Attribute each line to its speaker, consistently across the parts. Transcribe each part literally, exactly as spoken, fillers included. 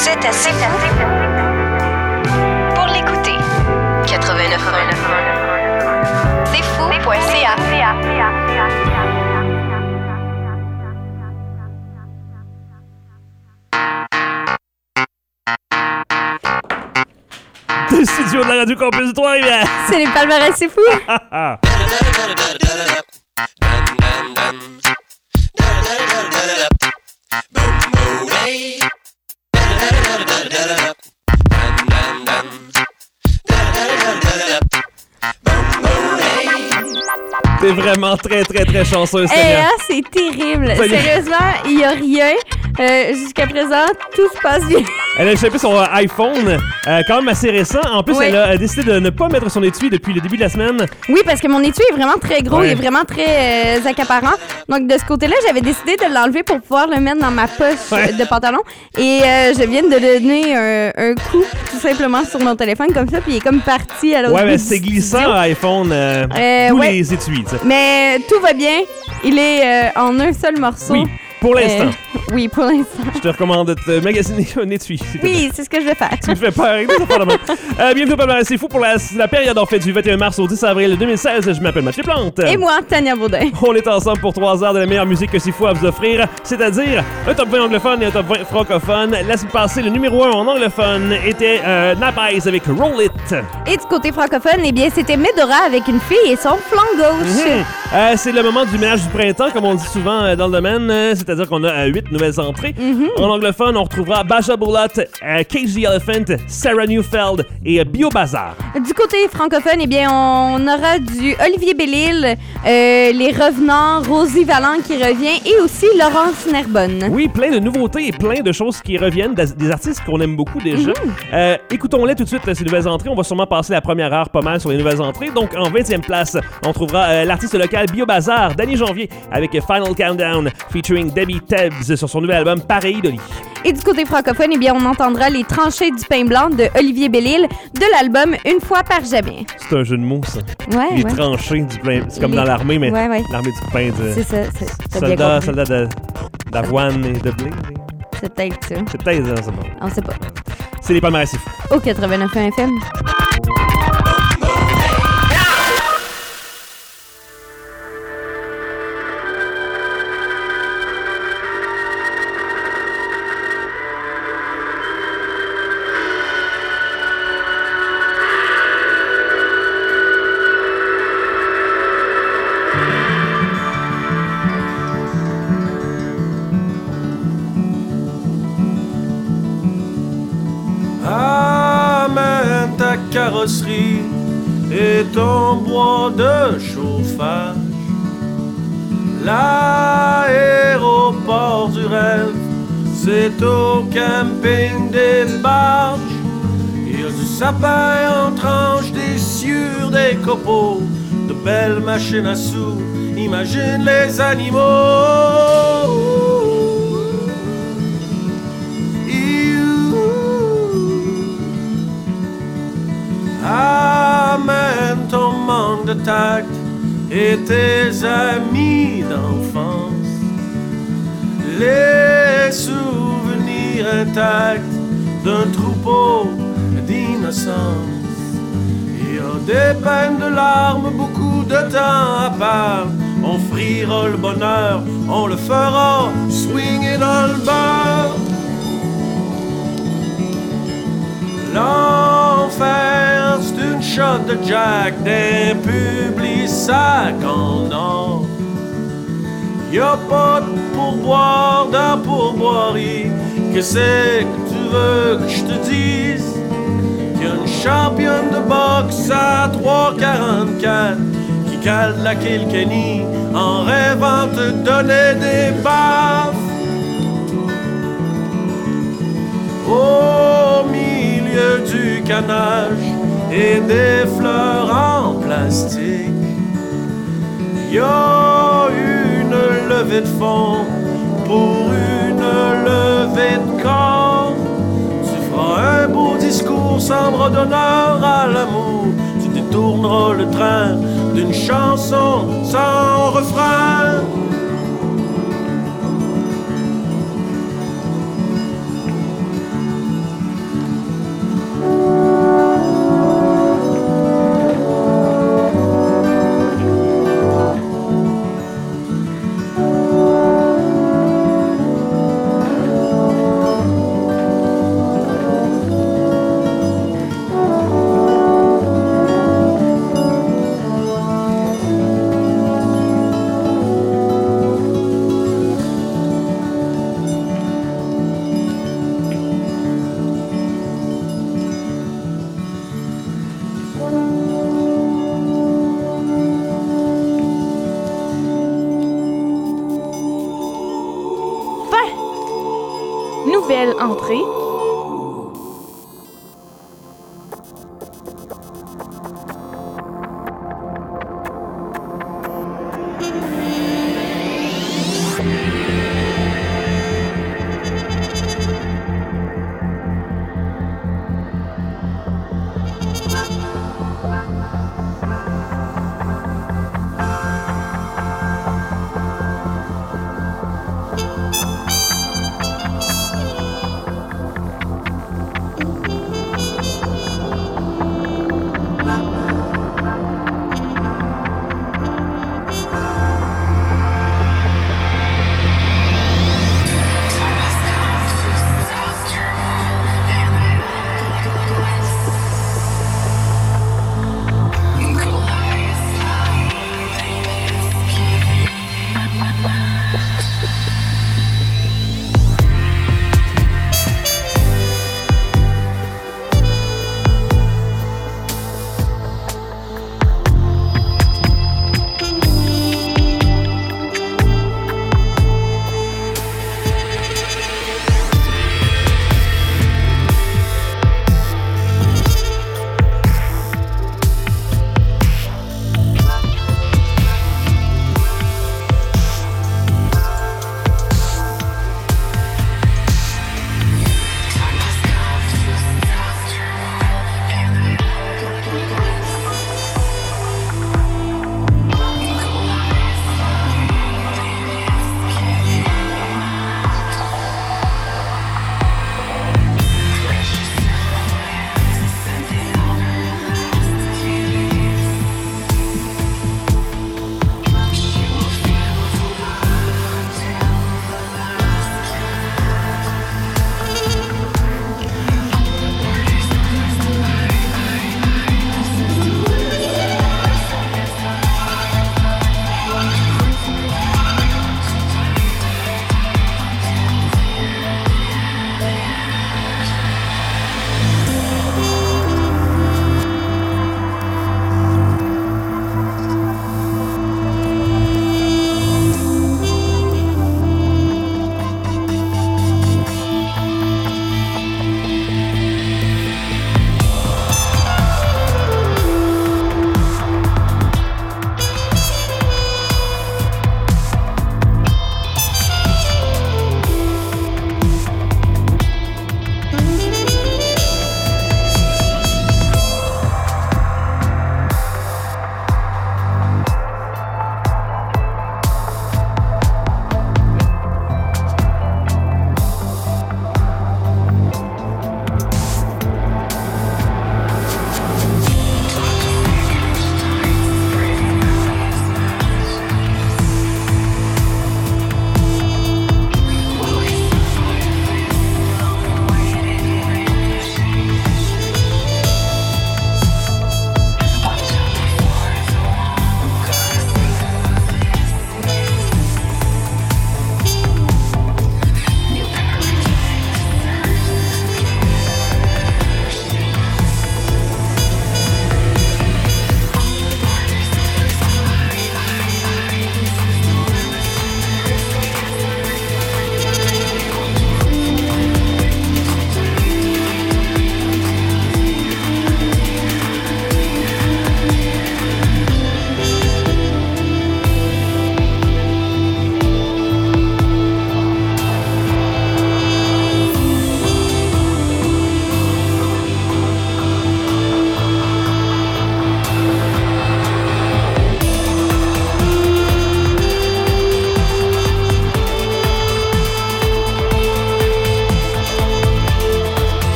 Speaker 1: Vous êtes assez fou pour l'écouter. quatre-vingt-neuf neuf. C'est fou point c a.
Speaker 2: Le studio de la Radio Campus de Trois-Rivières.
Speaker 3: C'est les palmarès, c'est fou.
Speaker 2: T'es vraiment très, très, très chanceuse,
Speaker 3: Eh,
Speaker 2: Seigneur.
Speaker 3: ah, c'est terrible.
Speaker 2: Salut.
Speaker 3: Sérieusement, il n'y a rien. Euh, jusqu'à présent, tout se passe bien.
Speaker 2: Elle a échappé son euh, iPhone, euh, quand même assez récent. En plus,
Speaker 3: Oui.
Speaker 2: elle a euh, décidé de ne pas mettre son étui depuis le début de la semaine.
Speaker 3: Oui, parce que mon étui est vraiment très gros,
Speaker 2: Ouais.
Speaker 3: il est vraiment très euh, accaparant. Donc, de ce côté-là, j'avais décidé de l'enlever pour pouvoir le mettre dans ma poche
Speaker 2: Ouais.
Speaker 3: de pantalon. Et euh, je viens de donner un, un coup, tout simplement, sur mon téléphone, comme ça, puis il est comme parti à l'autre
Speaker 2: Ouais,
Speaker 3: bout
Speaker 2: mais
Speaker 3: du
Speaker 2: c'est glissant,
Speaker 3: studio.
Speaker 2: iPhone. Euh,
Speaker 3: Euh,
Speaker 2: tous
Speaker 3: ouais.
Speaker 2: les étuis, tu sais.
Speaker 3: Mais tout va bien. Il est euh, en un seul morceau.
Speaker 2: Oui, pour l'instant.
Speaker 3: Euh, oui, pour l'instant.
Speaker 2: Je te recommande de te magasiner un étui. s'il te plaît.
Speaker 3: Oui, c'est ce que je vais faire.
Speaker 2: Tu me fais peur avec des affaires de même. euh, Bienvenue au Palmarès C'est Fou pour la, la période en fait du vingt et un mars au dix avril deux mille seize. Je m'appelle Mathieu Plante.
Speaker 3: Et moi, Tania Baudin.
Speaker 2: On est ensemble pour trois heures de la meilleure musique que C'est Fou à vous offrir, c'est-à-dire un top vingt anglophone et un top vingt francophone. La semaine passée, le numéro un en anglophone était euh, Napeyes avec Roll It.
Speaker 3: Et du côté francophone, eh bien, c'était Medora avec une fille et son flanc gauche.
Speaker 2: Mhm. Euh, c'est le moment du ménage du printemps, comme on dit souvent euh, dans le domaine, euh, c'est-à-dire qu'on a huit nouvelles entrées. En anglophone, on retrouvera Baja Bullock, euh, Cage the Elephant, Sarah Newfeld et euh, Bio Bazar.
Speaker 3: Du côté francophone, eh bien, on aura du Olivier Bellil, euh, Les Revenants, Rosie Vallant qui revient et aussi Laurence Nerbonne.
Speaker 2: Oui, plein de nouveautés et plein de choses qui reviennent, des, des artistes qu'on aime beaucoup déjà. Euh, écoutons-les tout de suite, ces nouvelles entrées. On va sûrement passer la première heure pas mal sur les nouvelles entrées. Donc, en vingtième place, on trouvera euh, l'artiste local Bio Bazar, Danny Janvier, avec Final Countdown, featuring Debbie Tebbs sur son nouvel album Pareil Dolly.
Speaker 3: Et du côté francophone, eh bien, on entendra Les Tranchées du pain blanc de Olivier Bellil de l'album Une fois par jamais.
Speaker 2: C'est un jeu de mots, ça.
Speaker 3: Ouais,
Speaker 2: Les
Speaker 3: ouais.
Speaker 2: tranchées du pain. C'est comme
Speaker 3: Les-
Speaker 2: dans l'armée, mais
Speaker 3: Ouais, ouais.
Speaker 2: l'armée du pain de.
Speaker 3: C'est ça, c'est t'as bien
Speaker 2: Soldats,
Speaker 3: compris.
Speaker 2: soldats de- d'avoine et de blé.
Speaker 3: C'est peut-être ça.
Speaker 2: C'est peut-être ça, c'est bon.
Speaker 3: On sait pas.
Speaker 2: C'est les palmarès C'est Fou.
Speaker 3: Au quatre-vingt-neuf F M.
Speaker 4: Amène ta carrosserie et ton bois de chauffage. L'aéroport du rêve, c'est au camping des barges. Il y a du sapin en tranches, des sciures, des copeaux, de belles machines à sous. Imagine les animaux. Amène ton manque de tact et tes amis d'enfance, les souvenirs intacts d'un troupeau d'innocence. Il y a des peines de larmes, beaucoup de temps à part. On friera le bonheur, on le fera swinger dans le bar. L'enfer, c'est une shot de Jack d'un public sac en or. Y'a pas de pourboire dans pourboirie. Que c'est que tu veux que je te dise? Qu'il y a une championne de boxe à trois quarante-quatre qui cale la Kilkenny en rêvant de donner des baffes. Au milieu du canage et des fleurs en plastique, y a une levée de fonds pour une levée de corps. Tu feras un beau discours sans bras d'honneur à l'amour. Tu détourneras le train d'une chanson sans refrain.
Speaker 5: nouvelle entrée.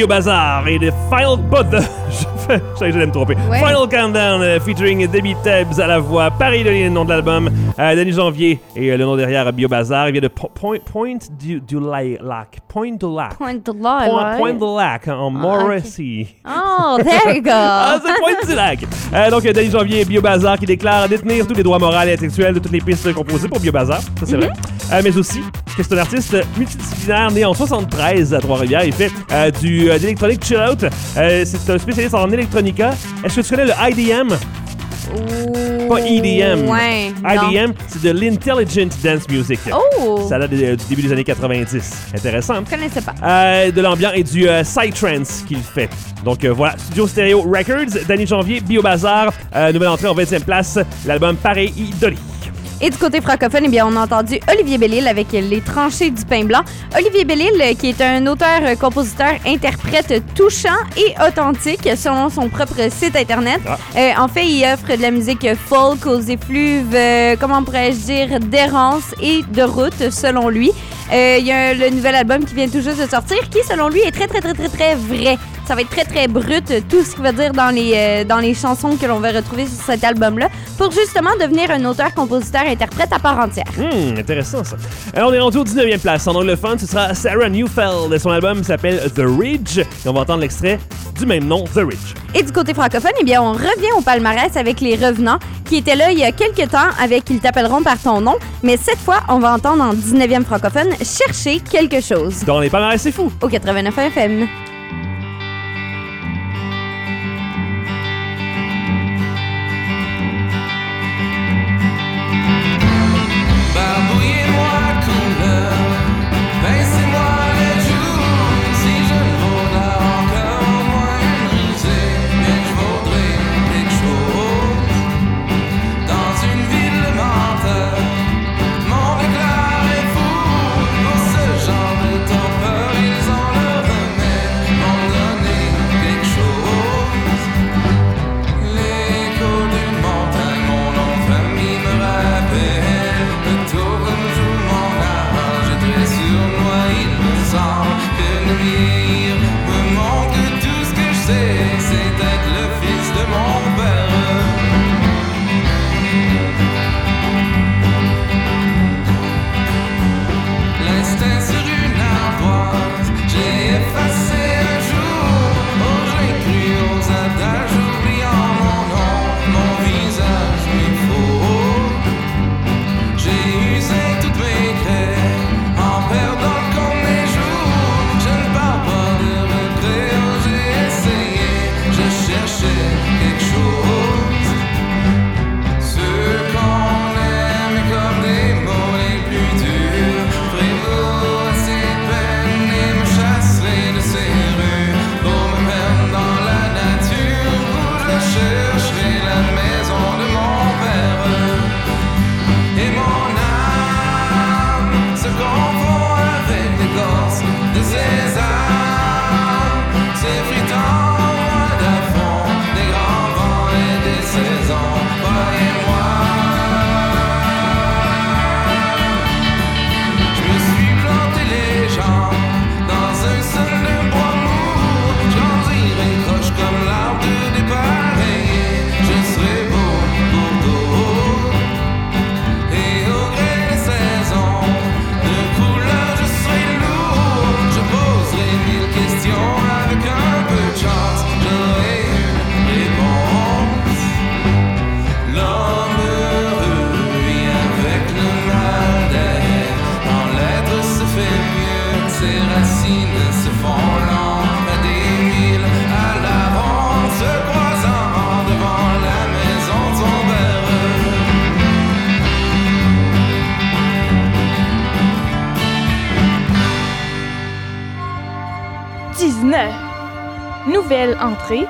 Speaker 2: BioBazar et The Final But the... Je sais que j'allais me tromper.
Speaker 3: Ouais.
Speaker 2: Final Countdown euh, featuring Debbie Tubbs à la voix. Pareil, le nom de l'album. Euh, Denis Janvier et euh, le nom derrière BioBazar. Il vient de po- Point, point du, du Lac. Point du Lac.
Speaker 3: Point de là,
Speaker 2: Point,
Speaker 3: là.
Speaker 2: Point du Lac en Morrissey.
Speaker 3: Oh, there you go.
Speaker 2: Ah, c'est Point du Lac. Euh, donc, euh, Denis Janvier et BioBazar qui déclarent détenir tous les droits moraux et intellectuels de toutes les pistes composées pour BioBazar. Ça, c'est
Speaker 3: Mm-hmm.
Speaker 2: vrai. Euh, mais aussi, que c'est un artiste multidisciplinaire né en soixante-treize à Trois-Rivières. Il fait euh, du, euh, de l'électronique chill-out. Euh, c'est un spécialiste en électronica. Est-ce que tu connais le I D M?
Speaker 3: Ouh,
Speaker 2: Pas E D M.
Speaker 3: Ouais.
Speaker 2: I D M, c'est de l'Intelligent Dance Music.
Speaker 3: Oh!
Speaker 2: Ça date de- du début des années quatre-vingt-dix. Intéressant.
Speaker 3: Je connaissais pas.
Speaker 2: Euh, de l'ambiance et du euh, psytrance qu'il fait. Donc euh, voilà, Studio Stereo Records, Danny Janvier, BioBazar, euh, nouvelle entrée en vingtième place, l'album Pareil Idoli.
Speaker 3: Et du côté francophone, eh bien, on a entendu Olivier Bellil avec Les Tranchées du Pain Blanc. Olivier Bellil, euh, qui est un auteur, euh, compositeur, interprète touchant et authentique selon son propre site Internet.
Speaker 2: Ah.
Speaker 3: Euh, en fait, il offre de la musique folk aux effluves, euh, comment pourrais-je dire, d'errance et de route, selon lui. Euh, Il y a le nouvel album qui vient tout juste de sortir, qui, selon lui, est très, très, très, très, très vrai. Ça va être très, très brut, tout ce qu'il va dire dans les, euh, dans les chansons que l'on va retrouver sur cet album-là, pour justement devenir un auteur-compositeur-interprète à part entière.
Speaker 2: Hum, intéressant ça. Alors, on est rendu au dix-neuvième place. En anglophone, ce sera Sarah Neufeld. Son album s'appelle The Ridge. Et on va entendre l'extrait du même nom, The Ridge.
Speaker 3: Et du côté francophone, eh bien, on revient au palmarès avec Les Revenants, qui étaient là il y a quelques temps avec Ils t'appelleront par ton nom. Mais cette fois, on va entendre en dix-neuvième francophone Chercher quelque chose
Speaker 2: Dans les palmarès, c'est fou.
Speaker 3: au quatre-vingt-neuf F M.
Speaker 4: Barbouillez-moi couleur, baissez-moi les jours. Si je ne vaudrais encore au moins une risée, bien que je vaudrais quelque chose. Dans une ville menteur, mon regard est fou. Pour ce genre de torpeur, ils ont le remède, m'ont donné quelque chose. L'écho d'une montagne, mon nom de famille me rappelle. Le tour comme joue mon âge, je très sur moi, il me semble que le vieillir me montre que tout ce que je sais, c'est être le fils de mon père. L'instinct sur une ardoise, j'ai effacé un jour. Oh, j'ai cru aux adages, oubliant mon nom, mon visage, mes faux. J'ai usé toutes mes craies en perdant le compte des jours. Je ne parle pas de regret, oh, j'ai essayé, je cherchais quelque chose. Ceux qu'on aime comme des mots les plus durs, prévaut à ses peines et me chasserai de ces rues pour me perdre dans la nature où je chercherai la maison de mon père. Et mon âme se confond avec l'écorce de ses âmes, s'effritant loin d'un fond des grands vents et des saisons. Croyez-moi, je me suis planté les jambes dans un sol de bois mou. J'grandirai croche comme l'arbre de départ et je serai beau pour d'autres. Et au gré des saisons, de couleur je serai lourd. Je poserai mille questions avec un peu de chance. J'aurai une réponse. L'homme heureux vit avec le mal d'être. Quand l'être se fait mieux, ses racines se font lentes à des milles à l'avant, se croisant devant la maison de son père.
Speaker 5: dix-neuf. Nouvelle entrée.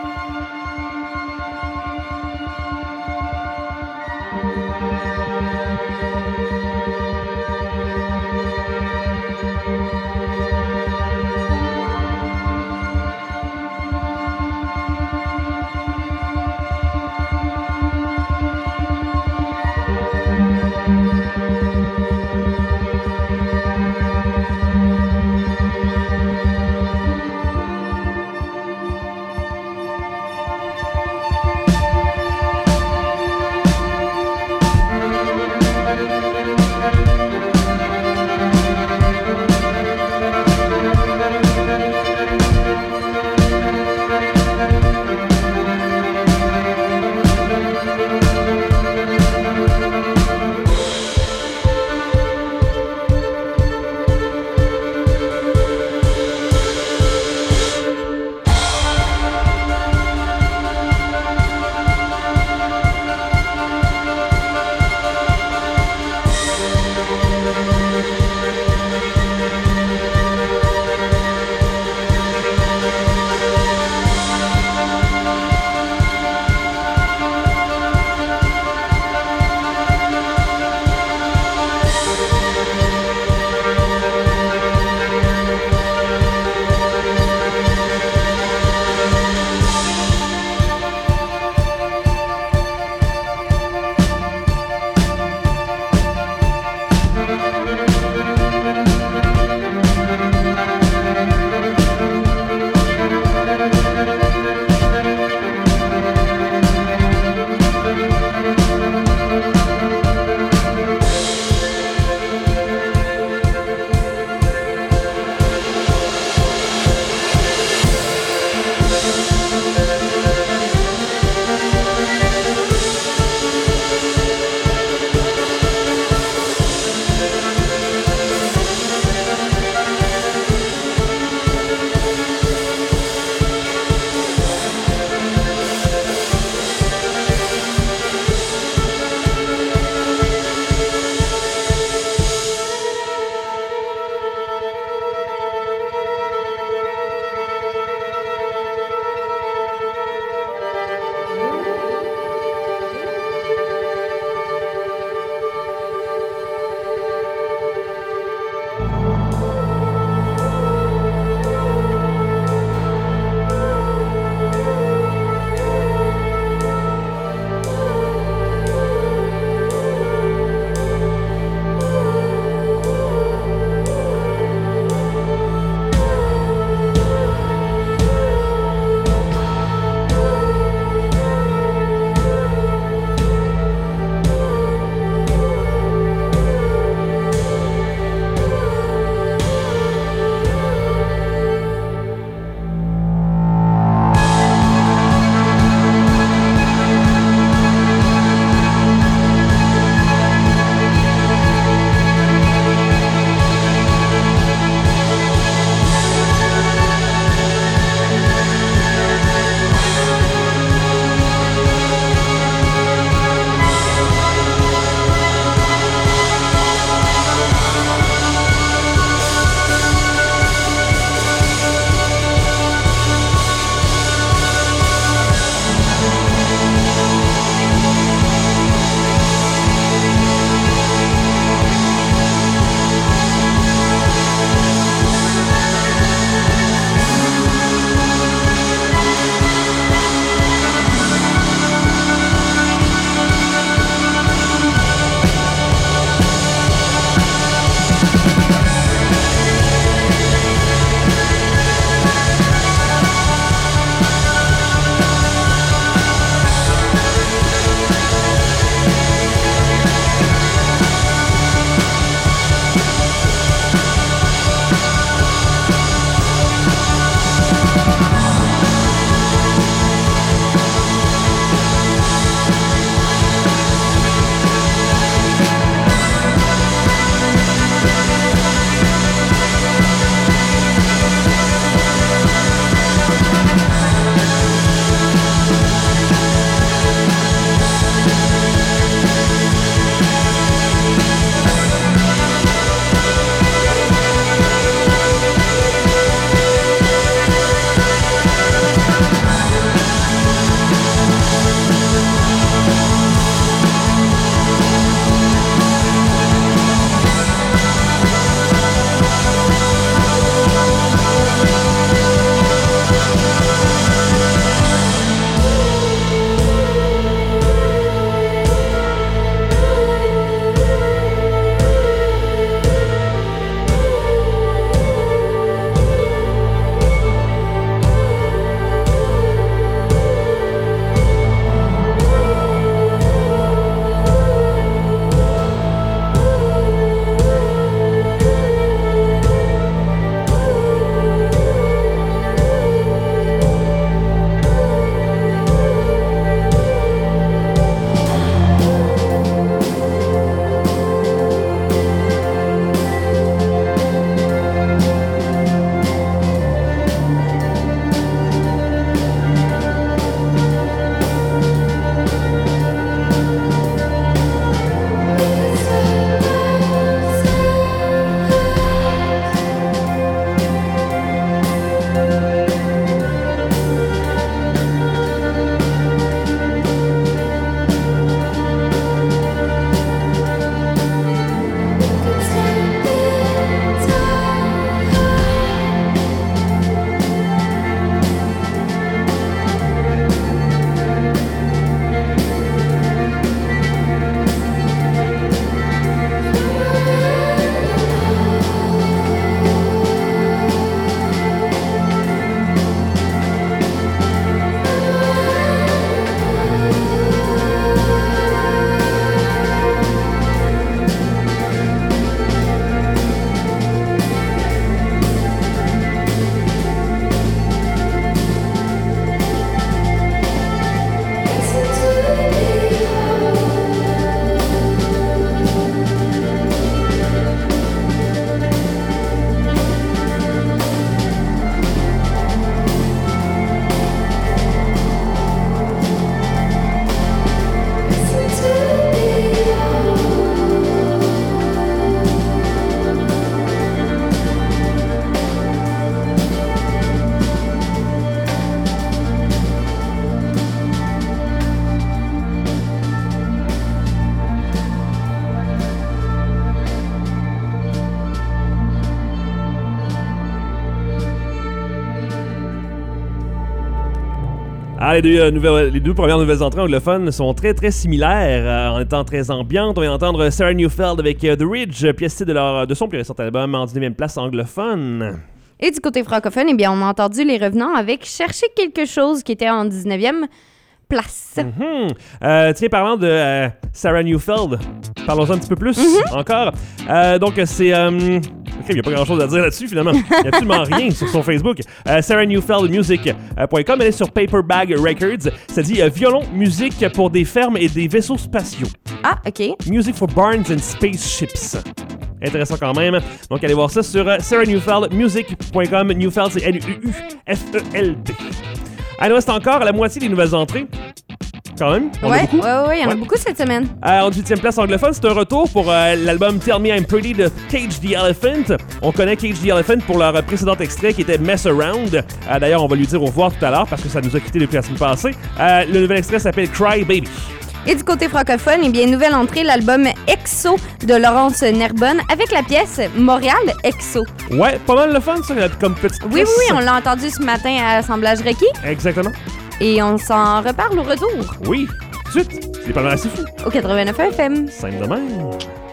Speaker 2: Ah, les, deux, euh, nouvelles, les deux premières nouvelles entrées anglophones sont très très similaires euh, en étant très ambiantes. On vient d'entendre Sarah Newfeld avec euh, The Ridge, pièce de, leur, de son plus récent album en dix-neuvième place anglophone.
Speaker 3: Et du côté francophone, eh bien, on a entendu Les Revenants avec Chercher quelque chose qui était en dix-neuvième place.
Speaker 2: Mm-hmm. Euh, tiens, parlant de euh, Sarah Newfeld, parlons-en un petit peu plus mm-hmm. encore. Euh, donc, c'est... Euh, il n'y a pas grand-chose à dire là-dessus, finalement. Il n'y a absolument rien sur son Facebook. Euh, Sarah Newfeld Music point com, elle est sur Paperbag Records. Ça dit euh, violon, musique pour des fermes et des vaisseaux spatiaux.
Speaker 3: Ah, OK.
Speaker 2: Music for barns and spaceships. Intéressant quand même. Donc, allez voir ça sur euh, Sarah Newfeld Music point com. Newfeld, c'est N U U F E L D. Il nous reste encore la moitié des nouvelles entrées. Quand même. On
Speaker 3: ouais,
Speaker 2: a beaucoup.
Speaker 3: ouais, ouais, il y en
Speaker 2: ouais.
Speaker 3: a beaucoup cette semaine.
Speaker 2: Euh, en dix-huitième place anglophone, c'est un retour pour euh, l'album Tell Me I'm Pretty de Cage the Elephant. On connaît Cage the Elephant pour leur précédent extrait qui était Mess Around. Euh, d'ailleurs, on va lui dire au revoir tout à l'heure parce que ça nous a quittés depuis la semaine passée. Euh, le nouvel extrait s'appelle Cry Baby.
Speaker 3: Et du côté francophone, eh bien, nouvelle entrée, l'album Exo de Laurence Nerbonne avec la pièce Montréal Exo.
Speaker 2: Ouais, pas mal le fun, ça, comme petite
Speaker 3: Oui, oui, oui, on l'a entendu ce matin à Assemblage Requis.
Speaker 2: Exactement.
Speaker 3: Et on s'en reparle au retour.
Speaker 2: Oui, tout de suite. C'est pas mal assez fou.
Speaker 3: Au quatre-vingt-neuf F M.
Speaker 2: Simple de même.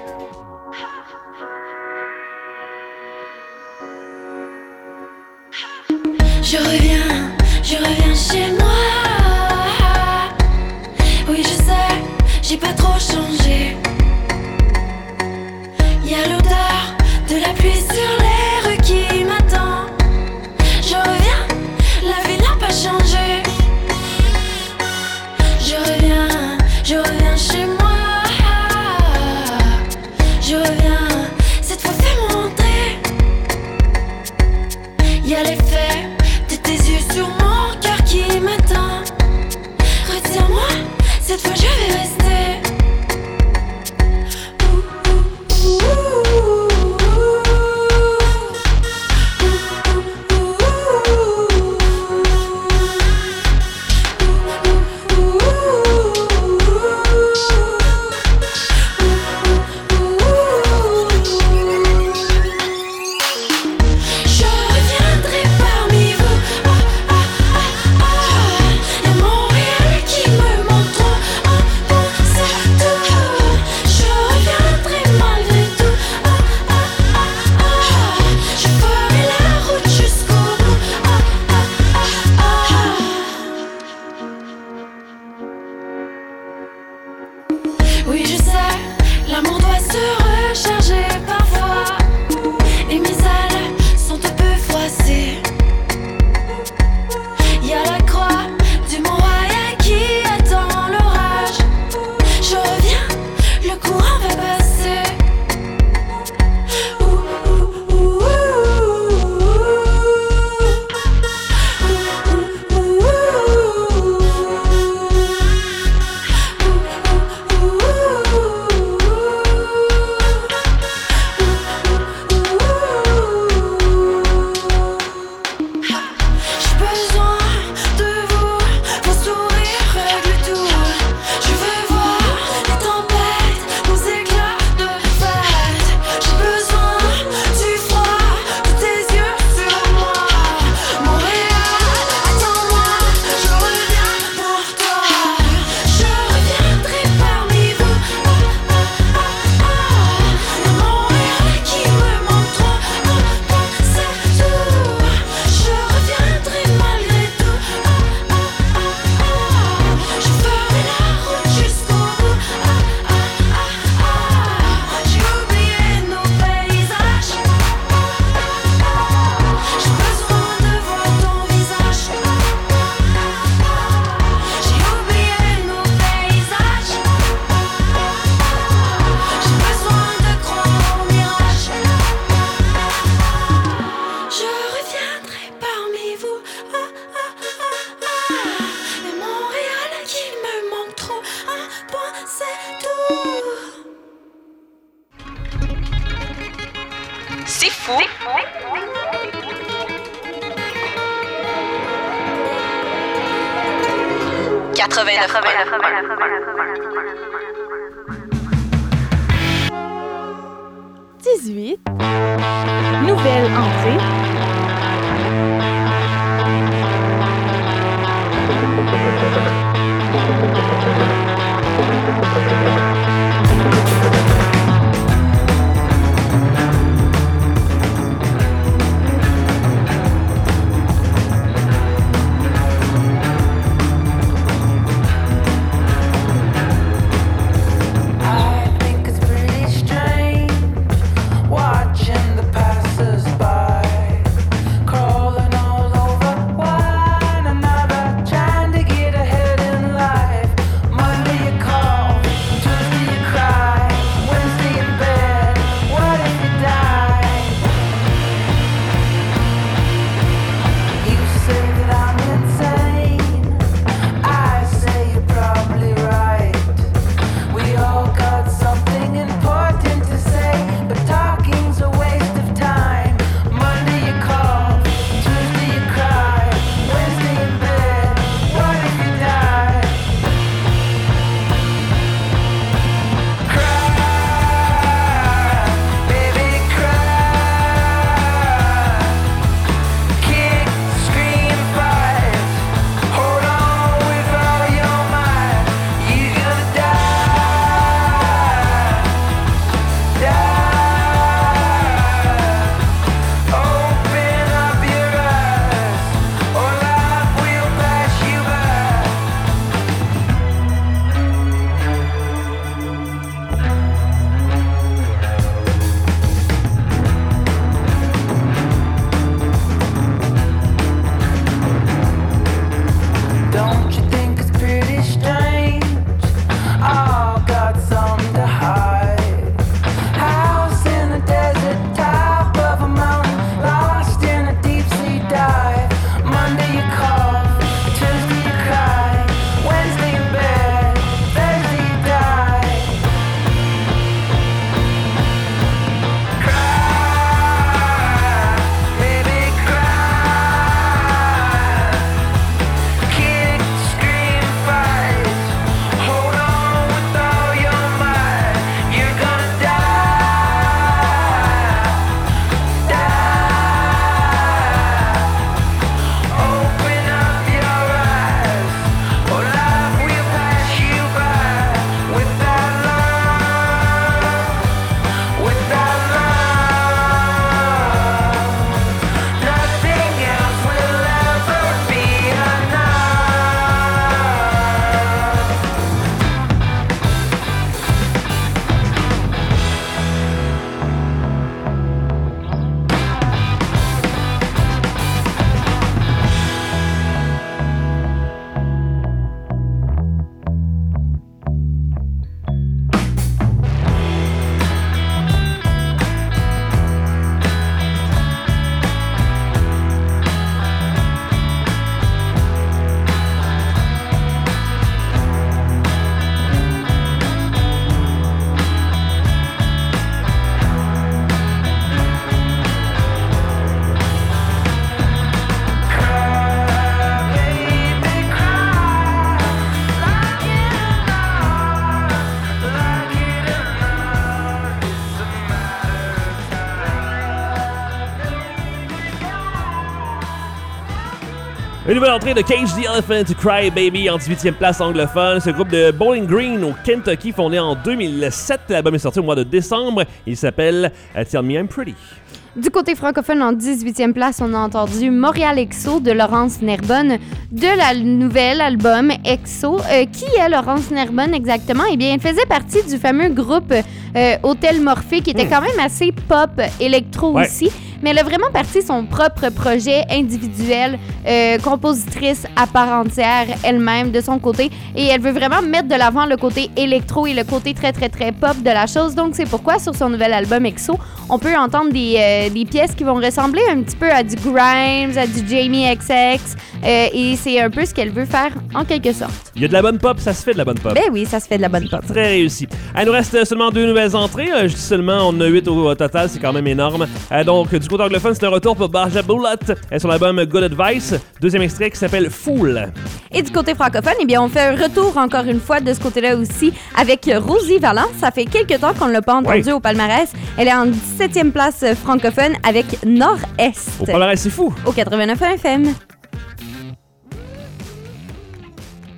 Speaker 6: Je reviens, je reviens chez moi. Oui, je sais, j'ai pas trop changé. Y'a l'odeur de la pluie sur les rues qui m'attend. Je reviens, la vie n'a pas changé. Je reviens, je reviens chez moi. Je reviens, cette fois fais-moi entrer. Y'a l'effet de tes yeux sur mon cœur qui m'attend. Retiens-moi, cette fois je vais rester. Oui, je sais, l'amour doit se recharger parfois. Et mes ailes sont un peu froissées. Y'a la croix du Mont-Royal qui attend l'orage. Je reviens, le courant va passer. Ouh, ouh, ouh, ouh, ouh, ouh, ouh, ouh.
Speaker 1: C'est fou. quatre-vingt-neuf.
Speaker 5: dix-huit. Nouvelle entrée.
Speaker 2: Une nouvelle entrée de Cage the Elephant, Cry Baby en dix-huitième place anglophone. Ce groupe de Bowling Green au Kentucky, fondé en deux mille sept. L'album est sorti au mois de décembre. Il s'appelle uh, Tell Me I'm Pretty.
Speaker 3: Du côté francophone, en dix-huitième place, on a entendu Montréal Exo de Laurence Nerbonne de la nouvel album Exo. Euh, qui est Laurence Nerbonne exactement? Eh bien, elle faisait partie du fameux groupe euh, Hôtel Morphée qui était mmh. quand même assez pop électro ouais. aussi. Mais elle a vraiment parti son propre projet individuel, euh, compositrice à part entière elle-même de son côté. Et elle veut vraiment mettre de l'avant le côté électro et le côté très, très, très pop de la chose. Donc, c'est pourquoi sur son nouvel album Exo, on peut entendre des, euh, des pièces qui vont ressembler un petit peu à du Grimes, à du Jamie X X. Euh, et c'est un peu ce qu'elle veut faire en quelque sorte.
Speaker 2: Il y a de la bonne pop, ça se fait de la bonne pop.
Speaker 3: Ben oui, ça se fait de la bonne pop.
Speaker 2: Très réussi. Il nous reste seulement deux nouvelles entrées. Euh, je dis seulement, on en a huit au, au total, c'est quand même énorme. Euh, donc, du côté anglophone, c'est un retour pour Barja Bullet euh, sur l'album Good Advice. Deuxième extrait qui s'appelle Fool.
Speaker 3: Et du côté francophone, eh bien, on fait un retour encore une fois de ce côté-là aussi avec Rosie Valence. Ça fait quelques temps qu'on ne l'a pas entendue oui. au palmarès. Elle est en dix-septième place francophone avec Nord-Est.
Speaker 2: Au palmarès, c'est fou.
Speaker 3: Au quatre-vingt-neuf F M.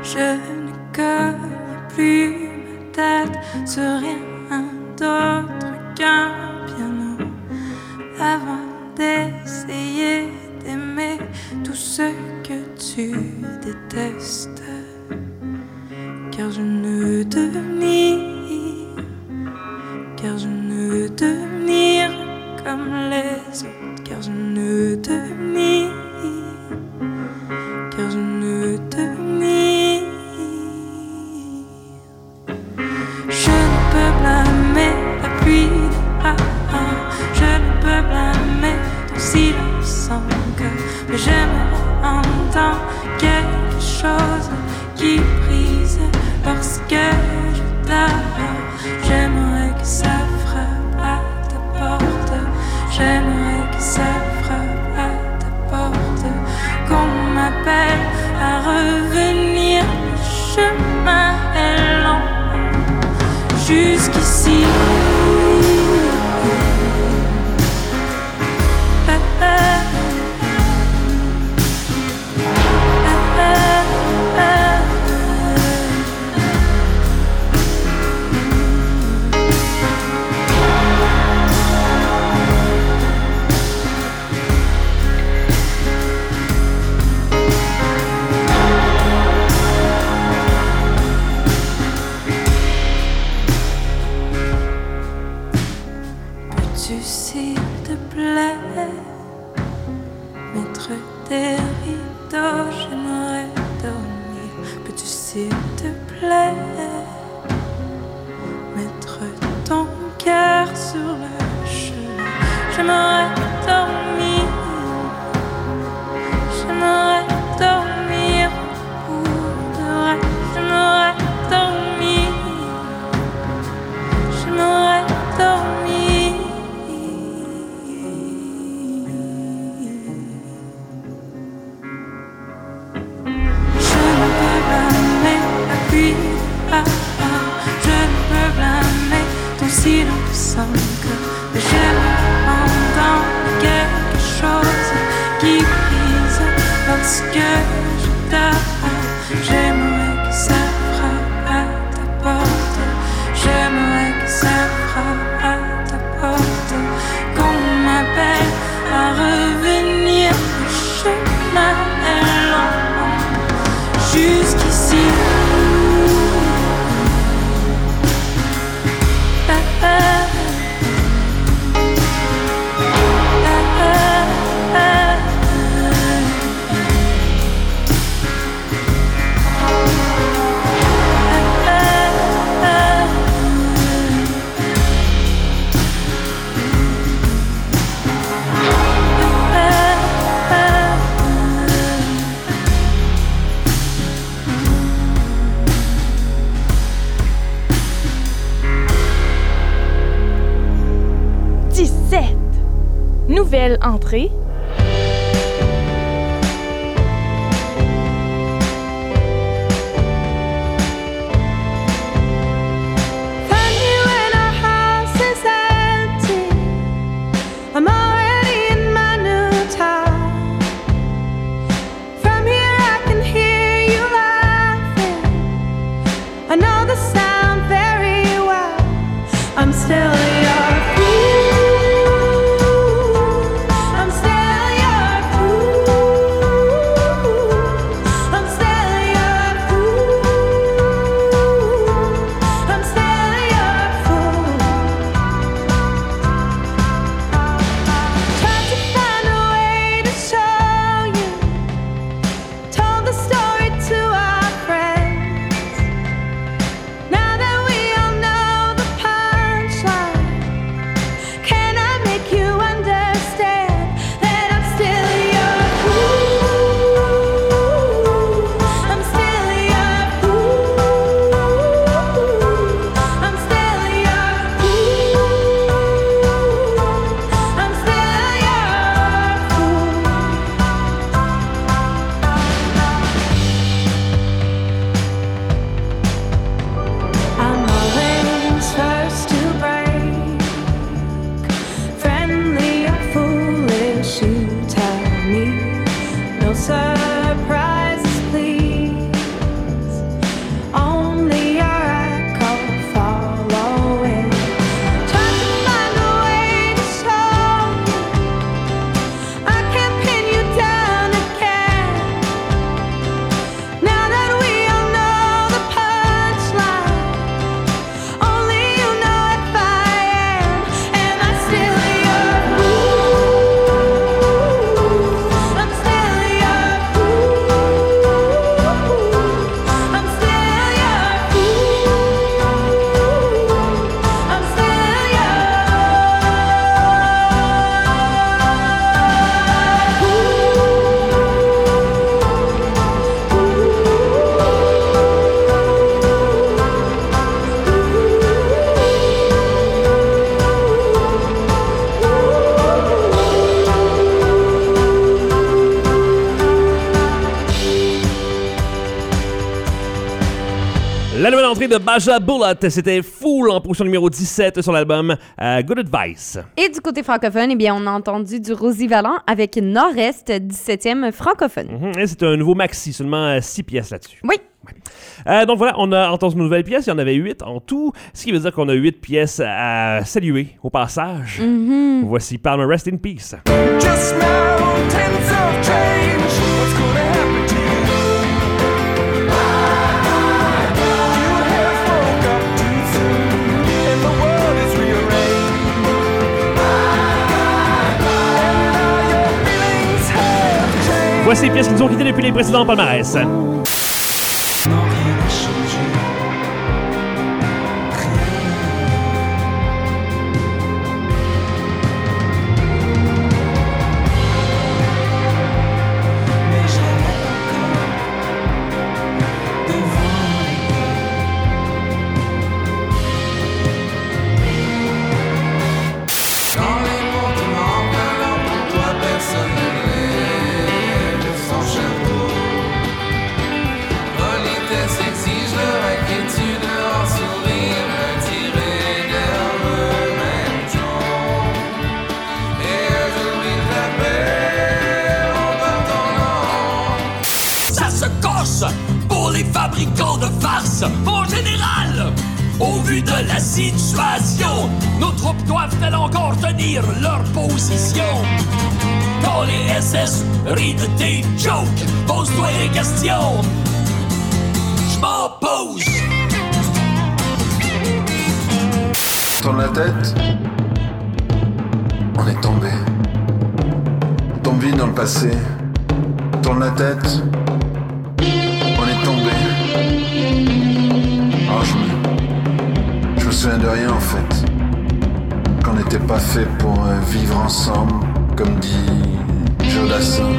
Speaker 6: Je ne cogne plus ma tête sur rien d'autre qu'un piano avant d'essayer d'aimer tout ce que tu détestes. Car je ne devenir, car je ne devenir comme les autres, car je ne devenir, car je ne devenir. Je ne peux blâmer la pluie des ah ah, je ne peux blâmer ton silence encore, mais j'aimerais entendre quelque chose qui brise lorsque je dors. J'aimerais que ça frappe à ta porte, j'aimerais que ça frappe à ta porte, qu'on m'appelle à revenir. Le chemin est long jusqu'ici. Peux-tu s'il te plaît mettre des rideaux, j'aimerais dormir. Peux-tu s'il te plaît mettre ton cœur sur le chemin, j'aimerais dormir, j'aimerais dormir pour de vrai, j'aimerais dormir, j'aimerais dormir. Je ne peux blâmer la pluie, ah ah, je ne peux blâmer ton silence encore, mais j'aimerais entendre quelque chose qui brise lorsque je dors. J'aimerais que ça frappe à ta porte, j'aimerais que ça frappe à ta porte, qu'on m'appelle à revenir. Le chemin est long jusqu'ici. Ah, ah.
Speaker 5: dix-sept. Nouvelle entrée.
Speaker 6: I'm still your I'm still your I'm still your I'm still your fool. Tried to find a way to show you, told the story to our friends. Now that we all know the punchline,
Speaker 2: extrait de Baja Bullet, c'était Fool en position numéro dix-sept sur l'album euh, Good Advice.
Speaker 3: Et du côté francophone, eh bien, on a entendu du Rosie Vallant avec Nord-Est, dix-septième francophone.
Speaker 2: Mm-hmm. Et c'est un nouveau maxi, seulement six pièces là-dessus.
Speaker 3: Oui.
Speaker 2: Euh, donc voilà, on a entendu une nouvelle pièce, il y en avait huit en tout, ce qui veut dire qu'on a huit pièces à saluer au passage.
Speaker 3: Mm-hmm.
Speaker 2: Voici Palmer, Rest in Peace.
Speaker 4: Just mountains of change. What's gonna happen to you? You have woke up too soon, and the world is rearranged. And now your feelings have changed.
Speaker 2: Voici les pièces qui nous ont quittés depuis les précédents palmarès.
Speaker 6: Non, rien n'a changé. Mais j'arrête encore devant les dans les montements volants pour toi personne ne lève son chapeau. Politesse exige leur inquiétude, leur sourire retiré nerveux même ton. Et je vis la paix en partant.
Speaker 7: Ça se coche pour les fabricants de farce. En général, au vu de la situation, nos troupes doivent-elles encore tenir leur position? Quand les S S rient de tes jokes, pose-toi les questions. Je m'en pose.
Speaker 8: Tourne la tête, on est tombé. Tombe vite dans le passé. Tourne la tête, on est tombé. Oh, je me, je me souviens de rien en fait. Qu'on n'était pas fait pour euh, vivre ensemble, comme dit Jodassin.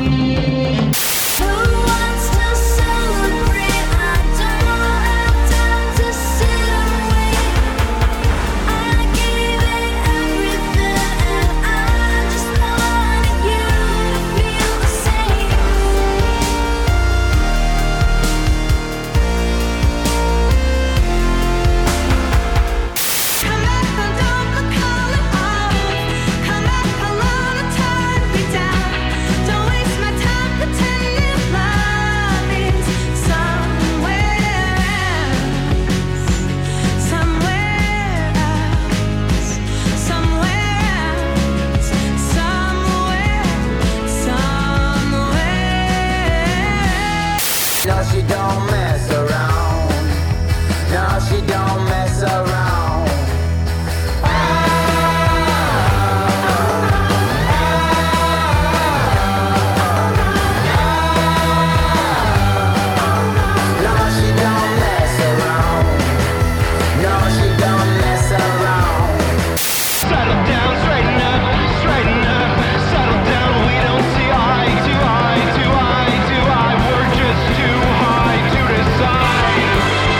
Speaker 9: No, she don't mess around. No, she don't mess around. No, she don't mess around. No, she don't mess around.
Speaker 10: Settle down, straighten up, straighten up. Settle down, we don't see eye to eye to eye to eye. We're just too high to decide.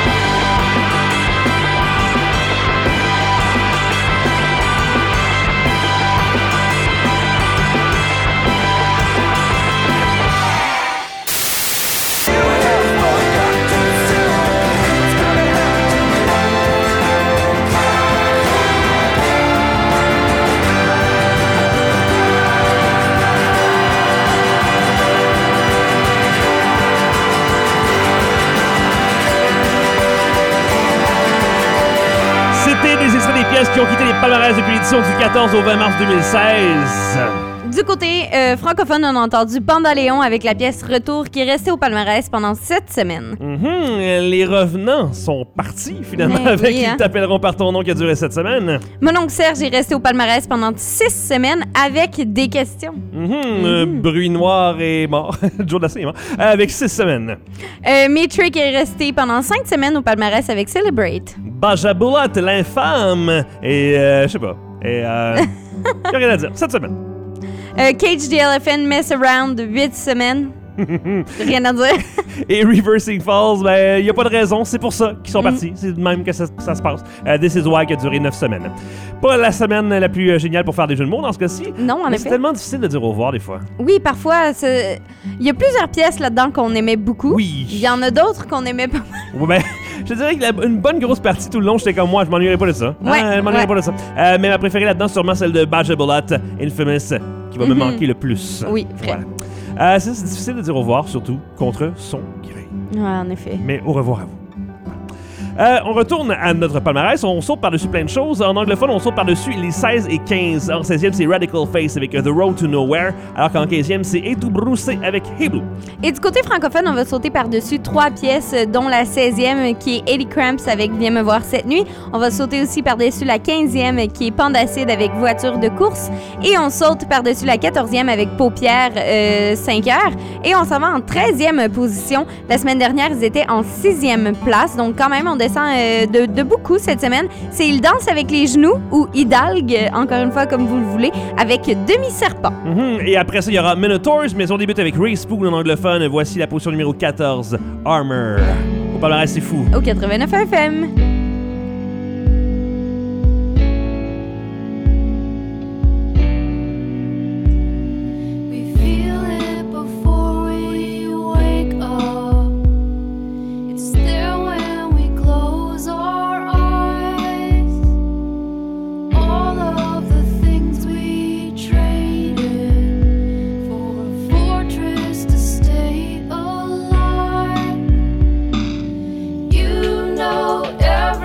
Speaker 2: C'était des extraits des pièces qui ont quitté les palmarès depuis l'édition du quatorze au vingt mars deux mille seize.
Speaker 3: Du côté euh, francophone, on a entendu Pandaléon avec la pièce Retour qui est restée au palmarès pendant sept semaines.
Speaker 2: Mm-hmm. Les revenants sont partis finalement
Speaker 3: Mais
Speaker 2: avec
Speaker 3: oui, hein.
Speaker 2: Ils t'appelleront par ton nom qui a duré sept semaines.
Speaker 3: Mon oncle Serge est resté au palmarès pendant six semaines avec des questions.
Speaker 2: Mm-hmm. Euh, Bruit noir est mort. Joe Dassin est mort. Euh, avec six semaines.
Speaker 3: Euh, Metric est resté pendant cinq semaines au palmarès avec Celebrate.
Speaker 2: Baja Bullet, l'infâme. Et euh, je sais pas. Et euh. y a rien à dire. Sept semaines.
Speaker 3: Euh, Cage the Elephant, Mess Around, huit semaines. Rien à dire.
Speaker 2: Et Reversing Falls, ben, il n'y a pas de raison, c'est pour ça qu'ils sont mm. partis. C'est de même que ça, ça se passe. Uh, This is Why qui a duré neuf semaines. Pas la semaine la plus euh, géniale pour faire des jeux de mots dans ce cas-ci.
Speaker 3: Non, en
Speaker 2: mais
Speaker 3: effet.
Speaker 2: C'est tellement difficile de dire au revoir des fois.
Speaker 3: Oui, parfois, c'est- il y a plusieurs pièces là-dedans qu'on aimait beaucoup.
Speaker 2: Oui.
Speaker 3: Il y en a d'autres qu'on aimait pas mal.
Speaker 2: Ouais, ben, Je dirais que la- une bonne grosse partie tout le long, j'étais comme moi, je m'ennuierais pas de ça.
Speaker 3: Ouais,
Speaker 2: Ah, je m'ennuierais
Speaker 3: ouais.
Speaker 2: pas de ça. Euh, mais ma préférée là-dedans, sûrement celle de Badger Bullet, Infamous, qui va me
Speaker 3: Mhm.
Speaker 2: manquer le plus.
Speaker 3: Oui, vrai.
Speaker 2: Voilà. Euh, ça, c'est difficile de dire au revoir, surtout contre son gré.
Speaker 3: Ouais, en effet.
Speaker 2: Mais au revoir à vous. Euh, on retourne à notre palmarès, on saute par-dessus plein de choses. En anglophone, on saute par-dessus les seize et quinze. En seizième, c'est Radical Face avec The Road to Nowhere, alors qu'en quinzième, c'est Et tout broussé avec Hey Blue.
Speaker 3: Et du côté francophone, on va sauter par-dessus trois pièces, dont la seizième qui est eighty Cramps avec Viens me voir cette nuit. On va sauter aussi par-dessus la quinzième qui est Pandacide avec Voiture de course. Et on saute par-dessus la quatorzième avec Paupières euh, cinq heures. Et on s'en va en treizième position. La semaine dernière, ils étaient en sixième place. Donc quand même, on descend euh, de, de beaucoup cette semaine. C'est Il danse avec les genoux ou Hidalgue, euh, encore une fois comme vous le voulez, avec Demi-serpent.
Speaker 2: Mhm. Et après ça, il y aura Minotaurs, mais on débute avec Ray Spoon en anglophone. Voici la position numéro quatorze, Armor. Au palmarès, c'est fou.
Speaker 3: Au quatre-vingt-neuf F M.
Speaker 6: We feel it before we wake up. It's there when we close our eyes. All of the things we traded for a fortress to stay alive. You know everything.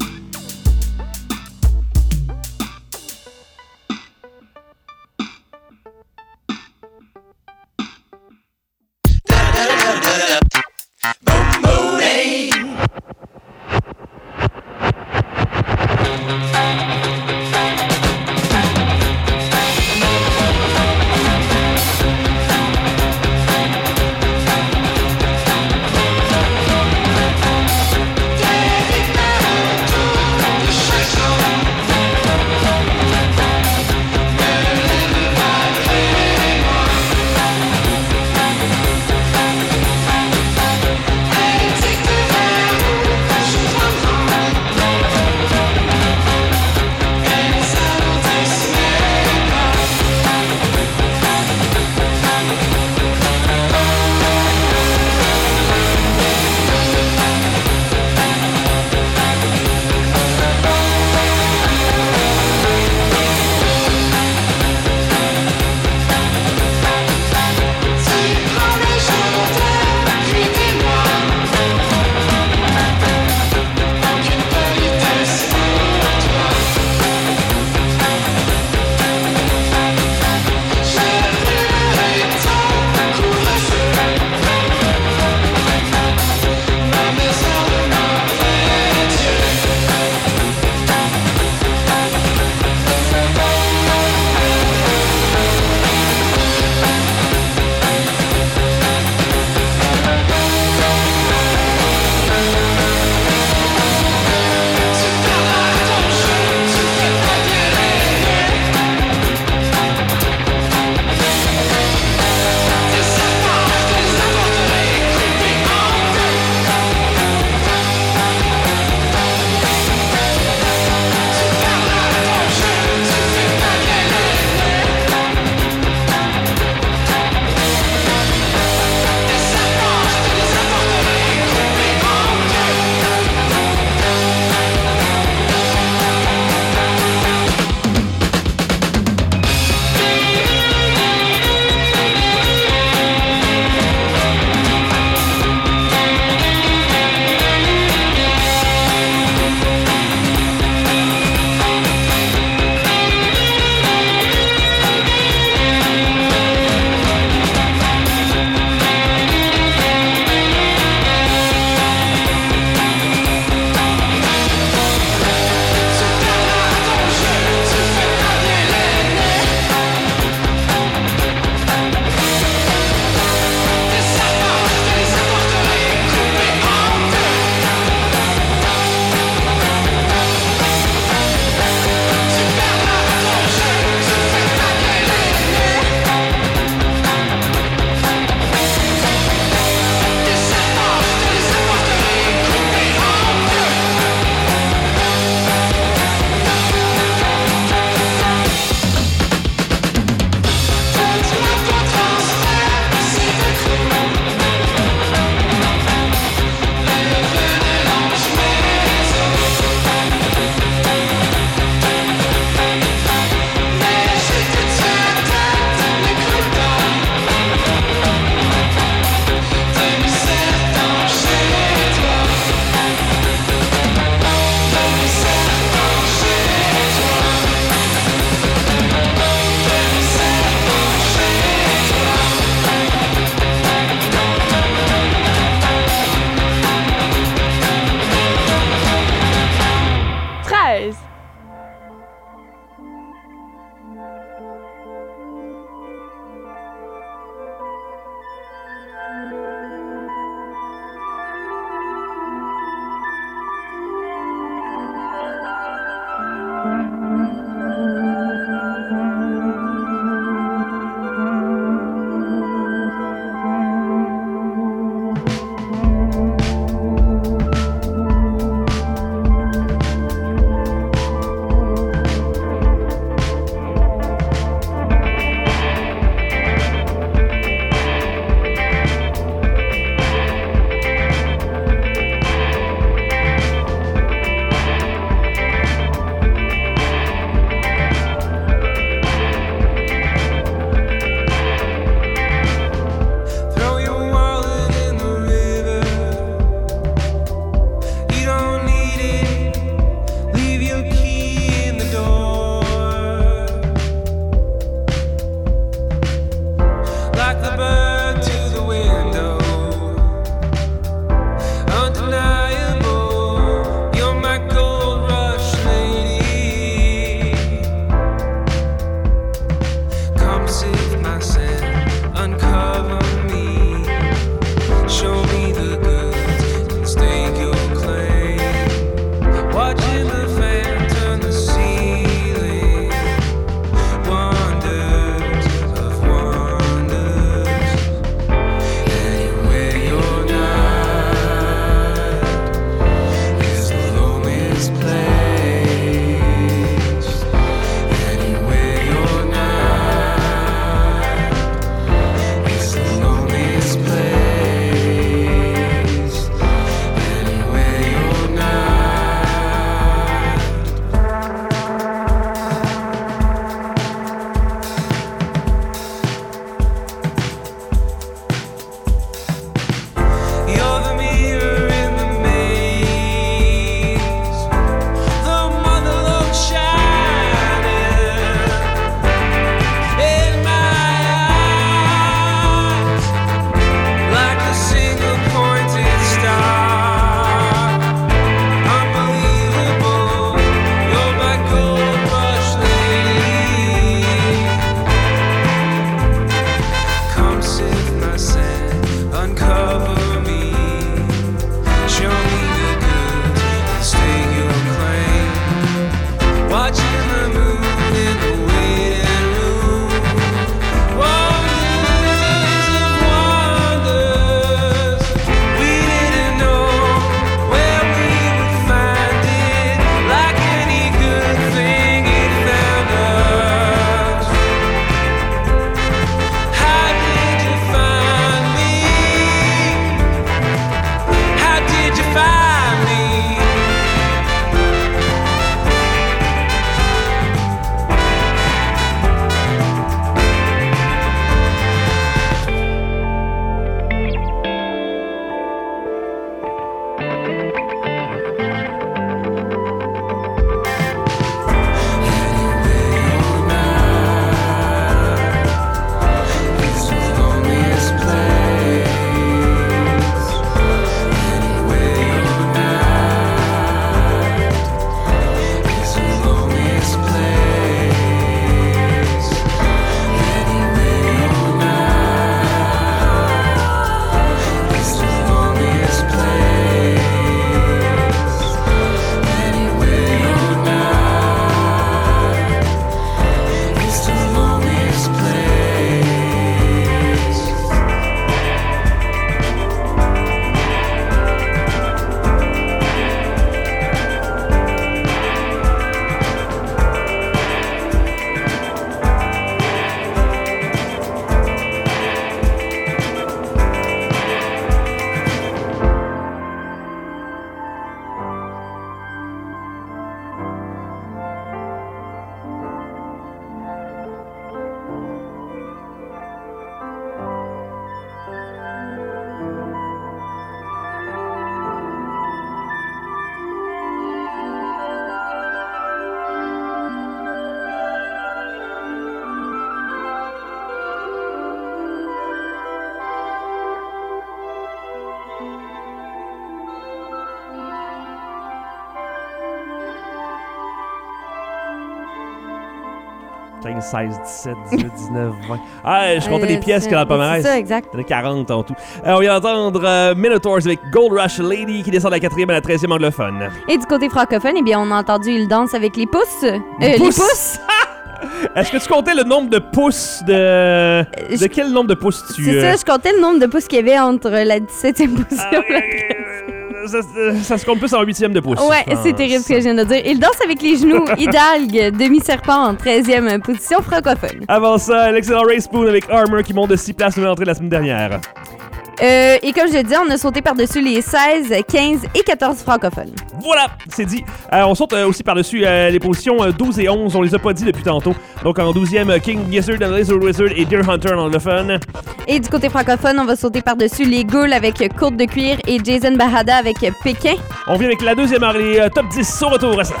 Speaker 2: quinze, seize, dix-sept, dix-huit, dix-neuf, vingt. Ah, je comptais
Speaker 3: Euh,
Speaker 2: les pièces qu'il y a dans le palmarès.
Speaker 3: C'est ça, exact.
Speaker 2: Il y en a quarante en tout. Euh, on vient d'entendre euh, Minotaurs avec Gold Rush Lady qui descend de la quatrième à la treizième anglophone.
Speaker 3: Et du côté francophone, eh bien, on a entendu Il danse avec les pouces. Euh, les
Speaker 2: pouces?
Speaker 3: pouces.
Speaker 2: Est-ce que tu comptais le nombre de pouces de... De
Speaker 3: je-
Speaker 2: quel nombre de pouces tu...
Speaker 3: C'est
Speaker 2: euh,
Speaker 3: ça, je comptais le nombre de pouces qu'il y avait entre la dix-septième position
Speaker 2: ah,
Speaker 3: et la
Speaker 2: euh, ça, ça- ça se compte plus en huitième de pouce.
Speaker 3: Ouais,
Speaker 2: je pense.
Speaker 3: c'est terrible ce que je viens de dire. Il danse avec les genoux. Hidalgue, demi-serpent en treizième position francophone.
Speaker 2: Avant ça, l'excellent Ray Spoon avec Armor qui monte de six places nouvelle entrée la semaine dernière.
Speaker 3: Euh, et comme je le disais, on a sauté par-dessus les seize, quinze et quatorze francophones.
Speaker 2: Voilà, c'est dit. Euh, on saute euh, aussi par-dessus euh, les positions euh, douze et onze. On les a pas dit depuis tantôt. Donc en douzième, euh, King Gizzard, and Lizard Wizard et Deer Hunter en anglophone.
Speaker 3: Et du côté francophone, on va sauter par-dessus les Ghouls avec Côte de cuir et Jason Bahada avec Pékin.
Speaker 2: On vient avec la deuxième heure, les euh, top dix au retour. À ça.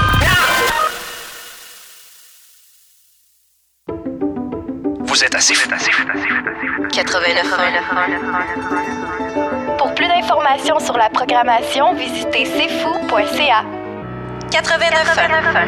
Speaker 7: Vous êtes assez fou.
Speaker 1: quatre-vingt-neuf.
Speaker 5: Pour plus d'informations sur la programmation, visitez c'est fou point c a.
Speaker 1: quatre-vingt-neuf.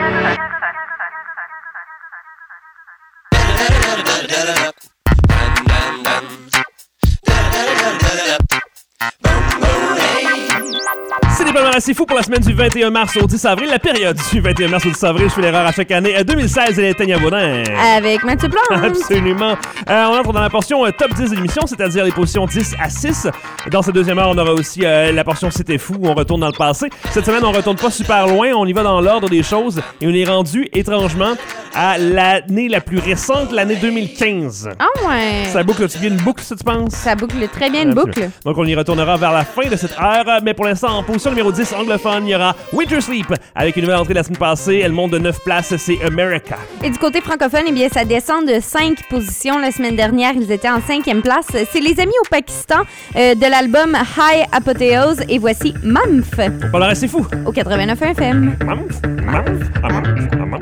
Speaker 2: C'est des palmarès assez fous pour la semaine du vingt et un mars au dix avril. La période du vingt et un mars au dix avril, je fais l'erreur à chaque année. deux mille seize, elle est Tania Baudin.
Speaker 3: Avec Mathieu Plante.
Speaker 2: Absolument. Euh, on entre dans la portion euh, top dix de l'émission, c'est-à-dire les positions dix à six. Dans cette deuxième heure, on aura aussi euh, la portion C'était fou, où on retourne dans le passé. Cette semaine, on retourne pas super loin, on y va dans l'ordre des choses et on est rendu, étrangement, à l'année la plus récente, l'année deux mille quinze.
Speaker 3: Ah ouais.
Speaker 2: Ça boucle, tu bien une boucle, ça, tu penses?
Speaker 3: Ça boucle très bien une boucle.
Speaker 2: Donc, on y retournera vers la fin de cette heure. Mais pour l'instant, en position numéro dix anglophone, il y aura Winter Sleep. Avec une nouvelle entrée la semaine passée, elle monte de neuf places, c'est America.
Speaker 3: Et du côté francophone, eh bien, ça descend de cinq positions. La semaine dernière, ils étaient en cinquième place. C'est les amis au Pakistan euh, de l'album High Apotheose. Et voici Mamf.
Speaker 2: On parlera, c'est fou.
Speaker 3: Au quatre-vingt-neuf F M.
Speaker 2: Mamf, mamf, ah, mamf, ah, mamf.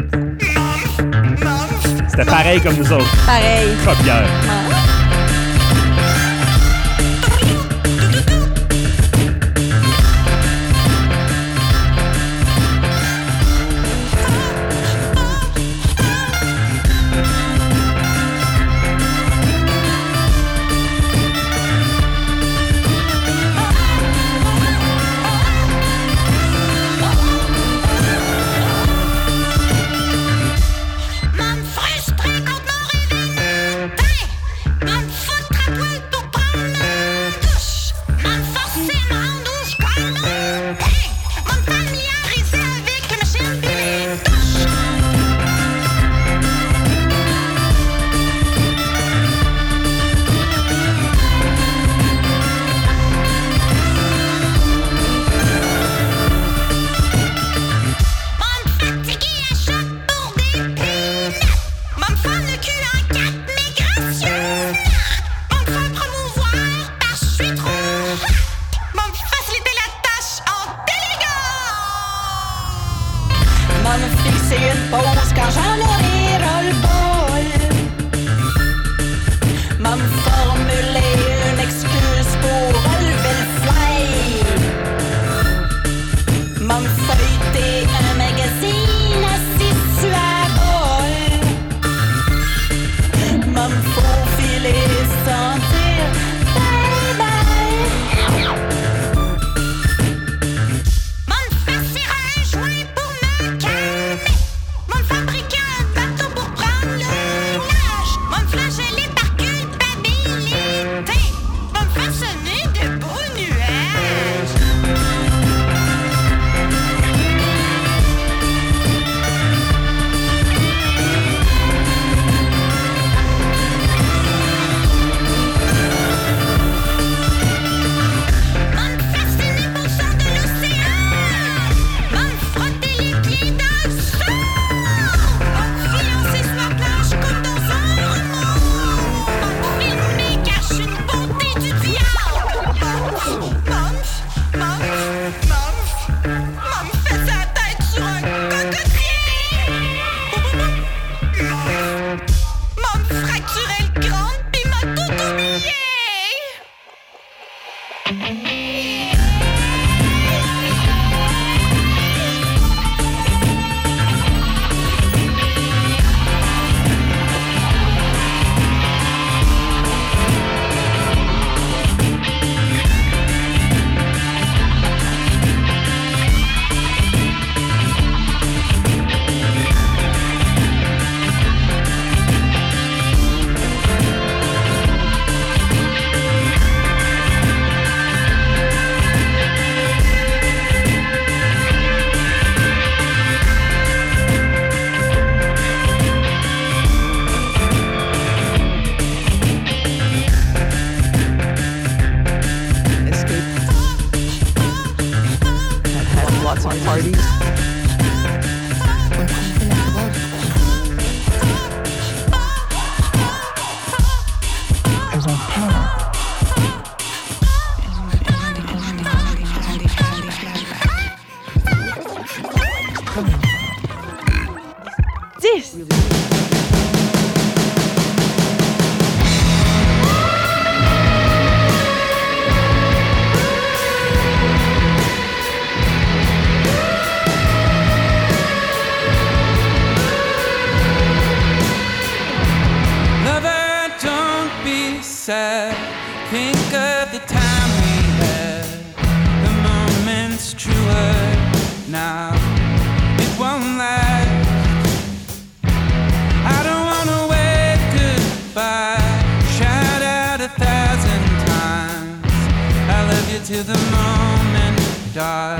Speaker 2: C'était pareil comme nous autres.
Speaker 3: Pareil.
Speaker 2: Copieur.
Speaker 6: Fabriquer un bateau pour prendre le
Speaker 3: dix.
Speaker 6: Lover, don't be sad. Think of the time we had. The moment's truer now. It won't last. I don't wanna wave goodbye. Shout out a thousand times. I love you till the moment dies.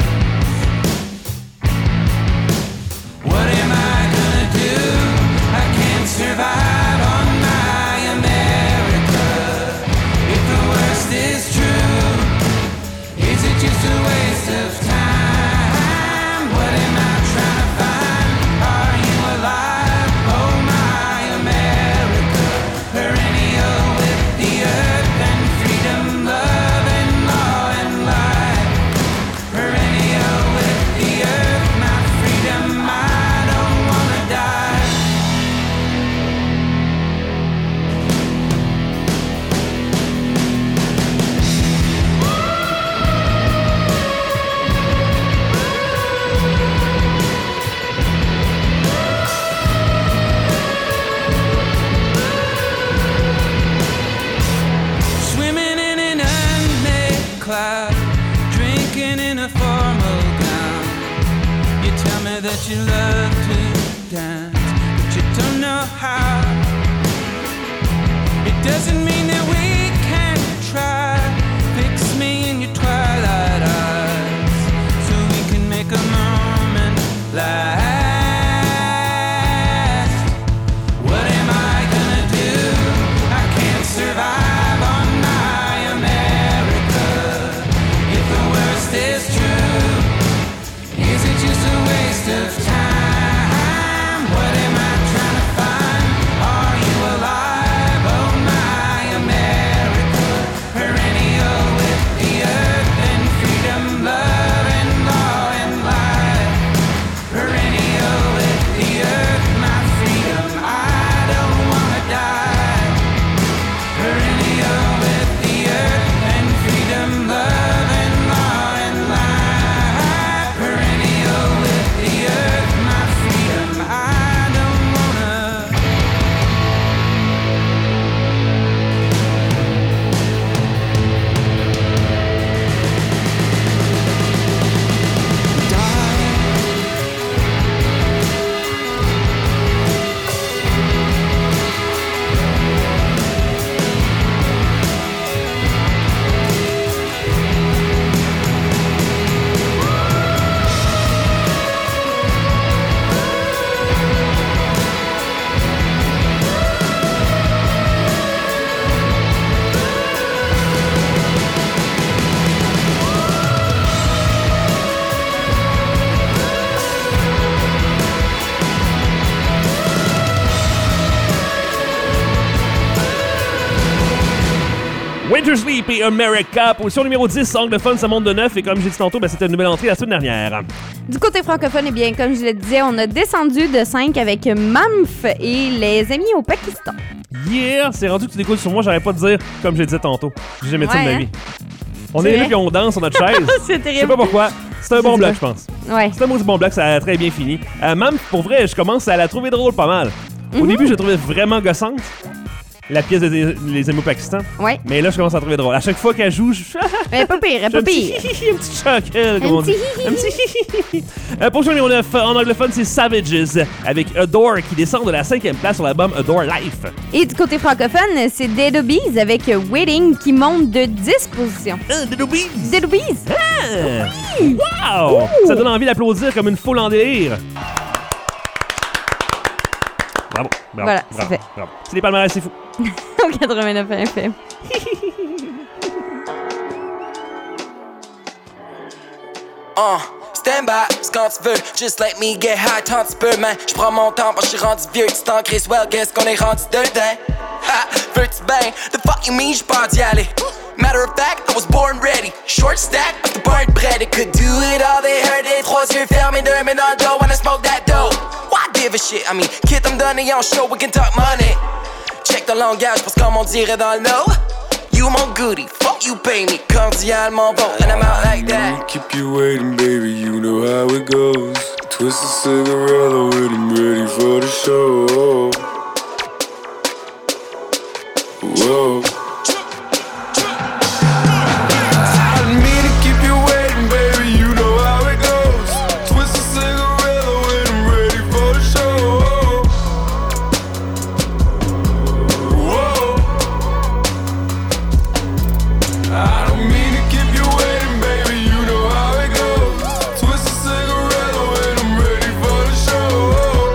Speaker 6: What am I gonna do? I can't survive on my America. If the worst is true, is it just a waste of time? What am I trying to find? Are you alive? Oh my America. Perennial with the earth and freedom, love and law and life. Perennial with the earth, my freedom, I don't wanna die. Swimming in an unmade cloud, drinking in a formal gown. You tell me that you love to dance, but you don't know how. It doesn't mean that we can't try. Fix me in your twilight eyes, so we can make a moment last. What am I gonna do? I can't survive on my America. If the worst is true, is it just a waste of time? What am I trying to find? Are you alive? Oh my America. Perennial with the earth and freedom, love and law and life. Perennial with the earth, my freedom, I don't wanna die. Perennial with the earth and freedom, love and law and life. Perennial with the earth, my freedom, I don't wanna
Speaker 2: Winter Sleep et America. Position numéro dix, anglophone, ça monte de neuf. Et comme j'ai dit tantôt, ben, c'était une nouvelle entrée la semaine dernière.
Speaker 3: Du côté francophone, eh bien, comme je le disais, on a descendu de cinq avec Mamf et les amis au Pakistan.
Speaker 2: Yeah! C'est rendu que tu découvres sur moi, j'arrête pas de dire, comme je le disais tantôt. J'ai jamais dit ça de
Speaker 3: Ouais,
Speaker 2: ma vie. On
Speaker 3: C'est
Speaker 2: est là
Speaker 3: vrai?
Speaker 2: puis on danse sur notre chaise.
Speaker 3: C'est
Speaker 2: Je sais
Speaker 3: terrible.
Speaker 2: pas pourquoi. C'est un
Speaker 3: Je
Speaker 2: bon
Speaker 3: sais
Speaker 2: bloc,
Speaker 3: pas.
Speaker 2: je pense.
Speaker 3: Ouais.
Speaker 2: C'est un maudit bon bloc, ça a très bien fini. Euh, Mam, pour vrai, je commence à la trouver drôle pas mal. Au
Speaker 3: Mhm.
Speaker 2: début, je la trouvais vraiment gossante. La pièce de des- Les amis au Pakistan.
Speaker 3: Ouais.
Speaker 2: Mais là, je commence à la trouver drôle. À chaque fois qu'elle joue, je fais.
Speaker 3: Elle est pas pire, elle est
Speaker 2: J'ai
Speaker 3: pas
Speaker 2: un petit
Speaker 3: pire.
Speaker 2: hihi, un petit choc, comme on
Speaker 3: Un
Speaker 2: dit.
Speaker 3: petit
Speaker 2: Un petit hihi. euh, Pour numéro neuf, en anglophone, c'est Savages avec Adore qui descend de la cinquième place sur l'album Adore Life.
Speaker 3: Et du côté francophone, c'est Dead Obies avec Waiting qui monte de dix positions.
Speaker 2: Ah, Dead Obies!
Speaker 3: Dead Obies!
Speaker 2: Ah!
Speaker 3: Oui!
Speaker 2: Wow!
Speaker 3: Ouh!
Speaker 2: Ça donne envie d'applaudir comme une foule en délire. Bravo, bravo,
Speaker 3: Voilà, c'est
Speaker 2: bravo,
Speaker 3: fait.
Speaker 2: bravo. C'est les palmarès, c'est fou.
Speaker 3: Au quatre-vingt-neuf F M.
Speaker 11: Uh, stand by, c'est quand tu veux, just let me get high tant tu peux, man. J'prends mon temps parce que j'suis rendu vieux, tu t'en crises, well, qu'est-ce qu'on est rendu dedans? Ha, veux-tu bang? The fuck you mean, j'pars d'y aller. Matter of fact, I was born ready. Short stack of the burnt bread, it could do it all. They heard it, trois yeux fermés, deux mains dans le dos when I smoke that dope. Why give a a shit. I mean, kid, I'm done et on show, we can talk money. Check the langage, parce qu'on dirait dans le no. You mon goodie, fuck you pay me, cordialement bon, and I'm out like that.
Speaker 12: Keep you waiting, baby, you know how it goes. Twist a cigarette when I'm ready for the show. Whoa. I didn't mean to keep you waiting, baby, you know how it goes. Twist a cigarette when I'm ready for the show. Whoa. I don't mean to keep you waiting, baby, you know how it goes. Twist a cigarette when I'm ready for the show.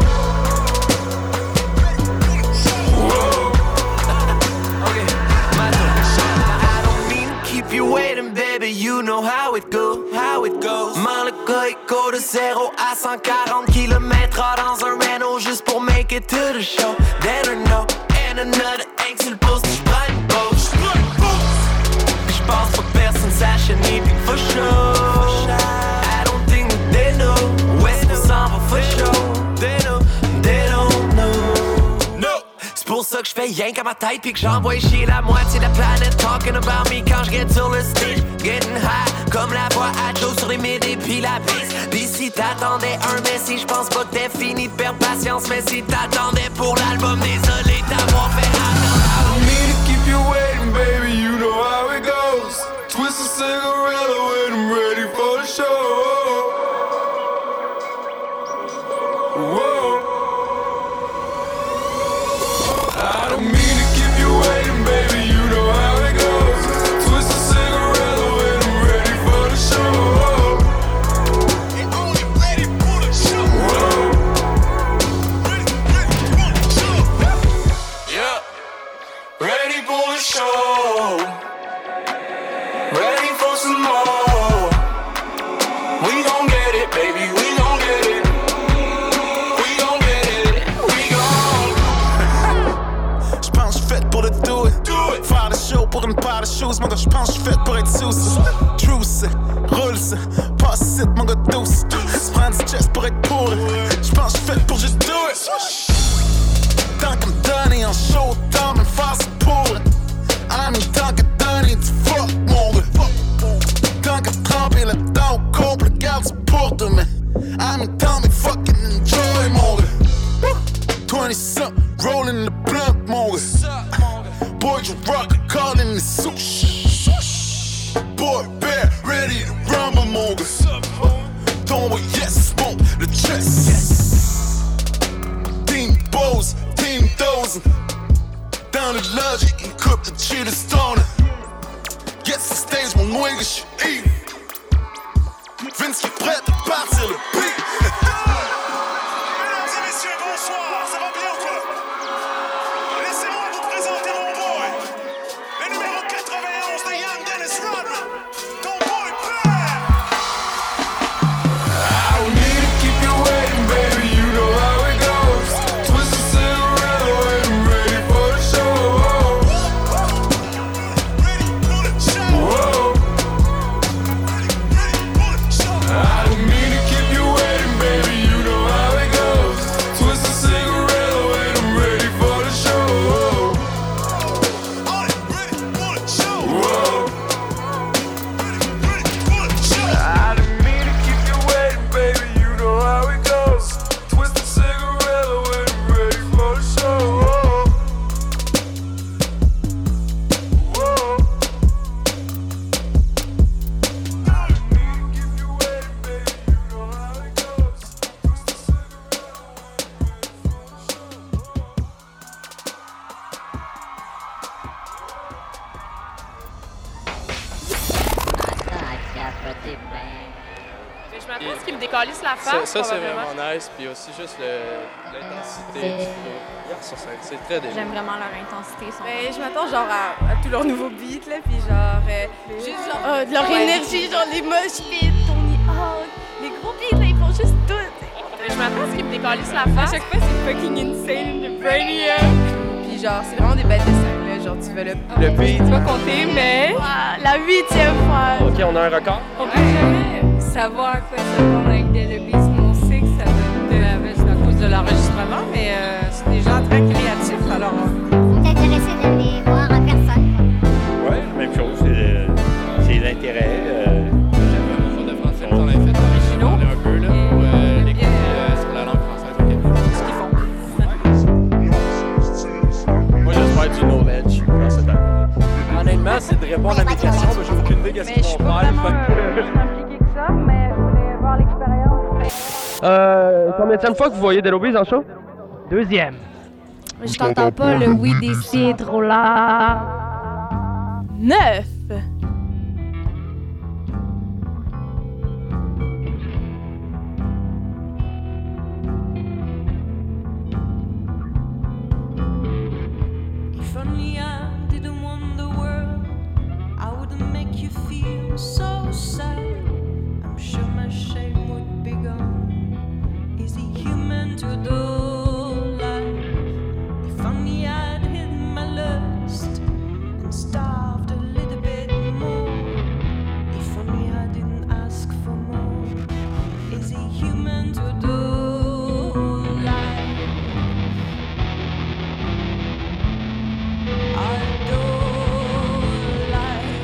Speaker 12: Whoa.
Speaker 11: Okay, my turn. I don't mean to keep you waiting, baby, you know how it go, how it goes. Man, le gars, il go de zéro à cent quarante kilomètres dans un Renault juste pour make it to the show. Then or no, and another egg sur le post, j'prends une pause. J'pense pas que personne sache anything for sure. I don't think that they know. West qu'on s'en va for sure. They know, they don't know. No. C'est pour ça que j'fais rien qu'à ma tête pis que j'envoie chier la moitié de la planète talking about me quand j'get sur le stage. Getting high comme la voix à Joe sur les midis pis la piste. Pis si t'attendais un Messi, j'pense pas que t'es fini de perdre patience. Mais si t'attendais pour l'album, désolé d'avoir fait attendre.
Speaker 12: I don't mean to keep you waiting, baby, you know how it goes. Twist a cigarette when I'm ready for the show. Whoa. I don't mean to keep you waiting, baby, you know how it goes. Twist a cigarette when I'm ready for the show. And only ready for the show. Whoa. Ready, ready for the show. Yeah. Ready for the show. Ready for some more. We gon' get it, baby, we gon' get it. We gon' get it, we gon'. J'pense j'suis fait pour le do it. Do it. Faire le show pour une paire de choses, mon gars, j'pense j'suis fait pour être sous ça. True ça, roule ça, passe it, mon gars, douce. J'prends du chest pour être pour it. J'pense j'suis fait pour juste do it. Tant qu'à me donner en show, tant me faire ça pour it. I mean, tant qu'à donner du fuck, mon gars. Tant qu'à tremper le temps au complet, garde ça pour demain. I mean, tell me fucking enjoy, mon gars. twenty something, rolling the blunt, mon gars. Boy, you rock, calling the sushi. Boy, bear, ready to rumble, mon gars. Don't wait, yes, smoke the chest. Yes. Team Bose, Team Dozen. Dans le lodge, une coupe de cheetah stoner. Yes, the stage, mon nigga, je eat. Vince qui est prêt à partir le beat.
Speaker 10: Mesdames et messieurs, bonsoir, ça va bien ou quoi? Laissez-moi vous présenter mon boy, le numéro quatre-vingt-onze de Young Dennis Rodman, ton boy Bear.
Speaker 12: I don't need to keep you waiting, baby, you know how it goes. Twist a cigarette when I'm ready for the show.
Speaker 10: Ready for the show.
Speaker 12: Whoa.
Speaker 10: Ready for the show.
Speaker 12: I don't mean to keep you waiting, baby, you know how it goes. Twist a cigarette when I'm ready for the show.
Speaker 10: On it, ready for the show.
Speaker 12: Whoa.
Speaker 10: Ready for the show.
Speaker 12: I didn't mean to keep you waiting, baby, you know how it goes. Twist a cigarette when I'm ready for the show. Whoa. I didn't mean to keep you waiting, baby, you know how it goes. Twist a cigarette when I'm ready for the show.
Speaker 13: Je m'attends à ce qu'il me décalisse la face.
Speaker 14: Ça, ça c'est
Speaker 13: probablement.
Speaker 14: vraiment nice, puis aussi juste le- l'intensité du flow. Ça, c'est- c'est très débile.
Speaker 15: J'aime vraiment leur intensité. Son...
Speaker 13: Ben, je m'attends genre à, à tous leurs nouveaux beats, là, puis genre, euh, juste genre, euh, de leur
Speaker 15: Ouais.
Speaker 13: énergie, genre les mosh pits, Tony Hawk, les gros beats, là, ils font juste tout. Ben, je m'attends à ce qu'ils me décalissent la face. À chaque fois, c'est fucking insane, le brainiac. Puis genre, c'est vraiment des belles dessins, là, genre, tu vas le...
Speaker 14: Le beat.
Speaker 13: Tu vas compter, mais... Ah, la huitième fois.
Speaker 14: Ok, on a un record.
Speaker 13: On peut jamais savoir à quoi ça va avec des beats, mais on sait que ça va être de la veste à cause de l'enregistrement
Speaker 15: Septième fois que vous voyez Dead Obies en show?
Speaker 16: Deuxième.
Speaker 13: Je t'entends pas, le oui des
Speaker 3: C'est trop là.
Speaker 13: Neuf.
Speaker 6: If only I didn't want the world, I wouldn't make you feel so sad. I'm sure my shame would be gone. Is he human to adore life? If only I'd hidden my lust and starved a little bit more. If only I didn't ask for more. Is he human to adore life? I adore life.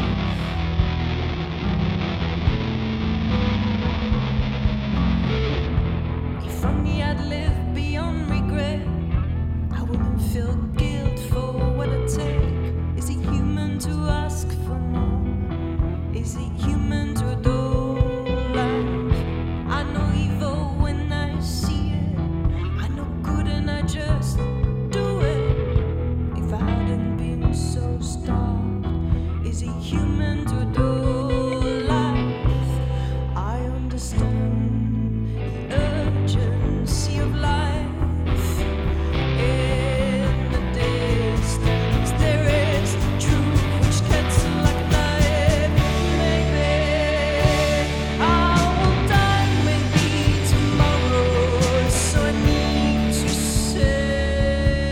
Speaker 6: If only I'd lived beyond regret, I wouldn't feel guilt for what I take. Is he human to ask for more? Is he human to adore life? I know evil when I see it. I know good and I just do it. If I hadn't been so starved, is he human to adore life? I understand the urgency of life. In the distance, there is truth which cuts like a knife. Maybe I will die, maybe tomorrow. So I need to say,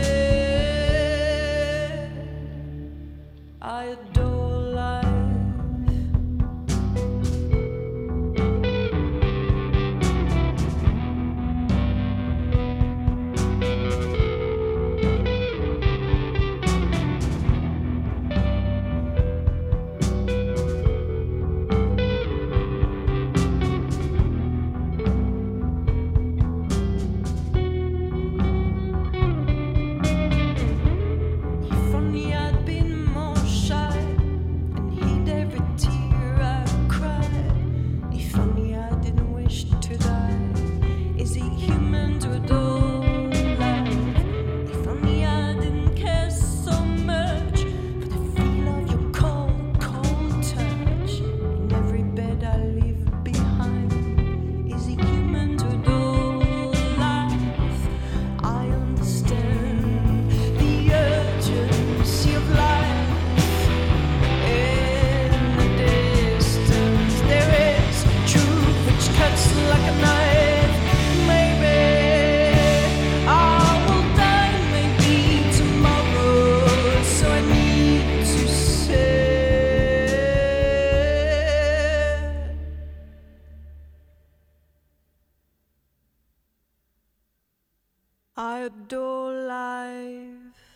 Speaker 6: I adore life. If only I'd been more shy and hid every tear I cried. If only I didn't wish to die. Is he human to adore life? If only I didn't care so much for the feel of your cold, cold touch in every bed I leave behind. Is he human to adore life? I understand the urgency of life. In the distance, there is truth which cuts like a knife. Maybe I will die, maybe tomorrow. So I need to say, I adore life.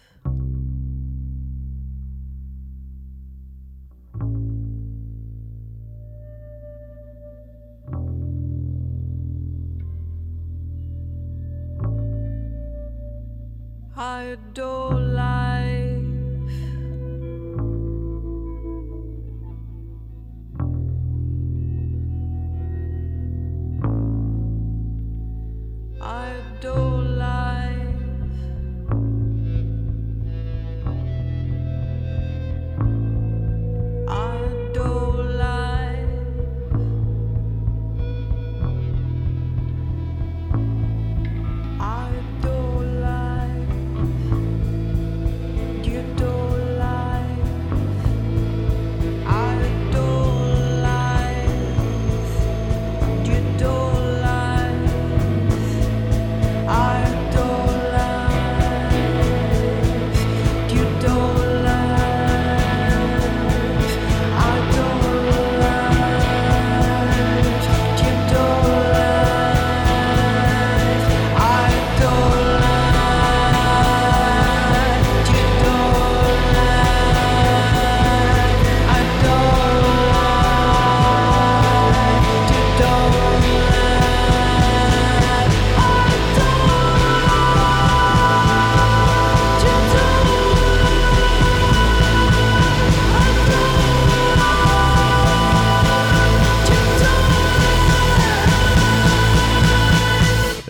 Speaker 6: I adore life. I adore life. I adore life. I adore life. Do you adore life? I adore life. Do you adore life? I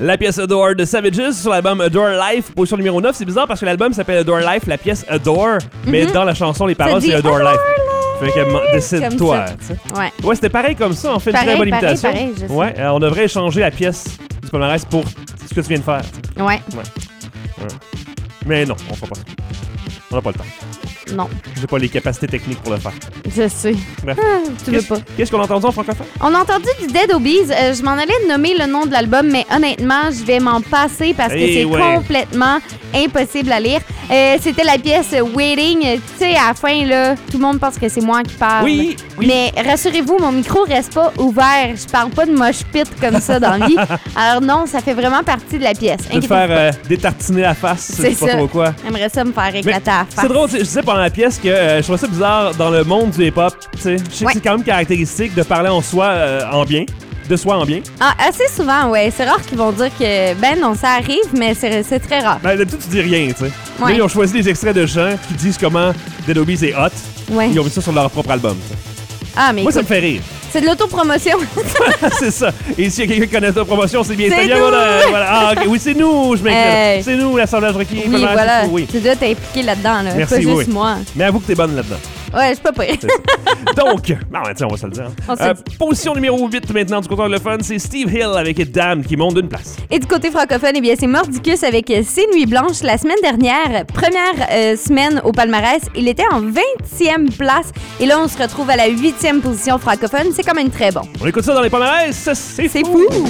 Speaker 2: La pièce Adore de Savages sur l'album Adore Life, position numéro neuf. C'est bizarre parce que l'album s'appelle Adore Life, la pièce Adore, mais
Speaker 3: Mhm.
Speaker 2: dans la chanson, les paroles,
Speaker 3: Ça dit
Speaker 2: c'est Adore
Speaker 3: Adore
Speaker 2: Life. Fait que
Speaker 3: Comme
Speaker 2: décide-toi.
Speaker 3: ça.
Speaker 2: tu sais.
Speaker 3: Ouais.
Speaker 2: Ouais, c'était pareil comme ça. On fait une
Speaker 3: Pareil,
Speaker 2: très bonne
Speaker 3: pareil,
Speaker 2: imitation.
Speaker 3: pareil, je sais.
Speaker 2: Ouais, euh, on devrait échanger la pièce du palmarès pour ce que tu viens de faire. tu sais.
Speaker 3: Ouais.
Speaker 2: Ouais. Ouais. Mais non, on fera pas ça. On n'a pas le temps.
Speaker 3: Non,
Speaker 2: J'ai pas les capacités techniques pour le faire.
Speaker 3: je sais.
Speaker 2: Bref.
Speaker 3: Ah, tu veux
Speaker 2: Qu'est-ce-
Speaker 3: pas.
Speaker 2: Qu'est-ce qu'on a entendu en francophone?
Speaker 3: On a entendu du Dead Obies. Euh, je m'en allais nommer le nom de l'album, mais honnêtement, je vais m'en passer parce que
Speaker 2: Eh
Speaker 3: c'est
Speaker 2: ouais.
Speaker 3: complètement impossible à lire. Euh, C'était la pièce Waiting. Tu sais, à la fin, là, tout le monde pense que c'est moi qui parle.
Speaker 2: Oui, oui.
Speaker 3: Mais rassurez-vous, mon micro reste pas ouvert. Je parle pas de moche pit comme ça dans la vie. Alors non, ça fait vraiment partie de la pièce.
Speaker 2: De te
Speaker 3: Inquiétez-vous
Speaker 2: faire
Speaker 3: pas.
Speaker 2: euh, détartiner la face,
Speaker 3: C'est
Speaker 2: je sais pas
Speaker 3: ça.
Speaker 2: trop quoi.
Speaker 3: J'aimerais ça me faire
Speaker 2: Mais
Speaker 3: éclater à la face.
Speaker 2: c'est drôle, tu sais, je disais pendant la pièce que euh, je trouvais ça bizarre dans le monde du hip-hop. tu sais. Je sais
Speaker 3: Ouais.
Speaker 2: que c'est quand même caractéristique de parler en soi euh, en bien, de soi en bien.
Speaker 3: Ah, assez souvent, ouais. C'est rare qu'ils vont dire que, ben non, ça arrive, mais c'est c'est très rare.
Speaker 2: Ben, d'habitude, tu dis rien, tu sais.
Speaker 3: Ouais.
Speaker 2: Là, ils ont choisi des extraits de gens qui disent comment Dead Obies est hot.
Speaker 3: Ouais.
Speaker 2: Ils ont mis ça sur leur propre album. tu sais.
Speaker 3: Ah, mais
Speaker 2: Moi, ça me
Speaker 3: écoute,
Speaker 2: fait rire.
Speaker 3: c'est de l'autopromotion.
Speaker 2: c'est ça. Et s'il y a quelqu'un qui connaît ta promotion, c'est bien
Speaker 3: C'est
Speaker 2: ça. Bien,
Speaker 3: nous!
Speaker 2: Voilà, voilà. Ah, ok. Oui, c'est nous, je m'inquiète.
Speaker 3: Hey.
Speaker 2: C'est nous, l'assemblage requis.
Speaker 3: Oui, voilà. Tu dois t'impliquer là-dedans, là.
Speaker 2: Merci,
Speaker 3: pas juste
Speaker 2: oui, oui.
Speaker 3: moi.
Speaker 2: Mais avoue que t'es bonne là-dedans.
Speaker 3: Ouais, je peux pas.
Speaker 2: Donc, non, mais tiens, on va se le dire.
Speaker 3: On se
Speaker 2: Euh,
Speaker 3: le dit.
Speaker 2: position numéro huit maintenant du compteur Le Fun, c'est Steve Hill avec Damn qui monte d'une place.
Speaker 3: Et du côté francophone, eh bien, c'est Mordicus avec euh, Ses Nuits Blanches. La semaine dernière, première euh, semaine au palmarès, il était en vingtième place. Et là, on se retrouve à la huitième position francophone. C'est quand même très bon.
Speaker 2: On écoute ça dans les palmarès, c'est
Speaker 3: C'est
Speaker 2: fou.
Speaker 3: fou!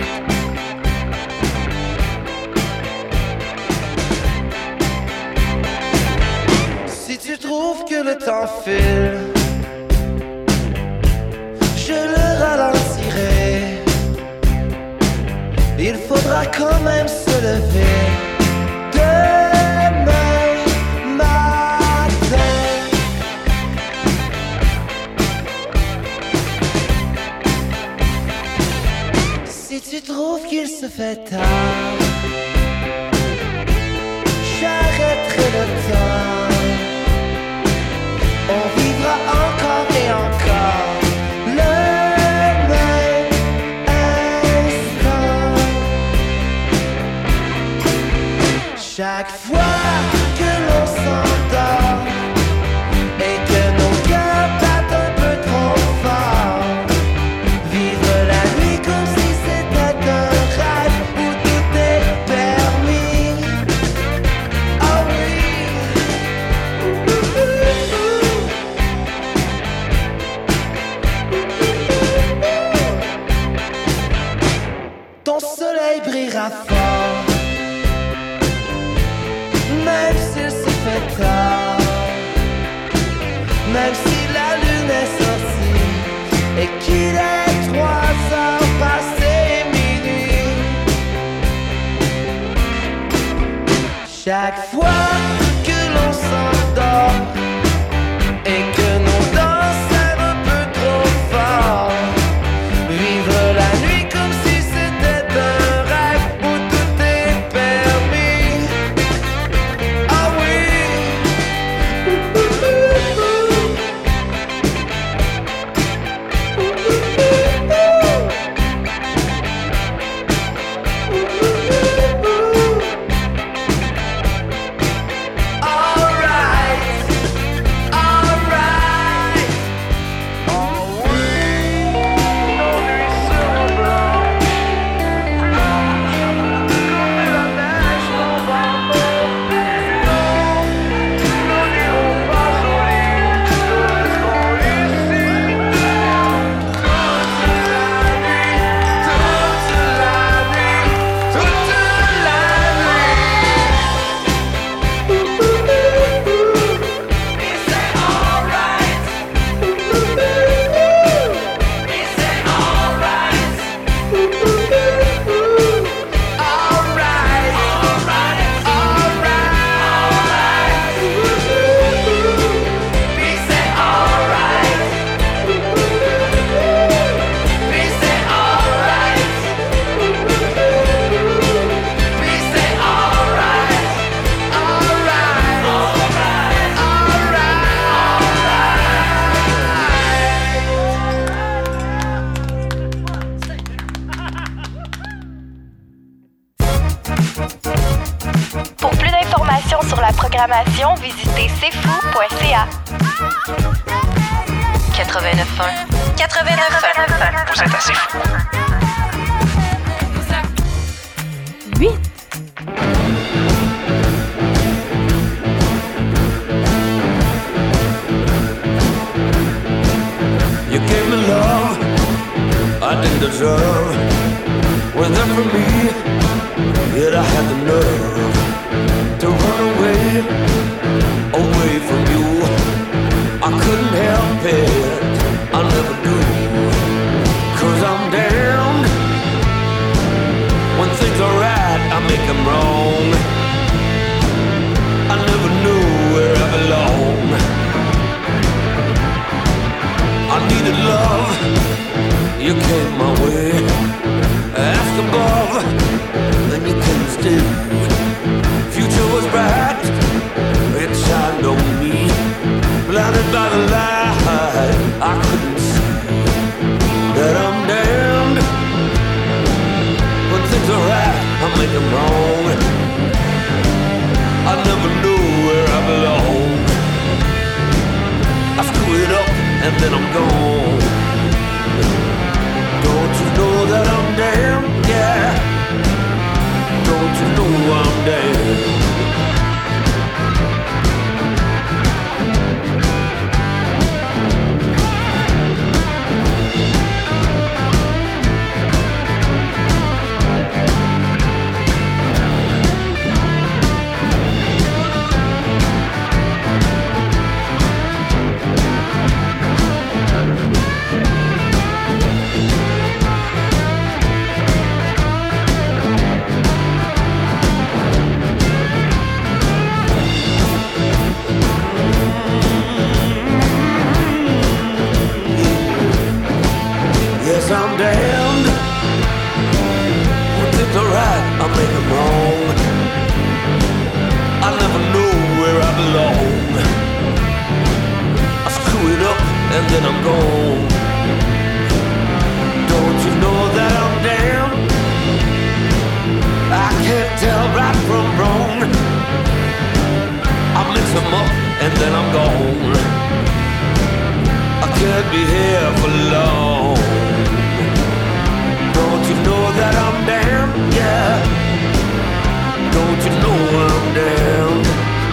Speaker 9: Si tu trouves que le temps file, je le ralentirai. Il faudra quand même se lever demain matin. Si tu trouves qu'il se fait tard, j'arrêterai le temps. On vivra encore et encore le même instant. Chaque fois que l'on s'endort et que nos cœurs battent un peu trop fort, vivre la nuit comme si c'était un rêve où tout est permis. Oh oui. Ton soleil brillera fort, même s'il se fait tard, même si la lune est sortie et qu'il est trois heures passé minuit. Chaque fois que l'on s'endort et que nos dents serrent un peu trop fort, vivre la nuit comme si c'était un rêve où tout est permis. Ah oui.
Speaker 5: Pour plus d'informations sur la programmation, visitez c f o point c a.
Speaker 1: quatre-vingt-neuf un. quatre-vingt-neuf un.
Speaker 7: Vous êtes assez fou.
Speaker 3: huit.
Speaker 4: You gave me love I didn't deserve. Was there for me? Yet I had the nerve to run away, away from you. I couldn't help it, I never do. Cause I'm damned. When things are right, I make them wrong. I never knew where I belong. I needed love, you came my way. Ask above, then you couldn't stay. Future was bright, it shined on me. Blinded by the light, I couldn't see that I'm damned. When things are right, I make them wrong. I never knew where I belong. I screw it up and then I'm gone. Don't you know that I'm damned, yeah. Don't you know I'm damned. Yes, I'm damned. When things are right, I make them wrong. I never know where I belong. I screw it up and then I'm gone. Don't you know that I'm damned? I can't tell right from wrong. I mix them up and then I'm gone. I can't be here for long. Don't you know that I'm damned, yeah. Don't you know I'm damned.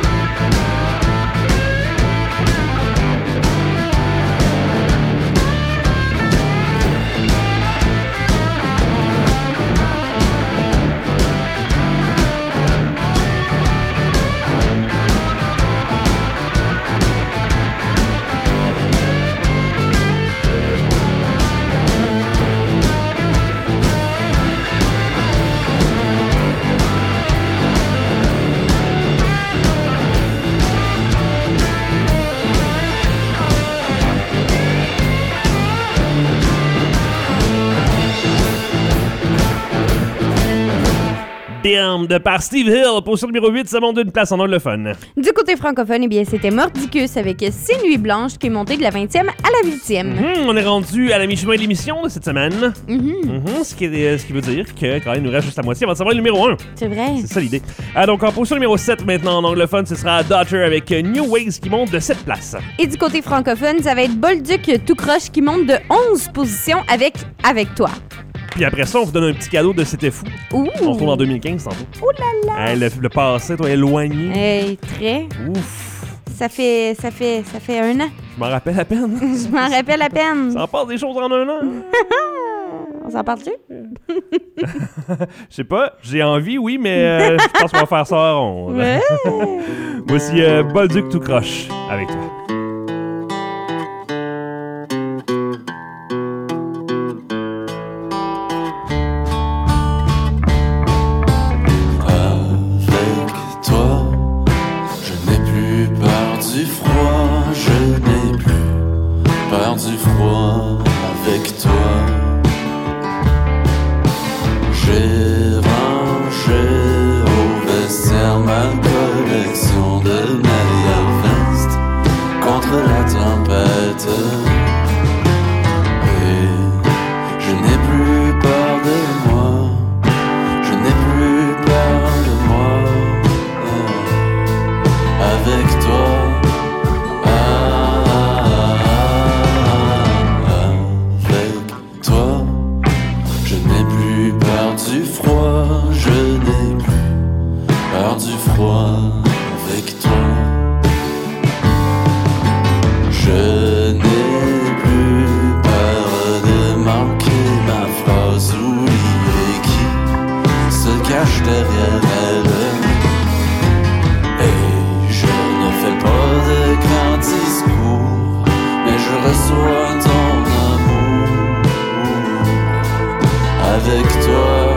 Speaker 2: Damned par Steve Hill. Position numéro huit, ça monte d'une place en anglophone.
Speaker 3: Du côté francophone, eh bien, c'était Mordicus avec Ces Nuits Blanches qui est monté de la vingtième à la huitième.
Speaker 2: Mm-hmm, on est rendu à la mi-chemin de l'émission de cette semaine.
Speaker 3: Mm-hmm.
Speaker 2: Mm-hmm, ce, qui est, ce qui veut dire que quand il nous reste juste la moitié, on va savoir le numéro un.
Speaker 3: C'est vrai.
Speaker 2: C'est ça l'idée. Ah, donc en position numéro sept maintenant en anglophone, ce sera Daughter avec New Ways qui monte de sept places.
Speaker 3: Et du côté francophone, ça va être Bolduc tout croche qui monte de onze positions avec Avec toi.
Speaker 2: Puis après ça, on vous donne un petit cadeau de C'était fou.
Speaker 3: Ouh.
Speaker 2: On se retrouve en deux mille quinze tantôt.
Speaker 3: Ouh là là.
Speaker 2: Hey, le, le passé, toi, éloigné.
Speaker 3: Hey, très.
Speaker 2: Ouf.
Speaker 3: Ça fait, ça fait, ça fait un an.
Speaker 2: Je m'en rappelle à peine.
Speaker 3: Je m'en rappelle à peine.
Speaker 2: Ça en passe des choses en un an.
Speaker 3: On s'en parle-tu?
Speaker 2: Je sais pas. J'ai envie, oui, mais euh, je pense qu'on va faire ça à ronde.
Speaker 3: Ouais.
Speaker 2: Voici euh, Bolduc tout croche avec toi.
Speaker 15: Du froid, je n'ai plus peur du froid avec toi. J'ai rangé au vestiaire ma collection de meilleures vestes froid avec toi. Je n'ai plus peur de manquer ma phrase oubliée qui se cache derrière elle. Et je ne fais pas de grands discours, mais je reçois ton amour avec toi.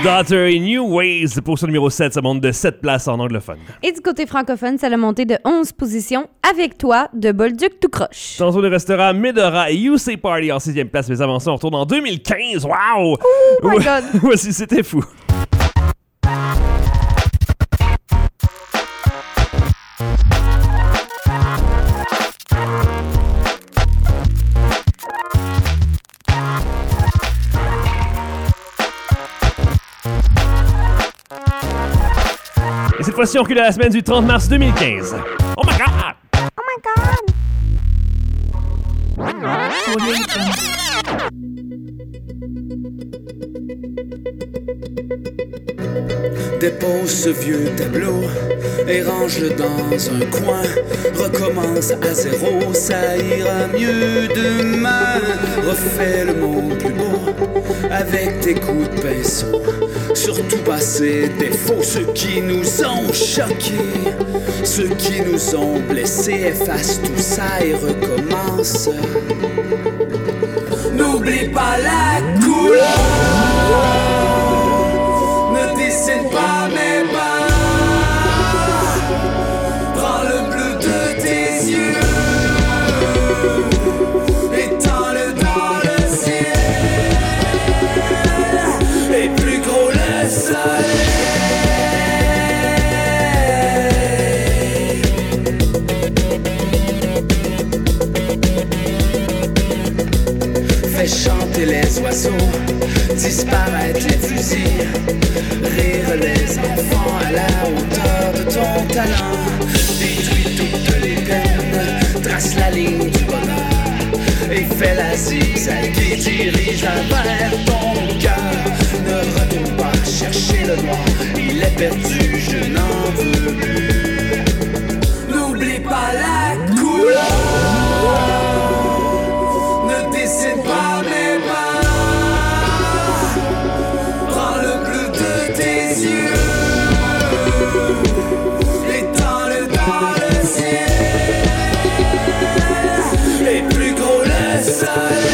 Speaker 2: Daughter et New Ways pour ce numéro sept. Ça monte de sept places en anglophone.
Speaker 3: Et du côté francophone, ça a monté de onze positions. Avec toi, de Bolduc tout croche.
Speaker 2: Tantôt, le restaurant Medora et You Say Party en sixième place. Mais avant ça, on retourne en deux mille quinze. Wow!
Speaker 3: Oh my God!
Speaker 2: Voici, c'était fou. Et cette fois-ci, on recule à la semaine du trente mars deux mille quinze. Oh my God!
Speaker 3: Oh my God!
Speaker 15: Dépose ce vieux tableau et range-le dans un coin. Recommence à zéro, ça ira mieux demain. Refais le monde plus beau avec tes coups de pinceau. Surtout pas ses défauts, ceux qui nous ont choqués, ceux qui nous ont blessés. Efface tout ça et recommence. N'oublie pas la couleur. Ne dessine pas mes pas. Prends le bleu de tes yeux. Étends-le dans le ciel. Et plus gros le soleil. Fais chanter les oiseaux, disparaître les fusils, rire les enfants à la hauteur de ton talent. Détruis toutes les peines, trace la ligne du bonheur et fais la zigzag qui dirige vers ton cœur. Ne retourne pas chercher le noir, il est perdu, je n'en veux plus. N'oublie pas la couleur. Ne dessine pas mes pas. Prends le bleu de tes yeux. Étends-le dans le ciel. Et plus gros le soleil.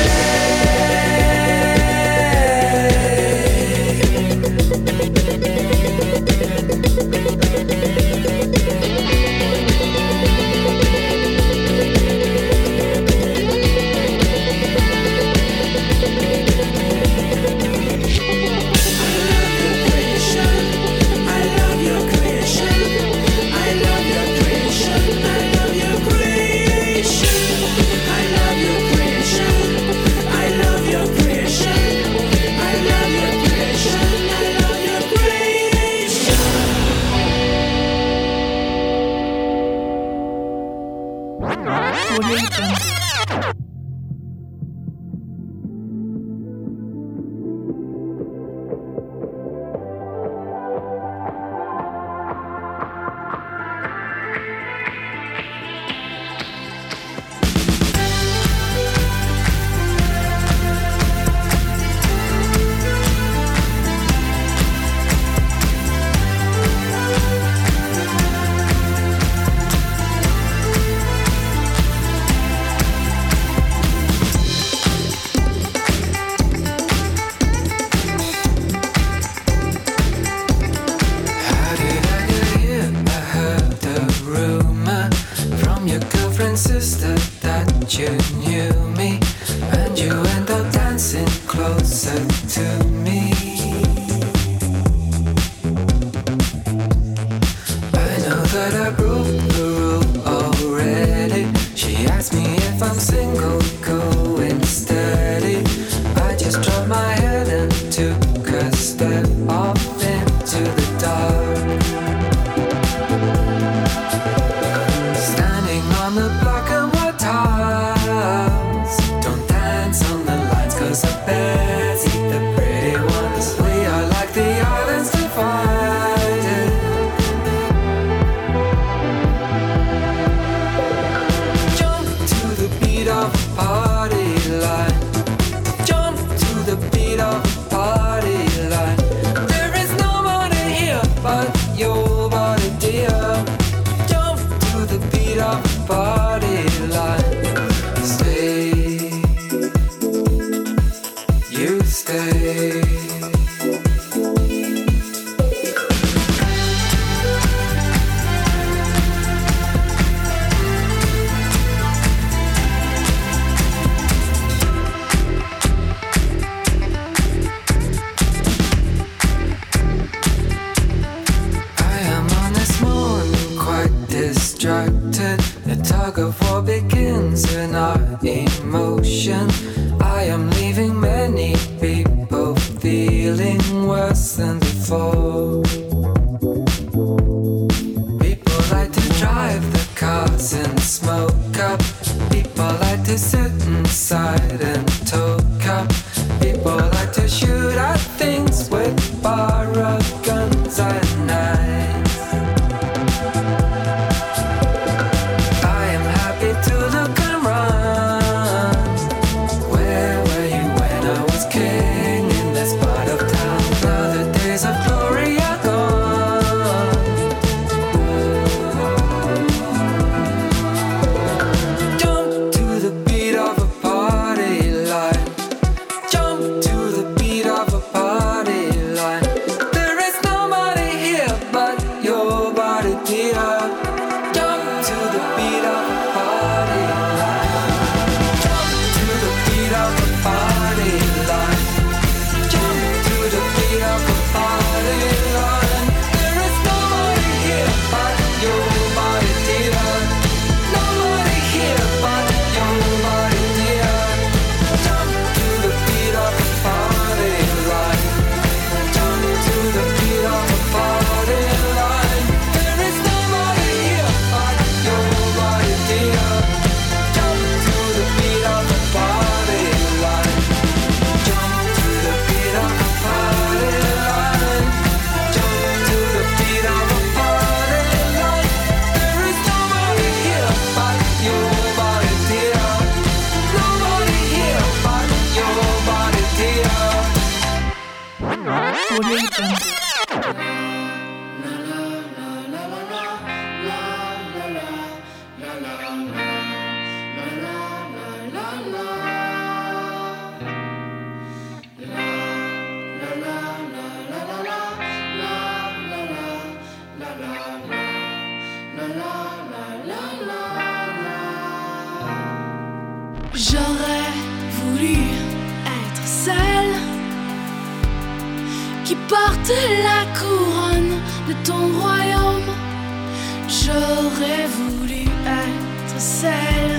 Speaker 15: tug of war begins in our emotion. I am leaving many people feeling worse than before. People like to drive the cars and smoke up. People like to sit inside and talk up. People like to shoot at things with borrowed guns at night. I am happy to look and run. Where were you when I was king in this part of town? Now the days of glory are gone. Jump to the beat of a party line. Jump to the beat of a party line. There is nobody here but your body, dear. Jump to the beat of a party line. Jump to the beat of a party line. Jump to the beat of a party line. There is nobody here but your body, dear. Nobody here but your body, dear. Jump to the beat of a party line. Jump to the beat of a party line. There is nobody here but your body, dear. Jump to the beat of a party line. Jump to the beat of a party line. Jump to the beat of a party line. There is nobody here but your body, dear. Nobody here but your body, dear.
Speaker 6: J'aurais voulu être celle qui porte la couronne de ton royaume. J'aurais voulu être celle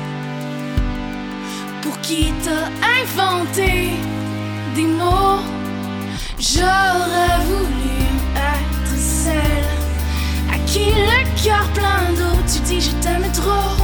Speaker 6: pour qui t'as inventé des mots. J'aurais voulu être celle à qui le cœur plein d'eau tu dis je t'aime trop.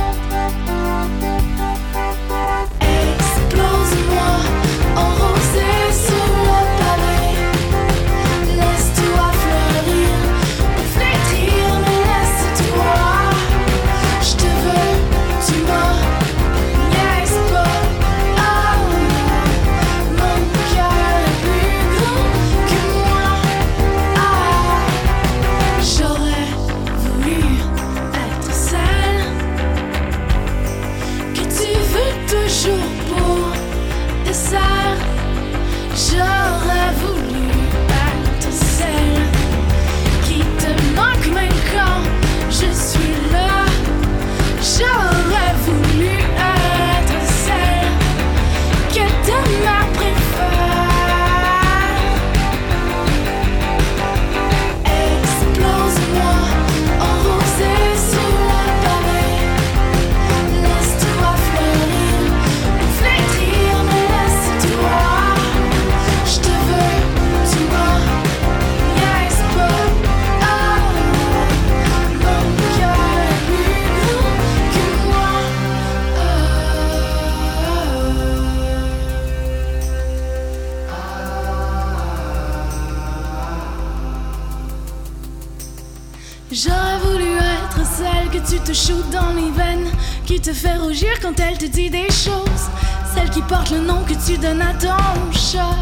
Speaker 6: Explose-moi en rosée sur le pavé. Laisse-toi fleurir, me flétrir, mais laisse-toi. Je te veux, tu m'as, niaise pas. Oh, mon cœur est plus grand que moi. Ah, j'aurais voulu être celle que tu veux toujours pour dessert. J'aurais voulu être celle qui te manque même quand je suis là. J'aurais voulu être celle que ta mère préfère. Explose-moi en rosée sur le pavé. Laisse-toi fleurir, me flétrir, mais laisse-toi. Je te veux, tu m'as, niaise pas. Oh, mon cœur est plus grand que moi. J'aurais voulu être celle que tu te shootes dans les veines, qui te fait rougir quand elle te dit des choses, celle qui porte le nom que tu donnes à ton chat.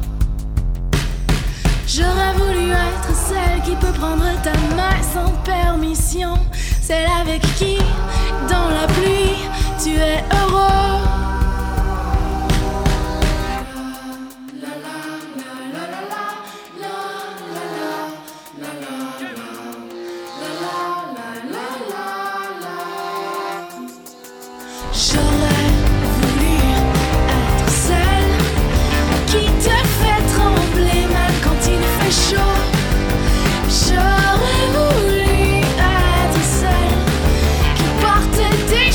Speaker 6: J'aurais voulu être celle qui peut prendre ta main sans permission, celle avec qui, dans la pluie, tu es heureux. J'aurais voulu être celle qui te fait trembler même quand il fait chaud. J'aurais voulu être celle qui porte des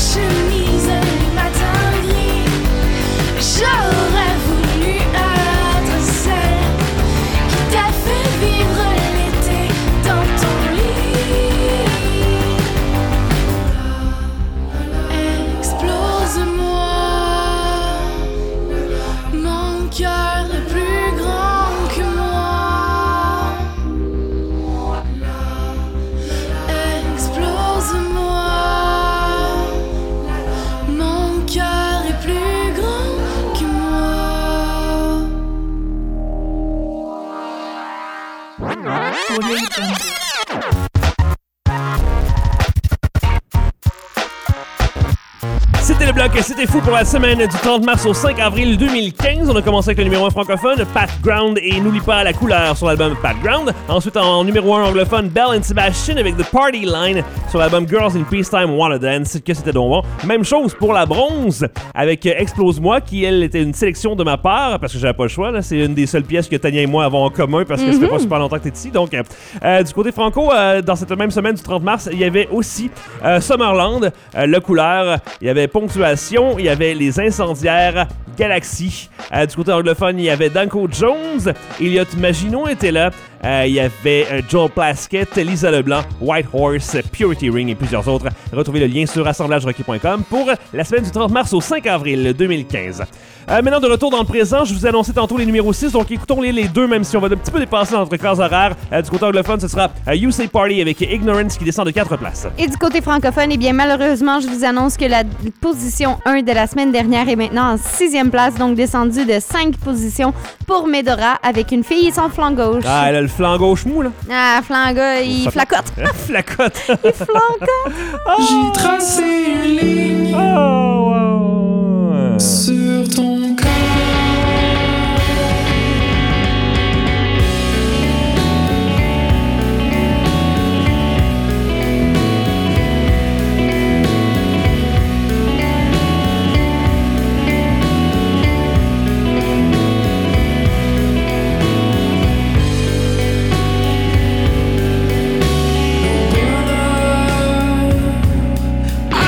Speaker 2: C'était le bloc C'était fou pour la semaine du trente mars au cinq avril deux mille quinze. On a commencé avec le numéro un francophone, Pat Ground et N'oublie pas la couleur sur l'album Pat Ground. Ensuite, en numéro un anglophone, Belle and Sebastian avec The Party Line sur l'album Girls in Peacetime Wanna Dance, que c'était donc bon. Même chose pour la bronze avec Explose-moi, qui elle était une sélection de ma part, parce que j'avais pas le choix. Là. C'est une des seules pièces que Tania et moi avons en commun, parce que mm-hmm. ça fait pas super longtemps que t'es ici. Donc, euh, du côté franco, euh, dans cette même semaine du trente mars, il y avait aussi euh, Summerland, euh, Le Couleur, il y avait Ponctuation, il y avait Les Incendiaires, Galaxy. Euh, du côté anglophone, il y avait Danko Jones, Elliot Maginot était là, euh, il y avait euh, Joel Plaskett, Lisa Leblanc, White Horse, Purity Ring et plusieurs autres. Retrouvez le lien sur assemblage rocky point com pour la semaine du trente mars au cinq avril deux mille quinze. Euh, maintenant, de retour dans le présent, je vous ai annoncé tantôt les numéros six, donc écoutons-les les deux, même si on va un petit peu dépasser notre classe horaire. Euh, du côté anglophone, ce sera euh, You Say Party avec Ignorance qui descend de quatre places.
Speaker 3: Et du côté francophone, eh bien, malheureusement, je vous annonce que la position un de la semaine dernière est maintenant en sixième place, donc descendue de cinq positions pour Medora avec Une fille sans flanc gauche.
Speaker 2: Ah, elle a le flanc gauche mou, là.
Speaker 3: Ah, flanc gauche, il flacote.
Speaker 2: Flacote.
Speaker 3: Il flancote.
Speaker 2: Oh.
Speaker 6: J'ai tracé une ligne
Speaker 2: oh, wow.
Speaker 6: sur ton corps.
Speaker 10: I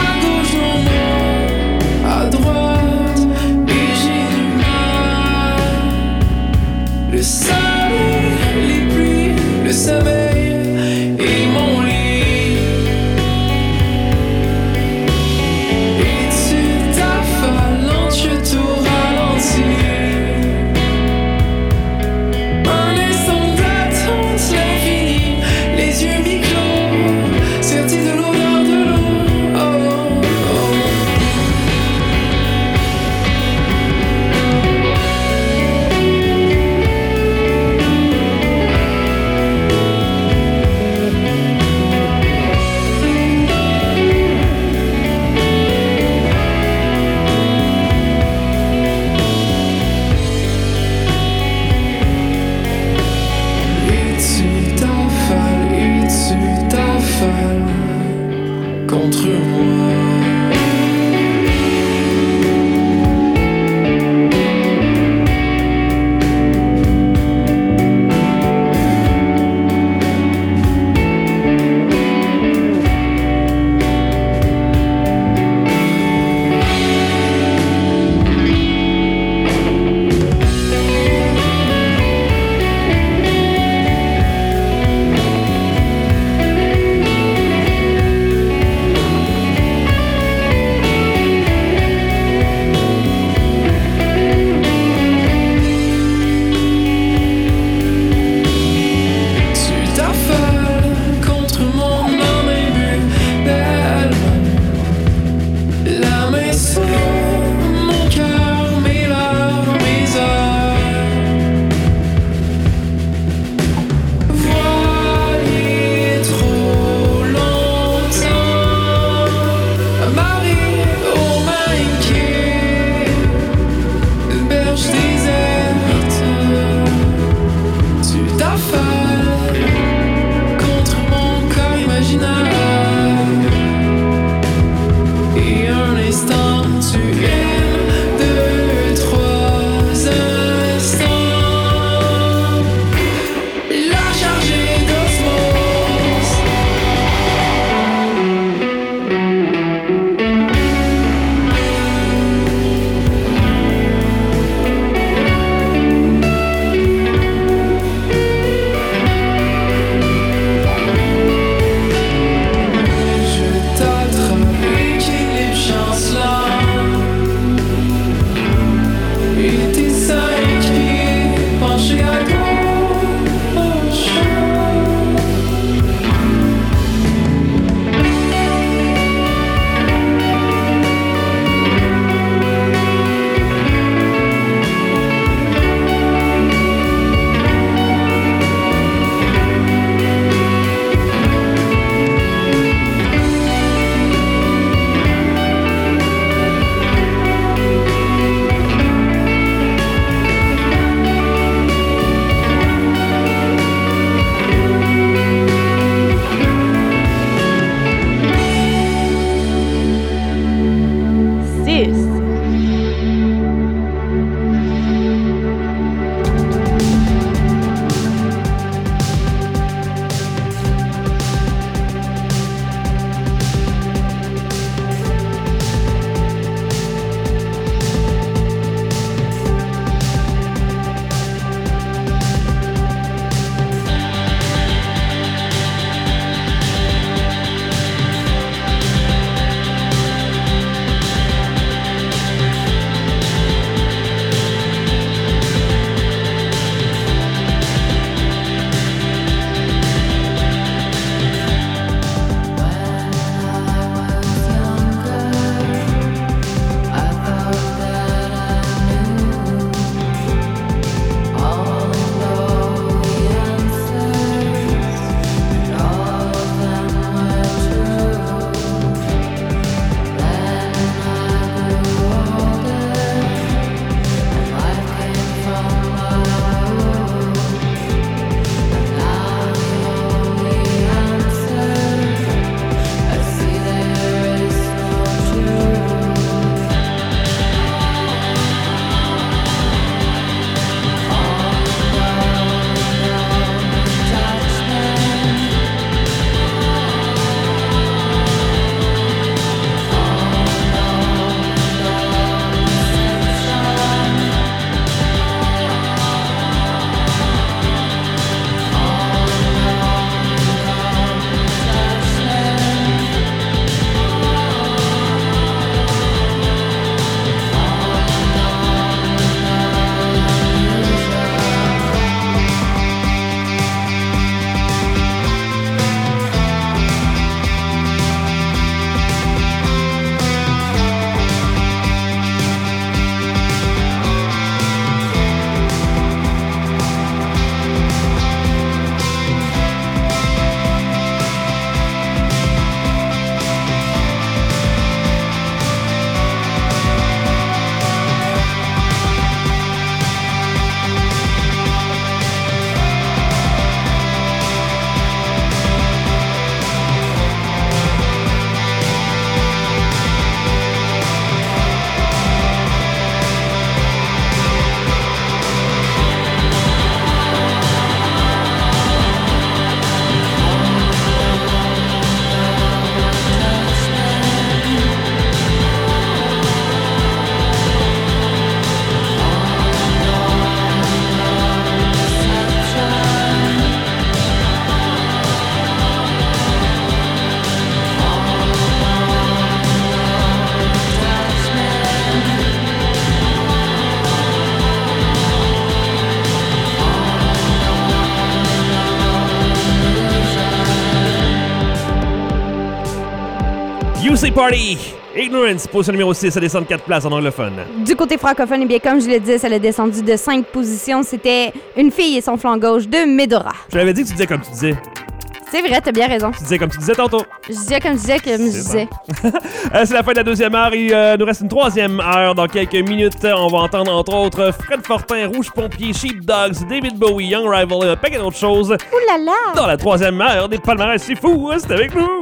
Speaker 2: Party. Ignorance, position numéro six, ça descend de quatre places en anglophone.
Speaker 3: Du côté francophone, eh bien, comme je le disais, ça l'a descendu de cinq positions. C'était Une fille et son flanc gauche de Medora.
Speaker 2: Je l'avais dit que tu disais comme tu disais.
Speaker 3: C'est vrai, t'as bien raison.
Speaker 2: Tu disais comme tu disais tantôt.
Speaker 3: Je disais comme je disais, comme je disais.
Speaker 2: euh, c'est la fin de la deuxième heure. Il euh, nous reste une troisième heure. Dans quelques minutes, on va entendre entre autres Fred Fortin, Rouge Pompier, Sheepdogs, David Bowie, Young Rival et un paquet d'autres choses.
Speaker 3: Ouh là là!
Speaker 2: Dans la troisième heure des palmarès, c'est fou, hein, c'est avec nous.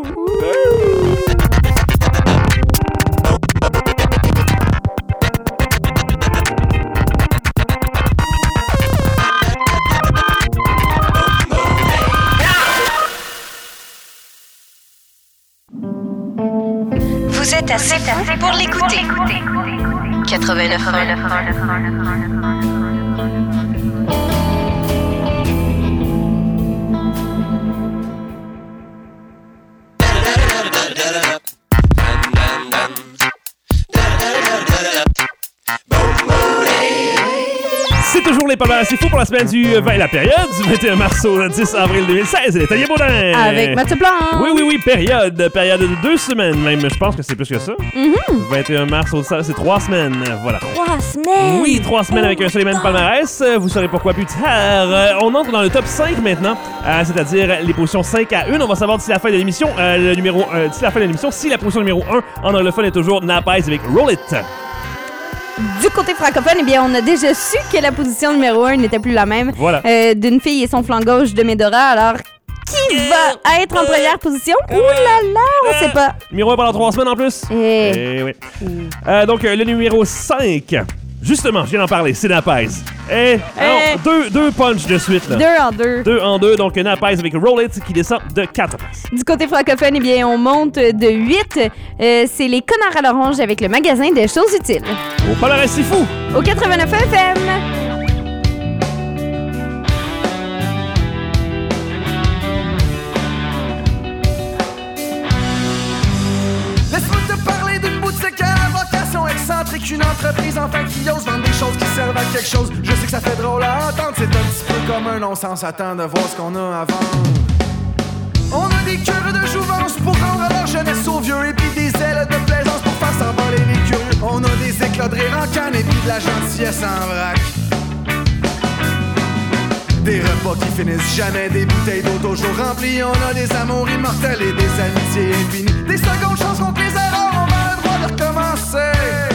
Speaker 1: Vous êtes assez fou pour l'écouter. quatre-vingt-neuf
Speaker 2: C'est toujours les palmarès, c'est fou pour la semaine du vingt, la période du vingt et un mars au dix avril deux mille seize. Et Tania Baudin.
Speaker 3: Avec Mathieu Plante.
Speaker 2: Oui, oui, oui, période. Période de deux semaines même. Je pense que c'est plus que ça.
Speaker 3: Mm-hmm.
Speaker 2: vingt et un mars au c'est trois semaines. Voilà.
Speaker 3: Trois semaines.
Speaker 2: Oui, trois semaines avec un Suleiman palmarès. Vous saurez pourquoi plus tard. Euh, on entre dans le top cinq maintenant, euh, c'est-à-dire les positions cinq à un. On va savoir d'ici la fin de l'émission, euh, le numéro, euh, d'ici la fin de l'émission, si la position numéro un en anglophone est toujours Napaz avec Roll It.
Speaker 3: Du côté francophone, eh bien, on a déjà su que la position numéro un n'était plus la même.
Speaker 2: Voilà.
Speaker 3: Euh, D'une fille et son flanc gauche de Medora. Alors, qui va être en première position? Ouh là là, on sait pas.
Speaker 2: Numéro un pendant trois semaines en plus.
Speaker 3: Eh.
Speaker 2: Eh oui. Euh, donc, euh, le numéro cinq. Justement, je viens d'en parler, c'est Napaz. Et alors,
Speaker 3: Eh.
Speaker 2: deux, deux punchs de suite. Là.
Speaker 3: Deux en deux.
Speaker 2: Deux en deux, donc Napaz avec Roll It qui descend de quatre places.
Speaker 3: Du côté francophone, eh bien, on monte de huit. Euh, c'est les Connards à l'orange avec le magasin des choses utiles.
Speaker 2: Au palmarès, c'est fou.
Speaker 3: Au quatre-vingt-neuf F M.
Speaker 9: Laisse-moi te parler d'une boutique à vocation excentrique, une entreprise enfin qui ose vendre des choses qui servent à quelque chose. Je sais que ça fait drôle à entendre, c'est un petit peu comme un non-sens. Attends de voir ce qu'on a à vendre. On a des cures de jouvence pour rendre leur jeunesse aux vieux, et puis des ailes de plaisance pour faire s'emballer les curieux. On a des éclats de rire en canne et puis de la gentillesse en vrac. Des repas qui finissent jamais, des bouteilles d'eau toujours remplies. On a des amours immortels et des amitiés infinies. Des secondes chances contre les erreurs, on a le droit de recommencer.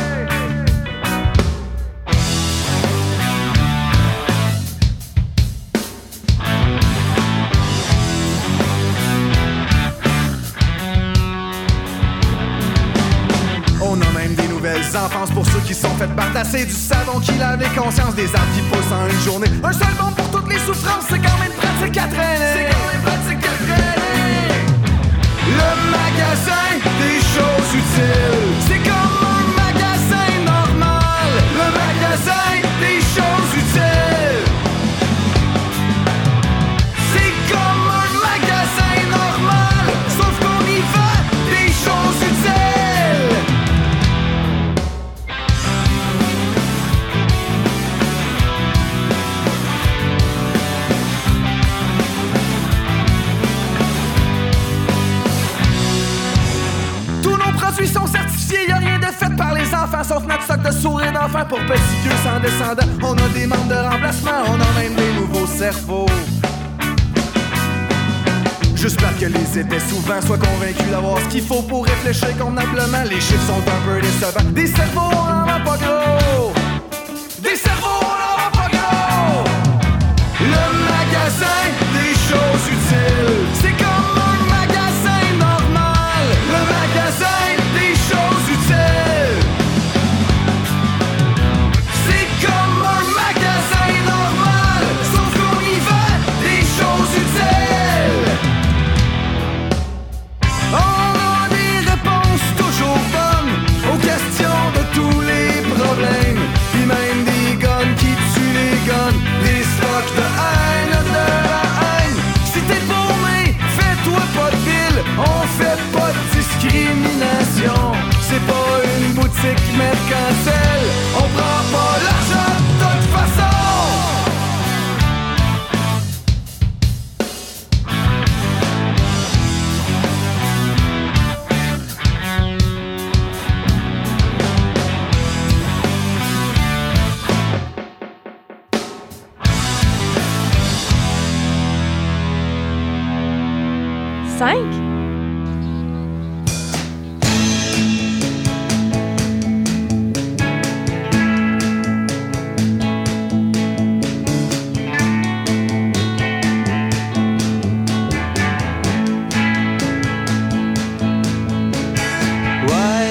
Speaker 9: On a même des nouvelles enfances pour ceux qui sont fait bartasser, du savon qui lave les consciences, des arbres qui poussent en une journée. Un seul monde pour toutes les souffrances, c'est quand même pratique à traîner. C'est quand même pratique à traîner. Le magasin des choses utiles, c'est comme un magasin normal. Le magasin des choses utiles, c'est comme un magasin normal, sauf qu'on y vend des choses utiles. Produits sont certifiés, y'a rien de fait par les enfants, sauf notre stock de sourires d'enfants pour petits vieux sans descendants. On a des membres de remplacement, on a même des nouveaux cerveaux. J'espère que les épais souvent soient convaincus d'avoir ce qu'il faut pour réfléchir convenablement. Les chiffres sont un peu décevants. Des cerveaux, on en a pas gros. Des cerveaux, on en a pas gros. Le magasin des choses utiles, c'est comme un magasin normal. Le magasin des choses utiles, c'est comme un magasin normal, sauf qu'on y vend des choses utiles. On a des réponses toujours bonnes aux questions de tous les problèmes, puis même des guns qui tuent les guns, des stocks de haine, de la haine. Si t'es paumé, fais-toi pas de pile, on fait pas de discrimination. C'est pas une boutique mercantile, on prend pas l'argent de toute façon.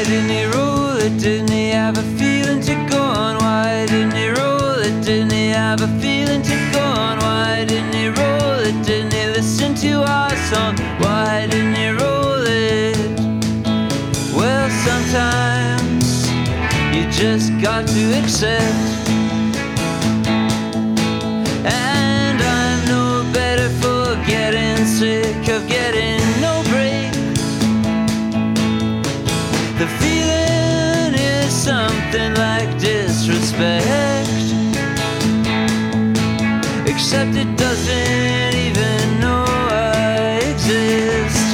Speaker 16: didn't he roll it? Didn't he have a feeling to go on? Why didn't he roll it? Didn't he have a feeling to go on? Why didn't he roll it? Didn't he listen to our song? Why didn't he roll it? Well, sometimes you just got to accept. And I'm no better for getting sick of getting no break. The feeling is something like disrespect, except it doesn't even know I exist.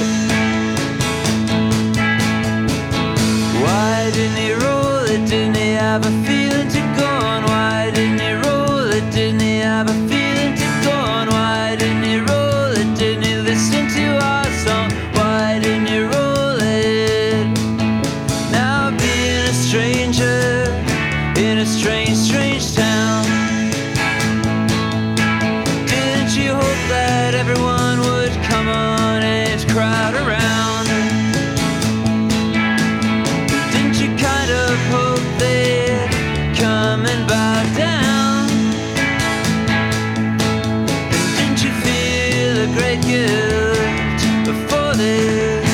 Speaker 16: Why didn't he roll it? Didn't he have a feeling to go on? Why didn't he roll it? Didn't he have a feeling to go on? Why didn't he roll it? Didn't he listen to our song? Why didn't he roll it? Now being a stranger in a strange, strange town, didn't you hope that everyone would come on and crowd around? Didn't you kind of hope they'd come and bow down? And didn't you feel a great guilt before this?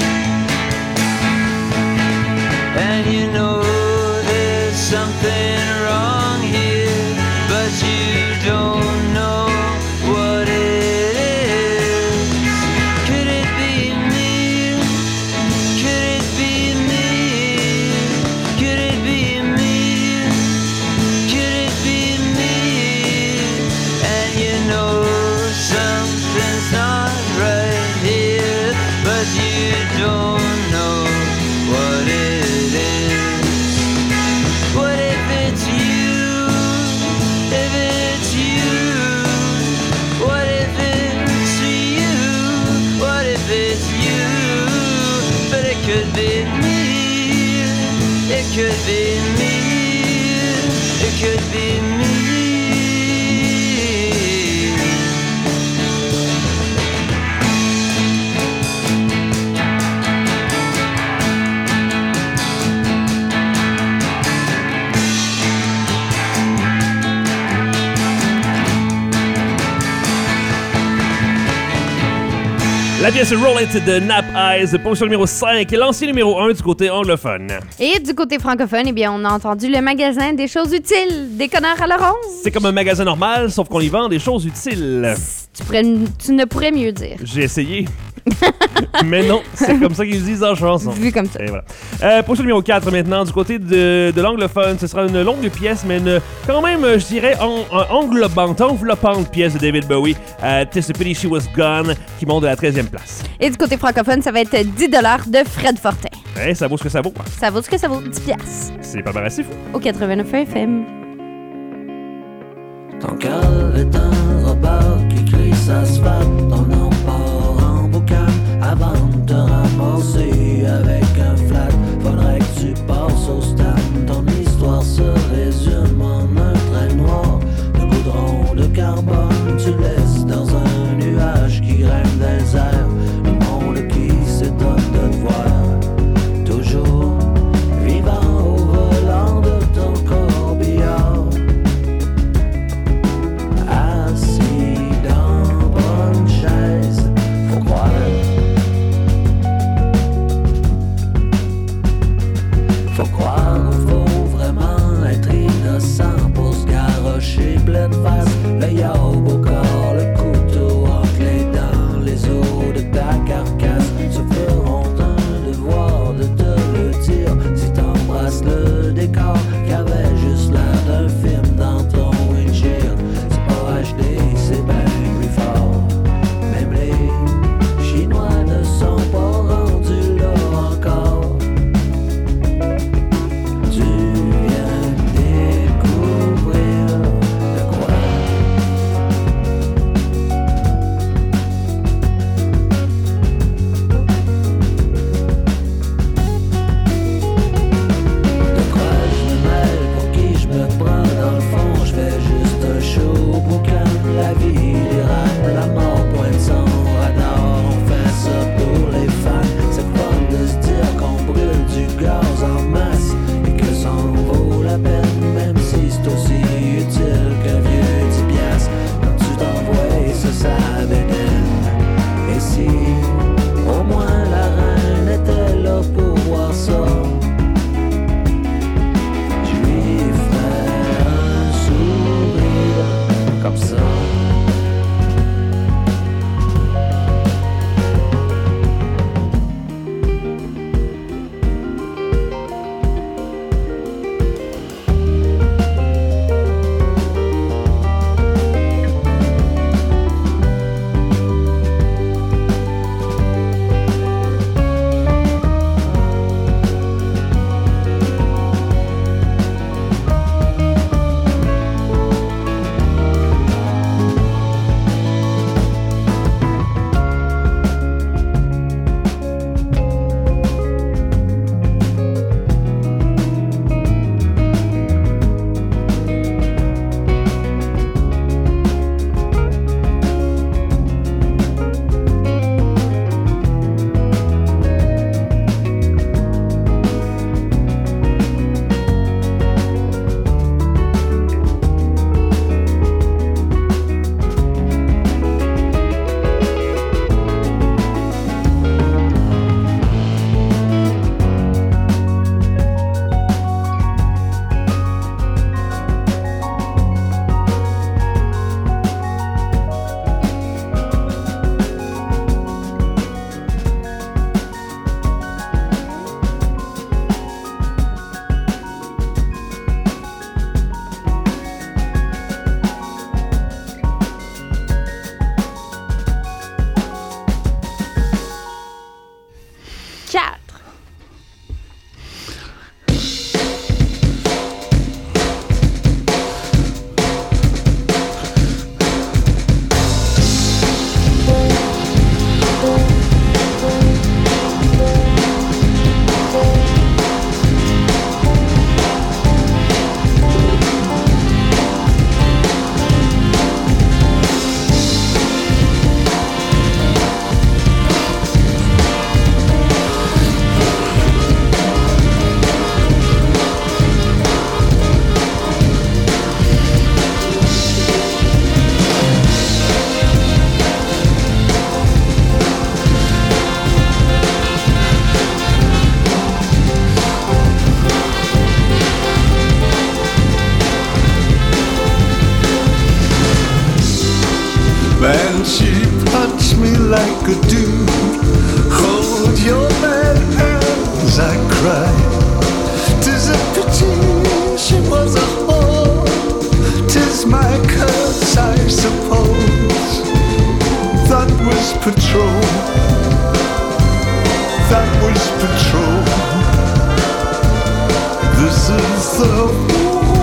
Speaker 16: And you know there's something wrong here, but you don't know what it is. Could it be me? Could it be me? Could it be me? Could it be me? And you know something's not right here, but you don't know what it is. What if it's you? If it's you? What if it's you? What if it's you? But it could be me. It could be me. It could be me.
Speaker 2: La pièce Roll It de Nap Eyes, position numéro cinq, l'ancien numéro un du côté anglophone.
Speaker 3: Et du côté francophone, eh bien, on a entendu le magasin des choses utiles, des connards à la ronce.
Speaker 2: C'est comme un magasin normal, sauf qu'on y vend des choses utiles.
Speaker 3: Tu, pourrais, tu ne pourrais mieux dire.
Speaker 2: J'ai essayé. Mais non, c'est comme ça qu'ils disent en chanson.
Speaker 3: Vu comme ça.
Speaker 2: Et voilà. Euh, position numéro quatre maintenant, du côté de, de l'anglophone, ce sera une longue pièce, mais une, quand même, je dirais, en, en, englobante, enveloppante pièce de David Bowie, euh, Tis a Pity She Was Gone, qui monte de la treizième place.
Speaker 3: Et du côté francophone, ça va être dix dollars de Fred Fortin.
Speaker 2: Ouais, ça vaut ce que ça vaut.
Speaker 3: Ça vaut ce que ça vaut, dix piastres.
Speaker 2: C'est pas mal assez fou.
Speaker 3: Au quatre-vingt-neuf F M.
Speaker 9: Ton cœur est un robot qui crie sa sphère, ton nom part en boucan avant de te ramasser avec un flat. Faudrait que tu passes au stade, ton histoire se résume en un trait noir de goudron de carbone. Tu laisses dans un nuage qui grimpe des airs, le monde qui s'étonne de te voir, toujours vivant au volant de ton corbillard. Assis dans bonne chaise, faut croire. Faut croire ou faut vraiment être innocent pour se garrocher pleine face. Le yaourt au corps, le couteau entre les dents, les os de ta carcasse se feront un devoir de te le dire si t'embrasses le décor qui avait juste l'air d'un film dans ton windshield. C'est pas H D, c'est bien plus fort. Même les Chinois ne sont pas rendus là encore. Tu viens découvrir de quoi. De quoi right. 'Tis a pity she was a whore. 'Tis my curse, I suppose. That was patrol. That was patrol. This is the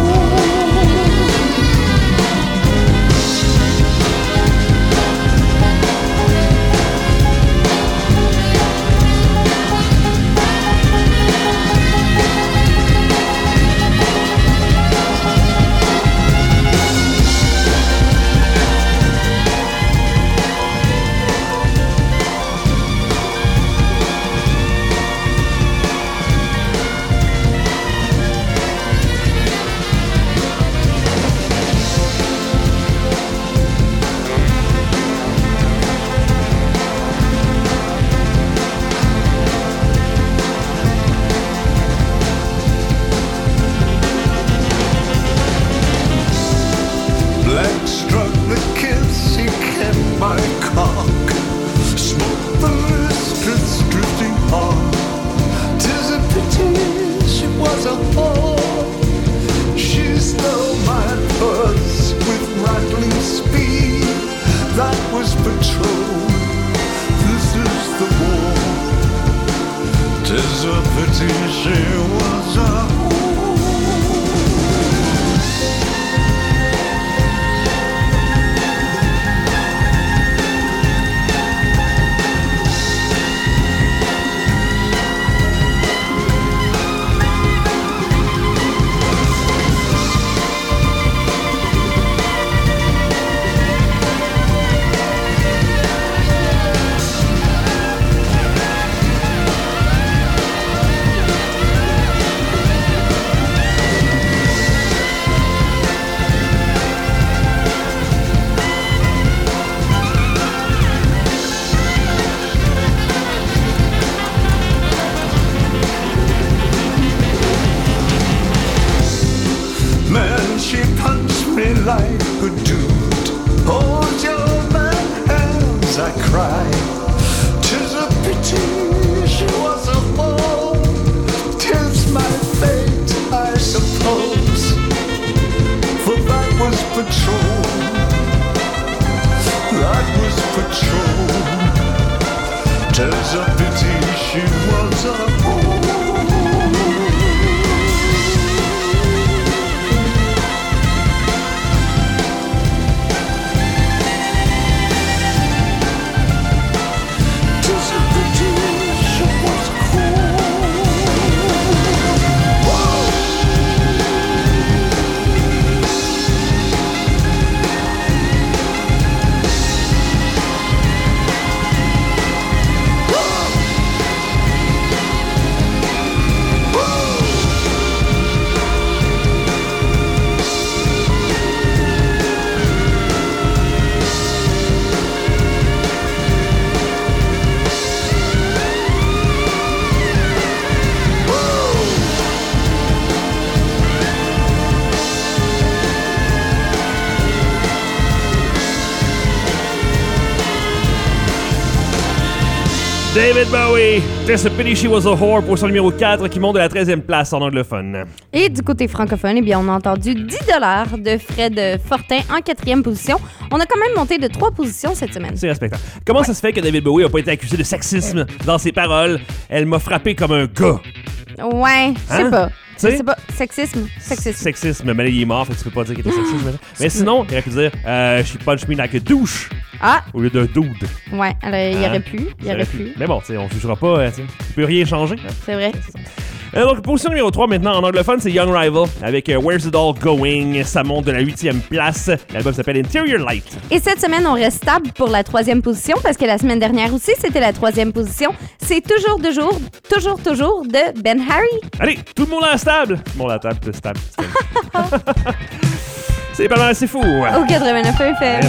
Speaker 2: David Bowie, There's a Pity She Was a Whore pour son numéro quatre qui monte de la treizième place en anglophone.
Speaker 3: Et du côté francophone, eh bien, on a entendu dix dollars de Fred Fortin en quatrième position. On a quand même monté de trois positions cette semaine.
Speaker 2: C'est respectable. Comment ouais. ça se fait que David Bowie n'a pas été accusé de sexisme dans ses paroles? Elle m'a frappé comme un gars.
Speaker 3: Ouais, je sais
Speaker 2: hein?
Speaker 3: pas. Je sais pas. Sexisme. Sexisme.
Speaker 2: Sexisme. Mais là, il est mort, fait que tu peux pas dire qu'il était sexiste. Mais, mais sinon, il aurait pu dire euh, She punched me like a douche.
Speaker 3: Ah!
Speaker 2: Au lieu d'un dude.
Speaker 3: Ouais, alors il y
Speaker 2: hein?
Speaker 3: aurait pu. Il y aurait pu.
Speaker 2: Mais bon, tu sais, on ne jugera pas. Tu peux rien changer.
Speaker 3: C'est vrai.
Speaker 2: Euh, donc, position numéro trois maintenant en anglophone, c'est Young Rival avec euh, Where's It All Going? Ça monte de la huitième place. L'album s'appelle Interior Light.
Speaker 3: Et cette semaine, on reste stable pour la troisième position parce que la semaine dernière aussi, c'était la troisième position. C'est toujours, toujours, toujours, toujours de Ben Harry.
Speaker 2: Allez, tout le monde est stable. Tout le monde est stable, stable. stable. C'est pas mal, c'est fou.
Speaker 3: Au quatre-vingt-neuf F M.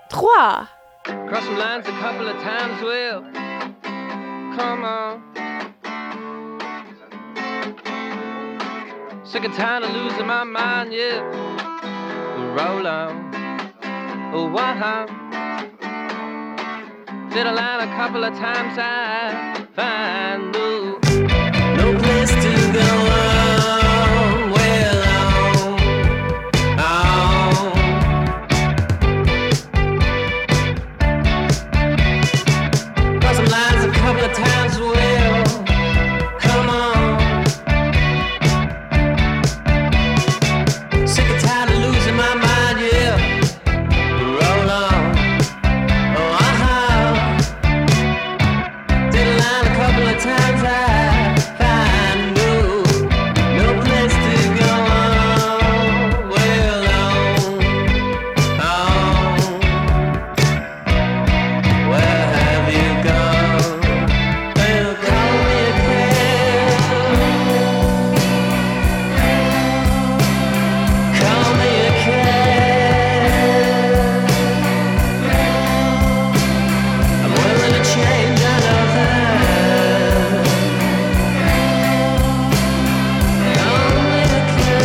Speaker 13: trois.
Speaker 17: Cross some lines a couple of times, well, come on. Sick and tired of losing my mind, yeah. Roll on, oh wow. Did a line a couple of times, I find no, no place to go on, well on, on. Cross some lines a couple of times, well, come on. Sick and tired of losing my mind, yeah. Roll on, oh uh-huh. Did a line a couple of times, I find no, no place to go on, well on, on. Where have you gone? Well, call me a cab. Call me a cab. I'm willing to change, I know that. Call me a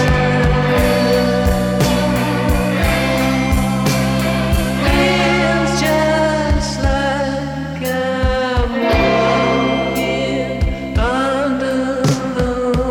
Speaker 17: cab. Feels just like I'm walking under the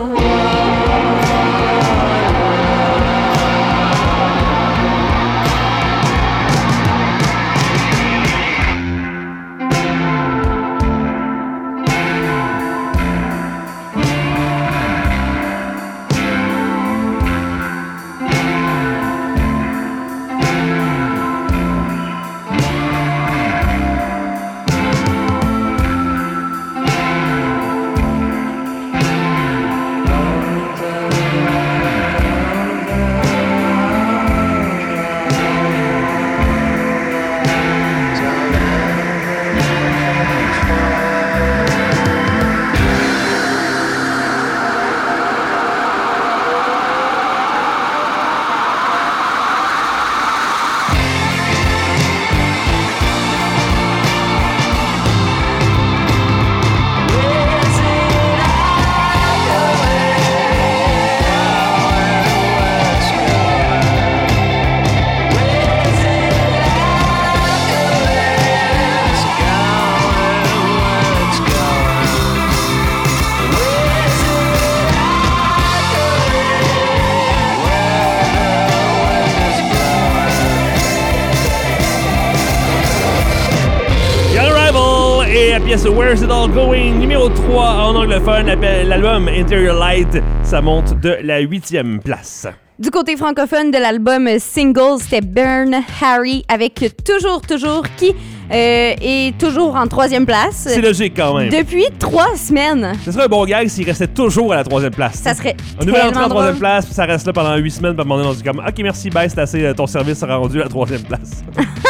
Speaker 2: Young Arrival et la pièce Where's It All Going, numéro trois en anglophone, l'album Interior Light, ça monte de la huitième place.
Speaker 3: Du côté francophone de l'album single, c'était Burn Harry avec Toujours, Toujours qui euh, est toujours en troisième place.
Speaker 2: C'est logique quand même.
Speaker 3: Depuis trois semaines.
Speaker 2: Ce serait un bon gag s'il restait toujours à la troisième place.
Speaker 3: Ça serait
Speaker 2: On nouvelle entrée en
Speaker 3: tellement
Speaker 2: troisième
Speaker 3: drôle.
Speaker 2: place, puis ça reste là pendant huit semaines, puis à un moment donné, on dit comme OK, merci, bye, c'est assez, ton service sera rendu à la troisième place.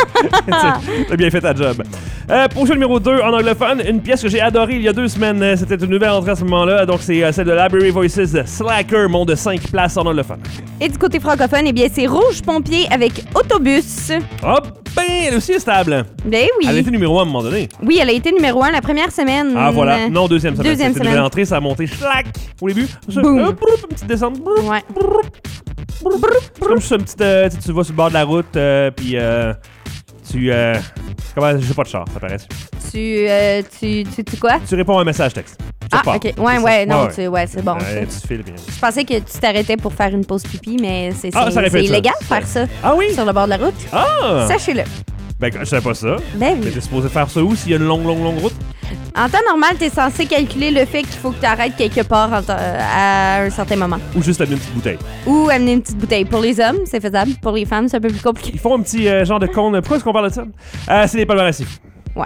Speaker 2: T'as bien fait ta job. Euh, prochain numéro deux en anglophone, une pièce que j'ai adorée il y a deux semaines. Euh, C'était une nouvelle entrée à ce moment-là, donc c'est euh, celle de Library Voices, Slacker, monte de cinq places en anglophone.
Speaker 3: Et du côté francophone, eh bien, c'est Rouge Pompier avec Autobus.
Speaker 2: Oh, ben, elle aussi est stable.
Speaker 3: Ben oui.
Speaker 2: Elle a été numéro un à un moment donné.
Speaker 3: Oui, elle a été numéro un la première semaine.
Speaker 2: Ah, voilà. Non, deuxième semaine.
Speaker 3: Deuxième
Speaker 2: C'était une
Speaker 3: semaine.
Speaker 2: nouvelle entrée, ça a monté schlack au début. Ça,
Speaker 3: Boum.
Speaker 2: euh, brrr, une petite descente. Brrr,
Speaker 3: Ouais.
Speaker 2: brrr, brrr, brrr. C'est comme juste une petite. euh, tu sais, tu vas sur le bord de la route, euh, puis euh, tu. Euh, comment. J'ai pas de char, ça paraît.
Speaker 3: Tu, euh, tu, tu, tu quoi?
Speaker 2: Tu réponds à un message texte. Tu
Speaker 3: Ah,
Speaker 2: repars.
Speaker 3: ok. Ouais,
Speaker 2: C'est
Speaker 3: ouais,
Speaker 2: ça.
Speaker 3: non,
Speaker 2: ouais.
Speaker 3: tu- ouais, c'est bon.
Speaker 2: Ouais,
Speaker 3: ça.
Speaker 2: tu files bien.
Speaker 3: Je pensais que tu t'arrêtais pour faire une pause pipi, mais c'est
Speaker 2: Ah,
Speaker 3: c'est-
Speaker 2: ça aurait
Speaker 3: c'est
Speaker 2: fait ça.
Speaker 3: illégal de faire ça.
Speaker 2: Ah oui?
Speaker 3: Sur le bord de la route.
Speaker 2: Ah!
Speaker 3: Sachez-le.
Speaker 2: Ben, je savais pas ça.
Speaker 3: Ben oui.
Speaker 2: T'étais supposé faire ça où s'il y a une longue, longue, longue route?
Speaker 3: En temps normal, t'es censé calculer le fait qu'il faut que tu arrêtes quelque part en temps- à un certain moment.
Speaker 2: Ou juste amener une petite bouteille?
Speaker 3: Ou amener une petite bouteille. Pour les hommes, c'est faisable. Pour les femmes, c'est un peu plus compliqué.
Speaker 2: Ils font un petit euh, genre de cône. Pourquoi est-ce qu'on parle de ça? Euh, c'est les palmarès.
Speaker 3: Ouais.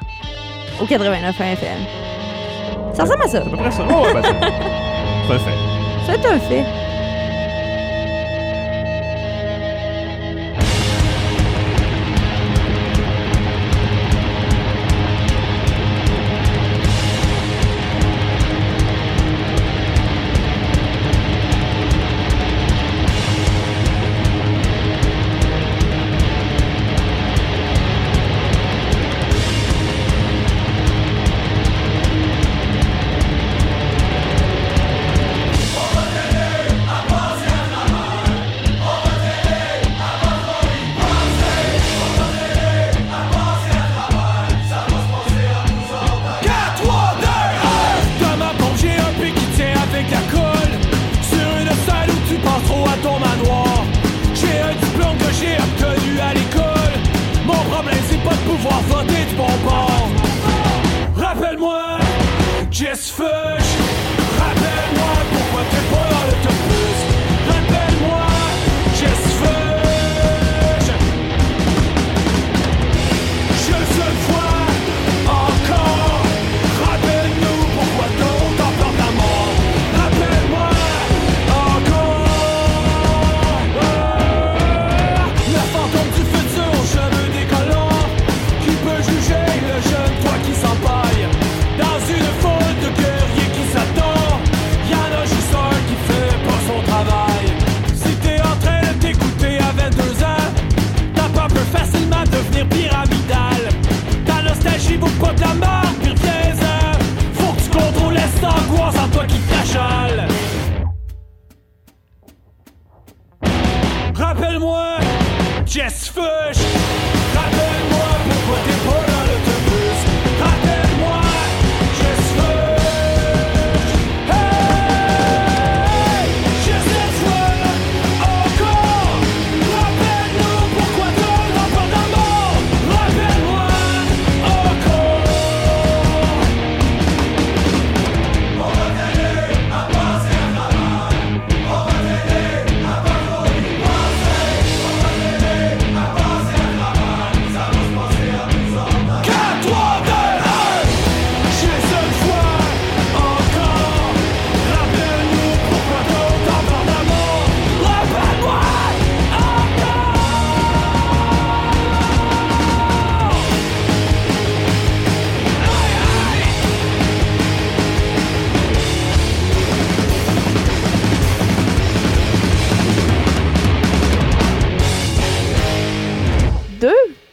Speaker 3: Au quatre-vingt-neuf F M. Ça ressemble à ça.
Speaker 2: C'est à peu près ça. Oh, ouais, ben, c'est c'est un fait.
Speaker 3: C'est un fait.
Speaker 4: Jess Fush. Rappelle-moi pourquoi t'es pas dans l'autobus. Rappelle-moi, Jess Fush. Je te vois encore. Rappelle-nous pourquoi d'autres en portent la mort. Rappelle-moi encore. Le fantôme du futur aux cheveux décollants qui peut juger le jeune toi qui s'empaille dans une foule de guerriers qui s'attendent. Y'en a juste un qui fait pas son travail. Si t'es en train de t'écouter à vingt-deux ans, ta peur peut facilement devenir pyramidale. Ta nostalgie vaut pas de la mort, puis reviens-en. Faut que tu contrôles cette angoisse en toi qui t'achale. Rappelle-moi, Jess Fush. Rappelle-moi pourquoi t'es pas dans l'autobus. Rappelle-moi, Jess Fush. Hey, Jess Fush. Encore. Rappelle-nous pourquoi t'es dans pas d'amour. Rappelle-moi encore. On va t'aider à passer à travers. On va t'aider à pas trop y penser. On va t'aider à passer à travers. Ça va se passer à plus en temps. quatre, trois, deux, un. J'ai cette fois encore. Rappelle-nous pourquoi d'autres en portent d'amour. Rappelle-moi encore.
Speaker 3: Deux.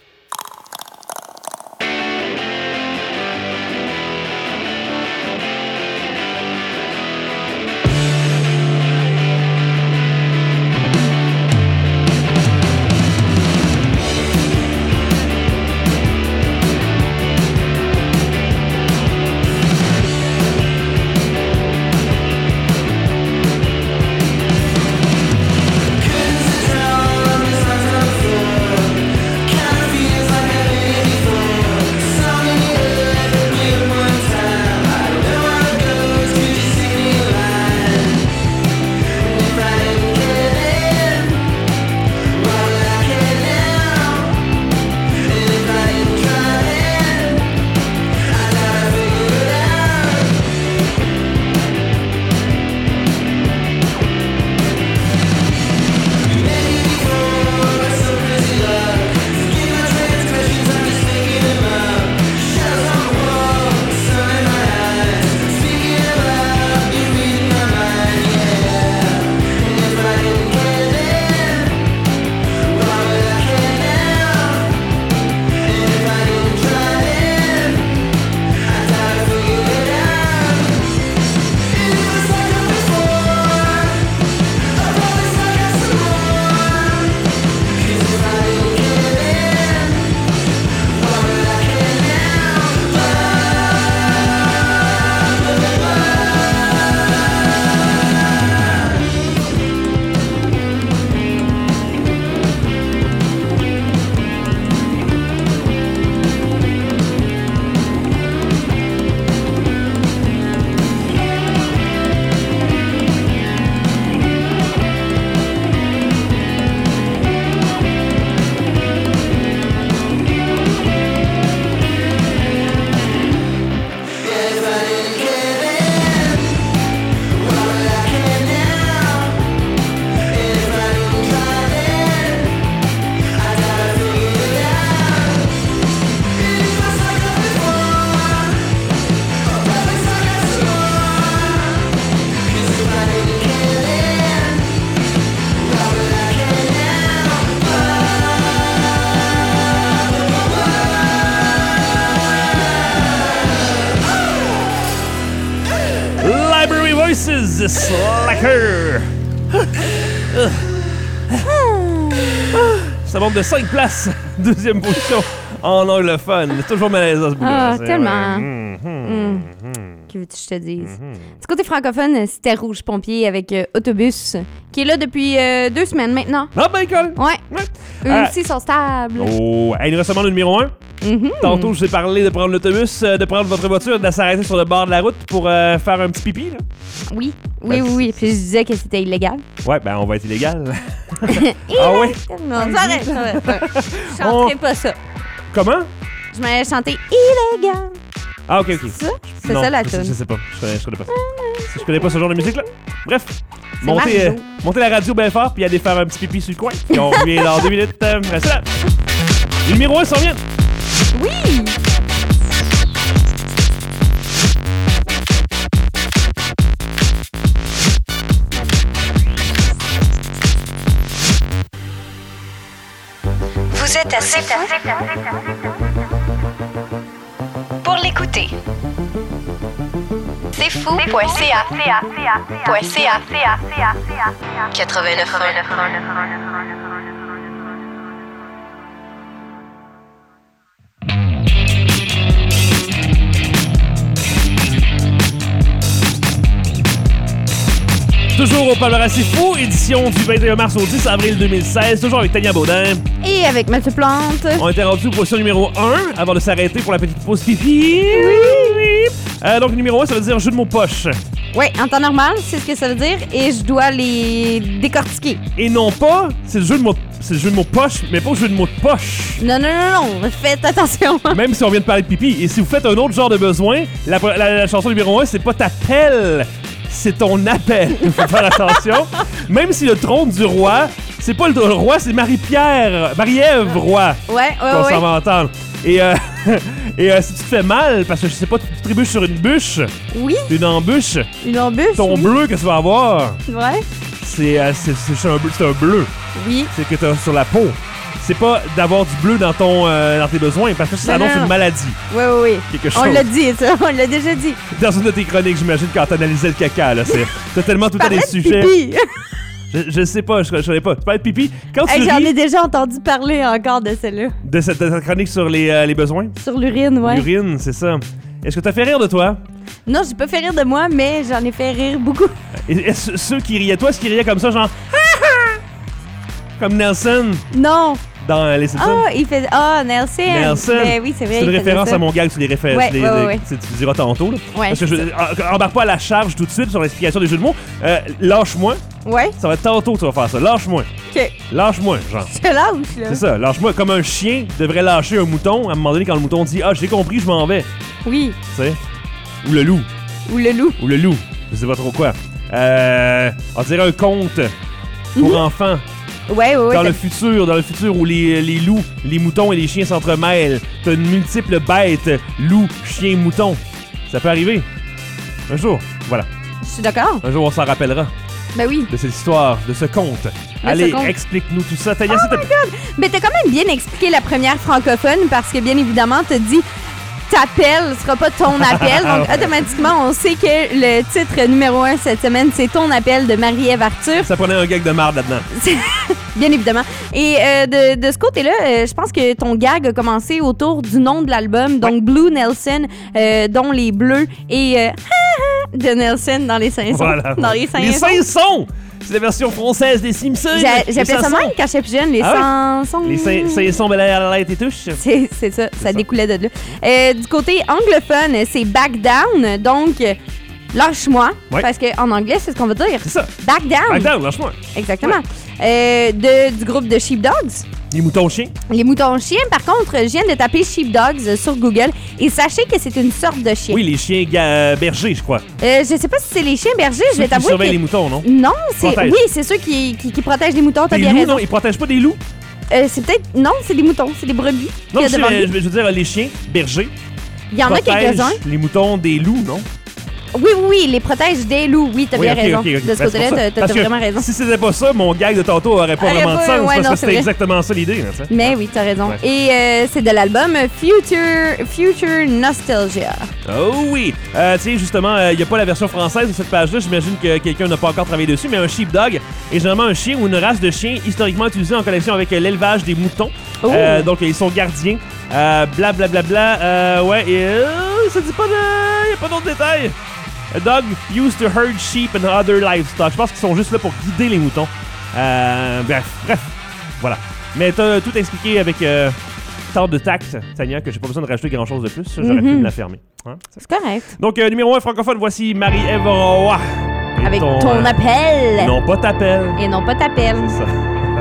Speaker 2: Voices Slacker. Ça monte de cinq places. Deuxième position en anglophone. C'est toujours malaisant ce bout-là.
Speaker 3: Ah,
Speaker 2: C'est
Speaker 3: tellement.
Speaker 2: vrai. Hum, hum,
Speaker 3: Hum.
Speaker 2: hum.
Speaker 3: Que veux-tu que je te dise? Du côté francophone, c'était Rouge Pompier avec euh, Autobus, qui est là depuis euh, deux semaines maintenant.
Speaker 2: Ah, ben, cool.
Speaker 3: Ouais. Eux
Speaker 2: Ah.
Speaker 3: aussi sont stables.
Speaker 2: Oh, hey, il nous reste seulement le numéro un.
Speaker 3: Mhm.
Speaker 2: Tantôt, je vous ai parlé de prendre l'autobus, euh, de prendre votre voiture, de s'arrêter sur le bord de la route pour euh, faire un petit pipi. Là.
Speaker 3: Oui, oui,
Speaker 2: Ben,
Speaker 3: oui, oui. Puis je disais que c'était illégal.
Speaker 2: Ouais, ben on va être illégal. Ah ouais?
Speaker 3: Non, ça arrête, ça arrête. Je chanterai pas ça.
Speaker 2: Comment?
Speaker 3: Je m'allais chanter illégal.
Speaker 2: Ah, ok, ok.
Speaker 3: C'est ça? C'est
Speaker 2: Non,
Speaker 3: ça la
Speaker 2: je sais-
Speaker 3: tune.
Speaker 2: Je sais pas. Je connais, je connais pas ça. Je connais pas ce genre de musique-là. Bref,
Speaker 3: C'est
Speaker 2: montez, euh,
Speaker 3: Marjo.
Speaker 2: montez la radio bien fort, puis allez faire un petit pipi sur le coin. Puis on revient dans deux minutes. Euh, restez là. Le numéro un s'en vient.
Speaker 3: Oui!
Speaker 1: Vous êtes assez fou pour l'écouter.
Speaker 5: C'est fou.ca.
Speaker 1: quatre-vingt-neuf
Speaker 2: Toujours au Palmarès C'est Fou, édition du vingt et un mars au dix avril deux mille seize, toujours avec Tania Baudin.
Speaker 3: Et avec Mathieu Plante.
Speaker 2: On était rendu aux position numéro un avant de s'arrêter pour la petite pause pipi. Oui, oui. Euh, donc, numéro un, ça veut dire jeu de mots poche.
Speaker 3: Oui, en temps normal, c'est ce que ça veut dire et je dois les décortiquer.
Speaker 2: Et non pas, c'est le jeu de mots, c'est le jeu de mots poche, mais pas le jeu de mots de poche.
Speaker 3: Non, non, non, non, faites attention.
Speaker 2: Même si on vient de parler de pipi. Et si vous faites un autre genre de besoin, la, la- la chanson numéro un, c'est pas ta pelle, c'est ton appel. Il faut faire attention. Même si le trône du roi, c'est pas le, le roi, c'est Marie-Pierre, Marie-Ève Roi.
Speaker 3: Ouais, ouais,
Speaker 2: Qu'on
Speaker 3: ouais.
Speaker 2: s'en va entendre. Et, euh, et euh, si tu te fais mal, parce que je sais pas, tu trébuches sur une bûche,
Speaker 3: Oui,
Speaker 2: une embûche,
Speaker 3: une embûche.
Speaker 2: ton
Speaker 3: oui.
Speaker 2: bleu que tu vas avoir,
Speaker 3: Ouais,
Speaker 2: c'est euh, c'est- c'est un, bleu- c'est un bleu.
Speaker 3: oui.
Speaker 2: C'est que tu as sur la peau. C'est pas d'avoir du bleu dans, ton, euh, dans tes besoins, parce que ça
Speaker 3: Non,
Speaker 2: annonce
Speaker 3: non.
Speaker 2: une maladie.
Speaker 3: Oui, oui, oui.
Speaker 2: Quelque chose.
Speaker 3: On l'a dit, ça. On l'a déjà dit.
Speaker 2: Dans une de tes chroniques, j'imagine, quand t'analysais le caca, là. C'est, t'as tellement tout le temps des
Speaker 3: Parlais de
Speaker 2: sujets.
Speaker 3: pipi.
Speaker 2: Je, je sais pas, je, je connais pas. Tu parles de pipi. Quand tu
Speaker 3: Hey, J'en
Speaker 2: ris
Speaker 3: ai déjà entendu parler encore de celle-là.
Speaker 2: de cette, de cette chronique sur les, euh, les besoins,
Speaker 3: Sur l'urine, ouais.
Speaker 2: l'urine, c'est ça. Est-ce que t'as fait rire de toi?
Speaker 3: Non, j'ai pas fait rire de moi, mais j'en ai fait rire beaucoup.
Speaker 2: Et, est-ce- ceux qui riaient, toi, est-ce qu'ils riaient comme ça, genre... comme Nelson
Speaker 3: Non.
Speaker 2: dans euh, Les Simpsons?
Speaker 3: Ah, il fait. Ah, Nelson.
Speaker 2: Nelson.
Speaker 3: Ben oui, c'est vrai.
Speaker 2: C'est une
Speaker 3: il faisait
Speaker 2: référence
Speaker 3: ça.
Speaker 2: à mon gag sur les références.
Speaker 3: Ouais,
Speaker 2: les,
Speaker 3: ouais,
Speaker 2: les-
Speaker 3: ouais.
Speaker 2: tu sais, tu diras tantôt. Là.
Speaker 3: Ouais,
Speaker 2: Parce que je,
Speaker 3: c'est
Speaker 2: en- embarque pas à la charge tout de suite sur l'explication des jeux de mots. Euh, lâche-moi.
Speaker 3: Ouais.
Speaker 2: Ça va être tantôt que tu vas faire ça. Lâche-moi.
Speaker 3: Ok.
Speaker 2: Lâche-moi, genre.
Speaker 3: Je te lâche, là.
Speaker 2: C'est ça, lâche-moi. Comme un chien devrait lâcher un mouton à un moment donné quand le mouton dit « Ah, j'ai compris, je m'en vais.
Speaker 3: Oui. »
Speaker 2: Tu sais? Ou le loup.
Speaker 3: Ou le loup.
Speaker 2: Ou le loup. Je sais pas trop quoi. Euh, on dirait un conte pour
Speaker 3: Mhm.
Speaker 2: enfants.
Speaker 3: Ouais, ouais, ouais.
Speaker 2: Dans
Speaker 3: t'as-
Speaker 2: le futur, dans le futur où les, les loups, les moutons et les chiens s'entremêlent, t'as une multiple bête, loup, chien, mouton. Ça peut arriver. Un jour, voilà.
Speaker 3: Je suis d'accord.
Speaker 2: Un jour, on s'en rappellera
Speaker 3: Ben oui.
Speaker 2: de cette histoire, de ce conte.
Speaker 3: De
Speaker 2: Allez,
Speaker 3: ce conte.
Speaker 2: explique-nous tout ça. Tania,
Speaker 3: Oh
Speaker 2: s'il te
Speaker 3: my
Speaker 2: plaît.
Speaker 3: God! Mais t'as quand même bien expliqué la première francophone parce que, bien évidemment, t'as dit t'appelles, ce sera pas ton appel. Donc, automatiquement, on sait que le titre numéro un cette semaine, c'est Ton appel de Marie-Ève Arthur.
Speaker 2: Ça prenait un gag de marde là-dedans.
Speaker 3: Bien évidemment. Et euh, de, de ce côté-là, euh, je pense que ton gag a commencé autour du nom de l'album, donc Blue Nelson, euh, dont les bleus et euh, de Nelson dans les Simpsons.
Speaker 2: Voilà.
Speaker 3: Dans les
Speaker 2: Les
Speaker 3: Simpsons.
Speaker 2: Simpsons! C'est la version française des Simpsons.
Speaker 3: J'a-
Speaker 2: Les
Speaker 3: J'appelais ça
Speaker 2: Simpsons.
Speaker 3: même quand j'étais plus jeune, les
Speaker 2: Ah ouais?
Speaker 3: Simpsons.
Speaker 2: Les Saint- Simpsons, bel air, la et touche.
Speaker 3: C'est c'est ça, ça, découlait de là. Euh, du côté anglophone, c'est back down, donc euh, lâche-moi,
Speaker 2: Ouais.
Speaker 3: parce qu'en anglais, c'est ce qu'on veut dire.
Speaker 2: C'est ça.
Speaker 3: Back down.
Speaker 2: Back down, lâche-moi.
Speaker 3: Exactement. Euh, de, du groupe de Sheepdogs.
Speaker 2: Les moutons chiens.
Speaker 3: Les moutons chiens, par contre, je viens de taper Sheepdogs sur Google et sachez que c'est une sorte de chien.
Speaker 2: Oui, les chiens ga- euh, bergers, je crois.
Speaker 3: Euh, je sais pas si c'est les chiens bergers, je
Speaker 2: Ceux
Speaker 3: vais
Speaker 2: qui
Speaker 3: t'avouer.
Speaker 2: surveillent
Speaker 3: que-
Speaker 2: les moutons, non?
Speaker 3: Non, c'est
Speaker 2: Protègent.
Speaker 3: oui, c'est ceux qui, qui, qui protègent les moutons, t'as
Speaker 2: Des
Speaker 3: bien
Speaker 2: loups,
Speaker 3: raison.
Speaker 2: non? Ils protègent pas des loups?
Speaker 3: Euh, c'est peut-être non, c'est des moutons, c'est des brebis.
Speaker 2: Non,
Speaker 3: qu'il y
Speaker 2: je,
Speaker 3: a devant
Speaker 2: sais,
Speaker 3: lui.
Speaker 2: je veux je veux dire, les chiens bergers.
Speaker 3: Il y en a
Speaker 2: protègent
Speaker 3: quelques-uns.
Speaker 2: les moutons des loups, non?
Speaker 3: Oui, oui, oui, les protège des loups. Oui, t'as
Speaker 2: Oui,
Speaker 3: bien
Speaker 2: ok,
Speaker 3: raison.
Speaker 2: ok, ok.
Speaker 3: De ce
Speaker 2: Ben, c'est
Speaker 3: côté-là,
Speaker 2: pour ça.
Speaker 3: t'as- t'as
Speaker 2: Parce
Speaker 3: t'as
Speaker 2: que
Speaker 3: vraiment raison.
Speaker 2: Si c'était pas ça, mon gag de tantôt aurait pas
Speaker 3: Aurait
Speaker 2: vraiment de
Speaker 3: pas-
Speaker 2: sens,
Speaker 3: ouais,
Speaker 2: parce
Speaker 3: non,
Speaker 2: que
Speaker 3: c'est
Speaker 2: c'était
Speaker 3: vrai.
Speaker 2: exactement ça l'idée. Hein, tu sais.
Speaker 3: Mais oui, t'as raison.
Speaker 2: Ouais.
Speaker 3: Et euh, c'est de l'album Future, Future Nostalgia.
Speaker 2: Oh oui! Euh, tiens, justement, il n'y a pas la version française de cette page-là. J'imagine que quelqu'un n'a pas encore travaillé dessus, mais un sheepdog est généralement un chien ou une race de chien historiquement utilisée en connexion avec euh, l'élevage des moutons.
Speaker 3: Oh.
Speaker 2: Euh, donc, ils sont gardiens. Euh, bla bla bla bla. Euh, ouais, et euh, ça dit pas de... Il n'y a pas d'autres détails. A dog used to herd sheep and other livestock. Je pense qu'ils sont juste là pour guider les moutons. Euh, bref, bref. Voilà. Mais t'as tout expliqué avec... euh, tant de tact, Tania, que j'ai pas besoin de rajouter grand-chose de plus. J'aurais
Speaker 3: Mhm.
Speaker 2: pu me la fermer. Hein?
Speaker 3: C'est correct.
Speaker 2: Donc, euh, numéro un francophone, voici Marie-Ève Roy. Et
Speaker 3: Avec ton,
Speaker 2: euh,
Speaker 3: appel.
Speaker 2: Non, pas t'appel.
Speaker 3: Et non pas t'appel.
Speaker 2: C'est ça.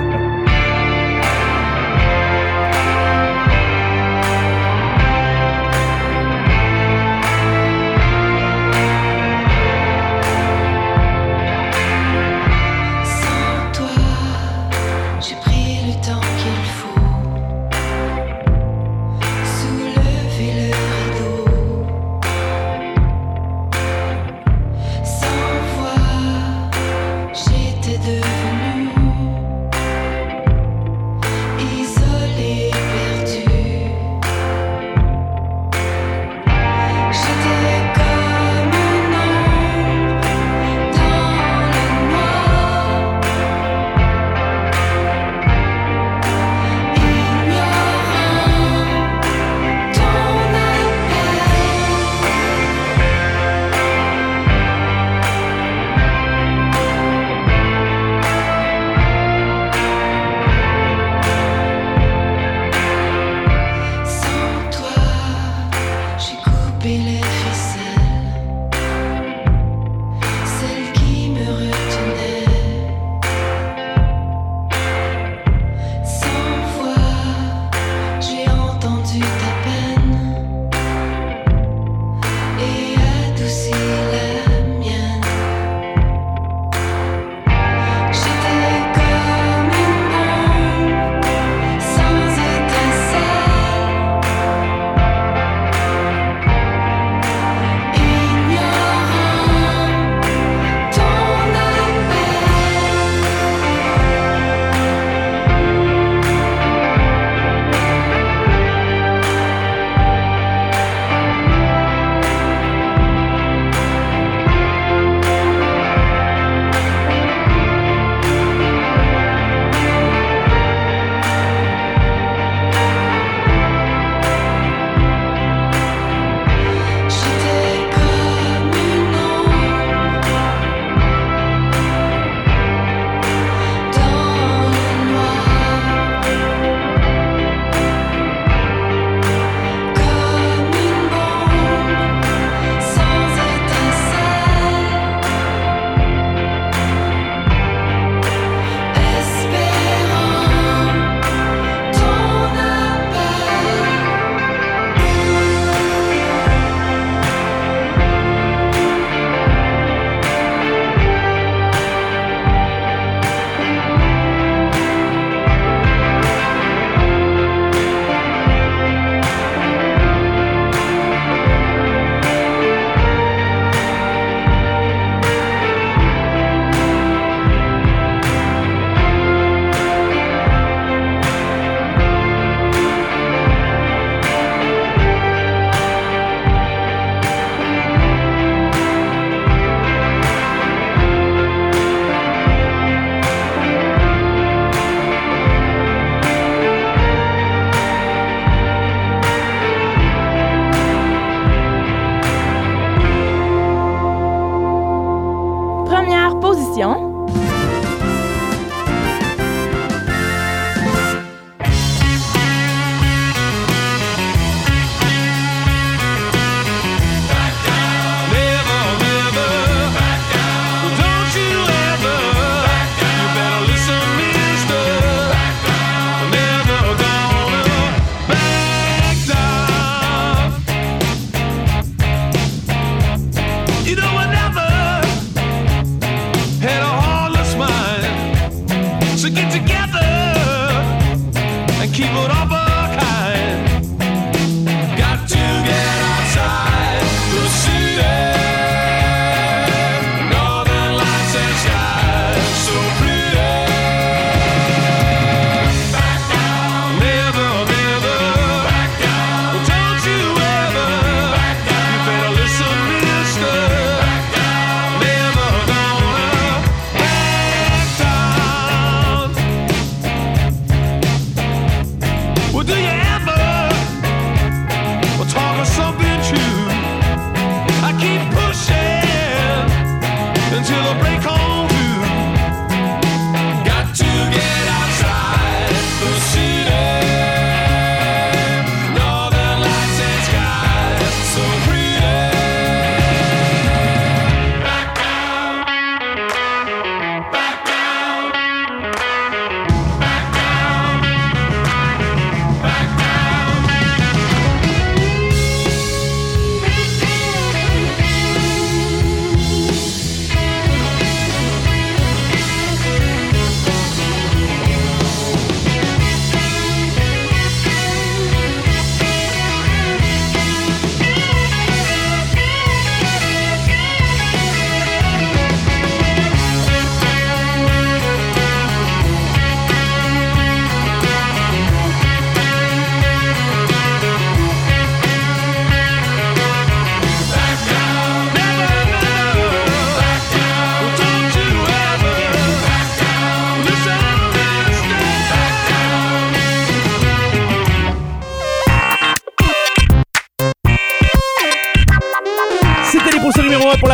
Speaker 6: Sans toi, j'ai pris le temps qu'il faut. Soulever le rideau. Sans voix, j'étais devenue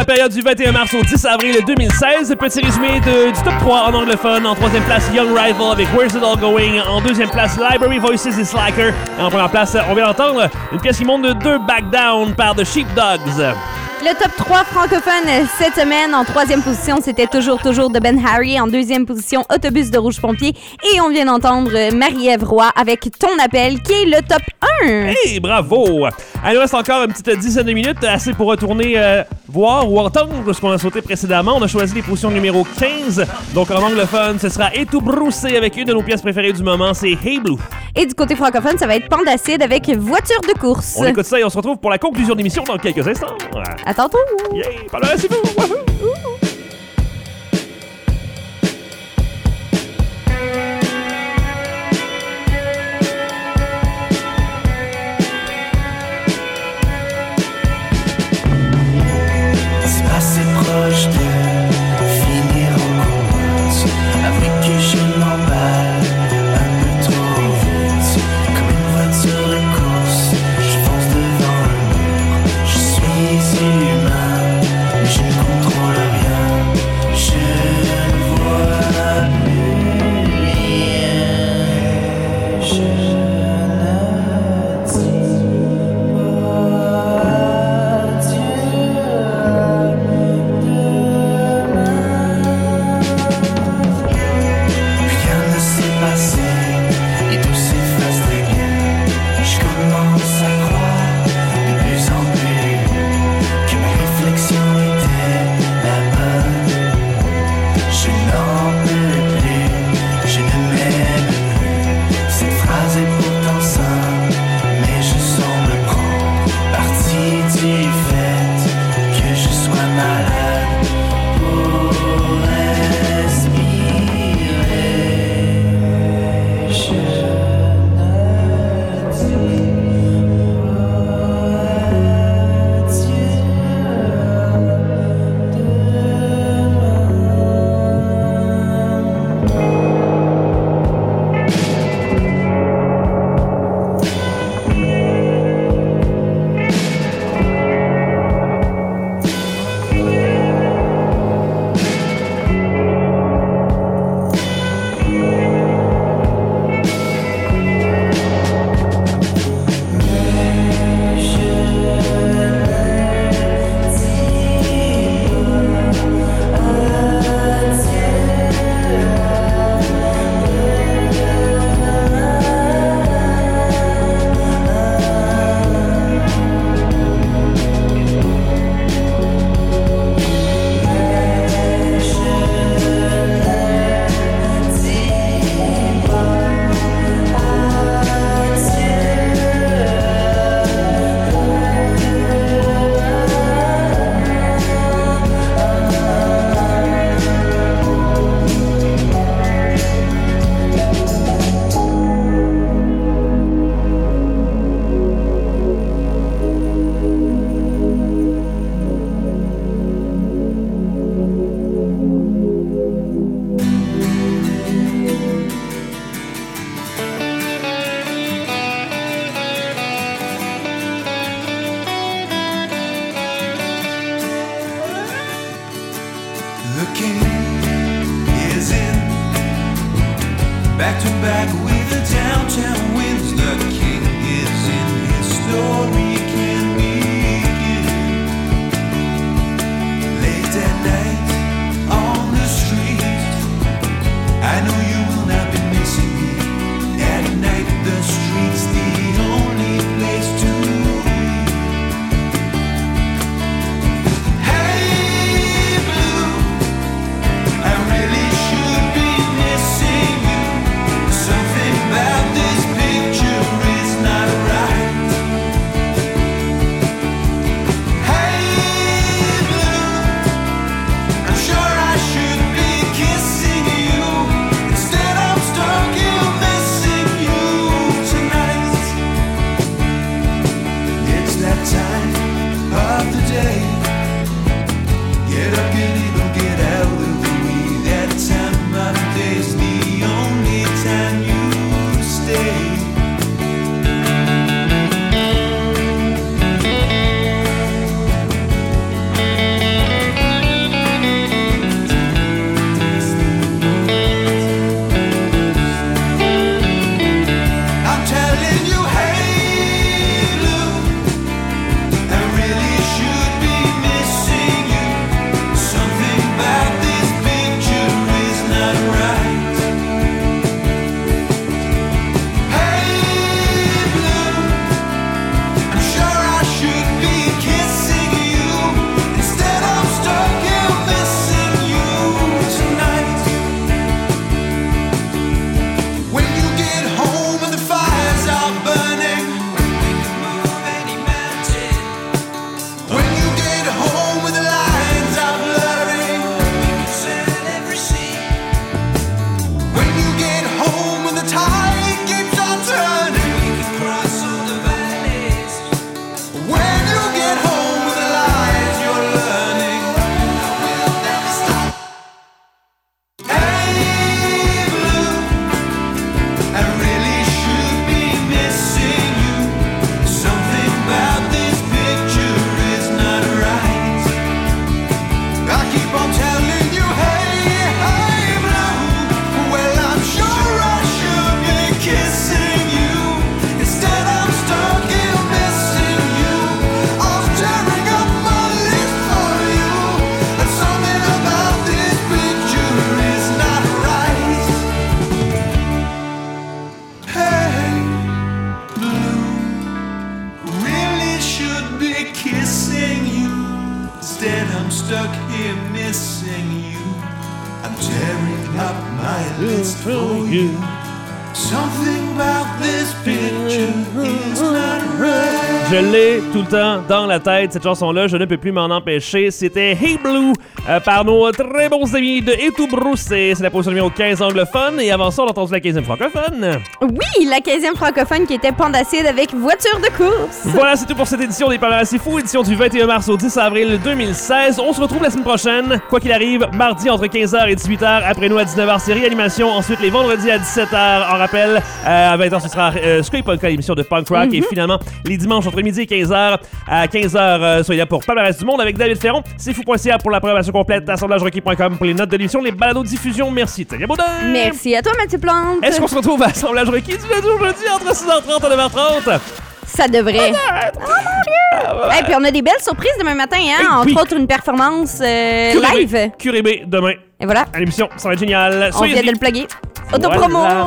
Speaker 2: période du vingt et un mars au dix avril deux mille seize. Petit résumé de, du top trois en anglophone. En troisième place, Young Rival avec Where's It All Going. En deuxième place, Library Voices et Slacker. Et en première place, on vient d'entendre une pièce qui monte de deux Back Down par The Sheepdogs.
Speaker 3: Le top trois francophone cette semaine, en troisième position, c'était toujours, toujours de Ben Harry. En deuxième position, Autobus de Rouge Pompier. Et on vient d'entendre Marie-Ève Roy avec Ton Appel, qui est le top un.
Speaker 2: Hey, bravo! Il nous reste encore une petite dizaine de minutes, assez pour retourner euh, voir ou entendre ce qu'on a sauté précédemment. On a choisi les positions numéro quinze. Donc en anglophone, ce sera Et tout broussé avec une de nos pièces préférées du moment, c'est Hey Blue.
Speaker 3: Et du côté francophone, ça va être Pandacide avec Voiture de course.
Speaker 2: On écoute ça et on se retrouve pour la conclusion de l'émission dans quelques instants.
Speaker 3: À tantôt!
Speaker 2: Yay! Pas c'est vous! Wouhou!
Speaker 9: C'est assez proche de finir en course. Avouez que je m'emballe un peu trop vite. Comme une voiture de course, je fonce devant un mur. Je suis humain, mais je ne contrôle rien. Je ne vois plus rien. Je ne dis pas rien ne s'est passé et tout s'efface très bien. Je commence à croire de plus en plus que ma réflexion était la bonne. Je n'en peux plus, je ne m'aime plus. Cette phrase est pourtant simple, mais je semble prendre partie du fait que je sois malade pour respirer. Je ne The king is in, back to back with the downtown winds. The king is in, his story can begin. Late at night on the street, I know you will not be missing me. At night the street's the only place to be. Hey Blue, I really should be missing you. Something about this picture is not right. Hey Blue, I'm sure I should be kissing you. Instead I'm stuck here missing you tonight.
Speaker 12: stuck here missing you. I'm tearing up my list for you. Something about this picture is not right.
Speaker 2: Je l'ai tout le temps dans la tête, cette chanson-là, je ne peux plus m'en empêcher. C'était Hey Blue euh, par nos très bons amis de Et tout broussé. C'est la position numéro quinze anglophone et avant ça, on a entendu la quinzième francophone.
Speaker 3: Oui, la quinzième francophone qui était Pandacide avec Voiture de course.
Speaker 2: Voilà, c'est tout pour cette édition des Palmarès C'est Fou, édition du vingt et un mars au dix avril deux mille seize. On se retrouve la semaine prochaine, quoi qu'il arrive, mardi entre quinze heures et dix-huit heures. Après nous, à dix-neuf heures, c'est Réanimation. Ensuite, les vendredis à dix-sept heures, en rappel, euh, à vingt heures, ce sera euh, Scrape Polka, l'émission de punk rock. Mm-hmm. Et finalement, les dimanches entre midi et quinze heures, à quinze heures, euh, soyez là pour Palmarès du Monde avec David Ferron. C'est fou point c a pour la programmation complète, assemblage requis point com pour les notes de l'émission, les balados diffusion. Merci, Tania Baudin.
Speaker 3: Merci à toi, Mathieu Plante.
Speaker 2: Est-ce qu'on se retrouve à assemblage requis du lundi au jeudi entre six heures trente et neuf heures trente?
Speaker 3: Ça devrait. Oh mon Dieu! Et puis on a des belles surprises demain matin, hein?
Speaker 2: Hey,
Speaker 3: Entre
Speaker 2: oui.
Speaker 3: autres, une performance euh,
Speaker 2: Q R B,
Speaker 3: live.
Speaker 2: Q R B demain.
Speaker 3: Et voilà.
Speaker 2: À l'émission, ça va être génial.
Speaker 3: On
Speaker 2: Soyez
Speaker 3: vient de
Speaker 2: y.
Speaker 3: le plugger. Autopromo!
Speaker 2: Voilà.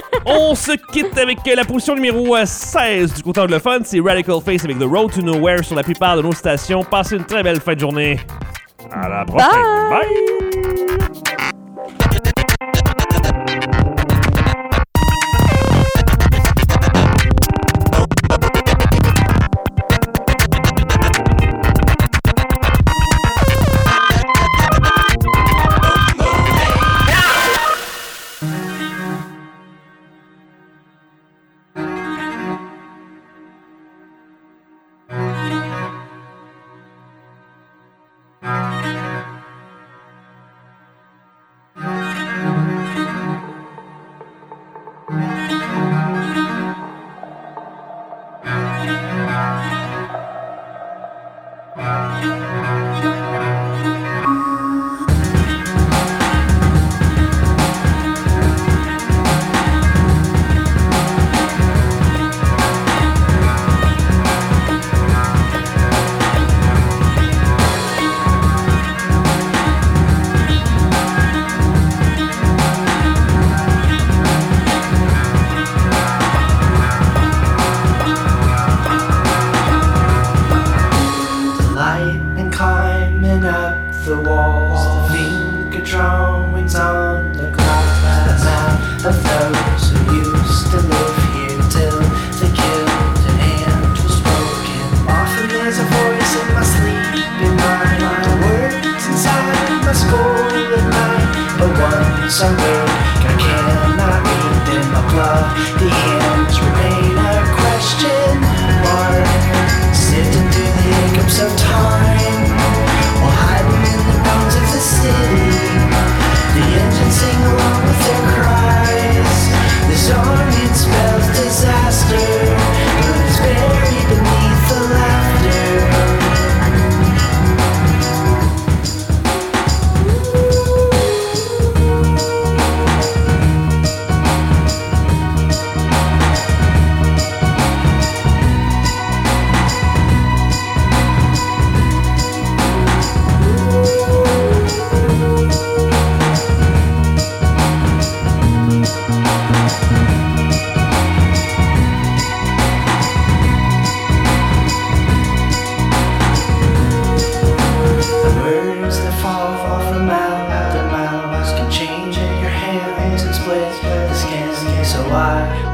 Speaker 2: On se quitte avec la position numéro seize du côté anglophone. C'est Radical Face avec The Road to Nowhere sur la plupart de nos stations. Passez une très belle fin de journée. À la prochaine.
Speaker 3: Bye!
Speaker 2: Bye.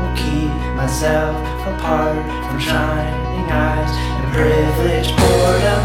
Speaker 9: myself apart from shining eyes and privileged boredom.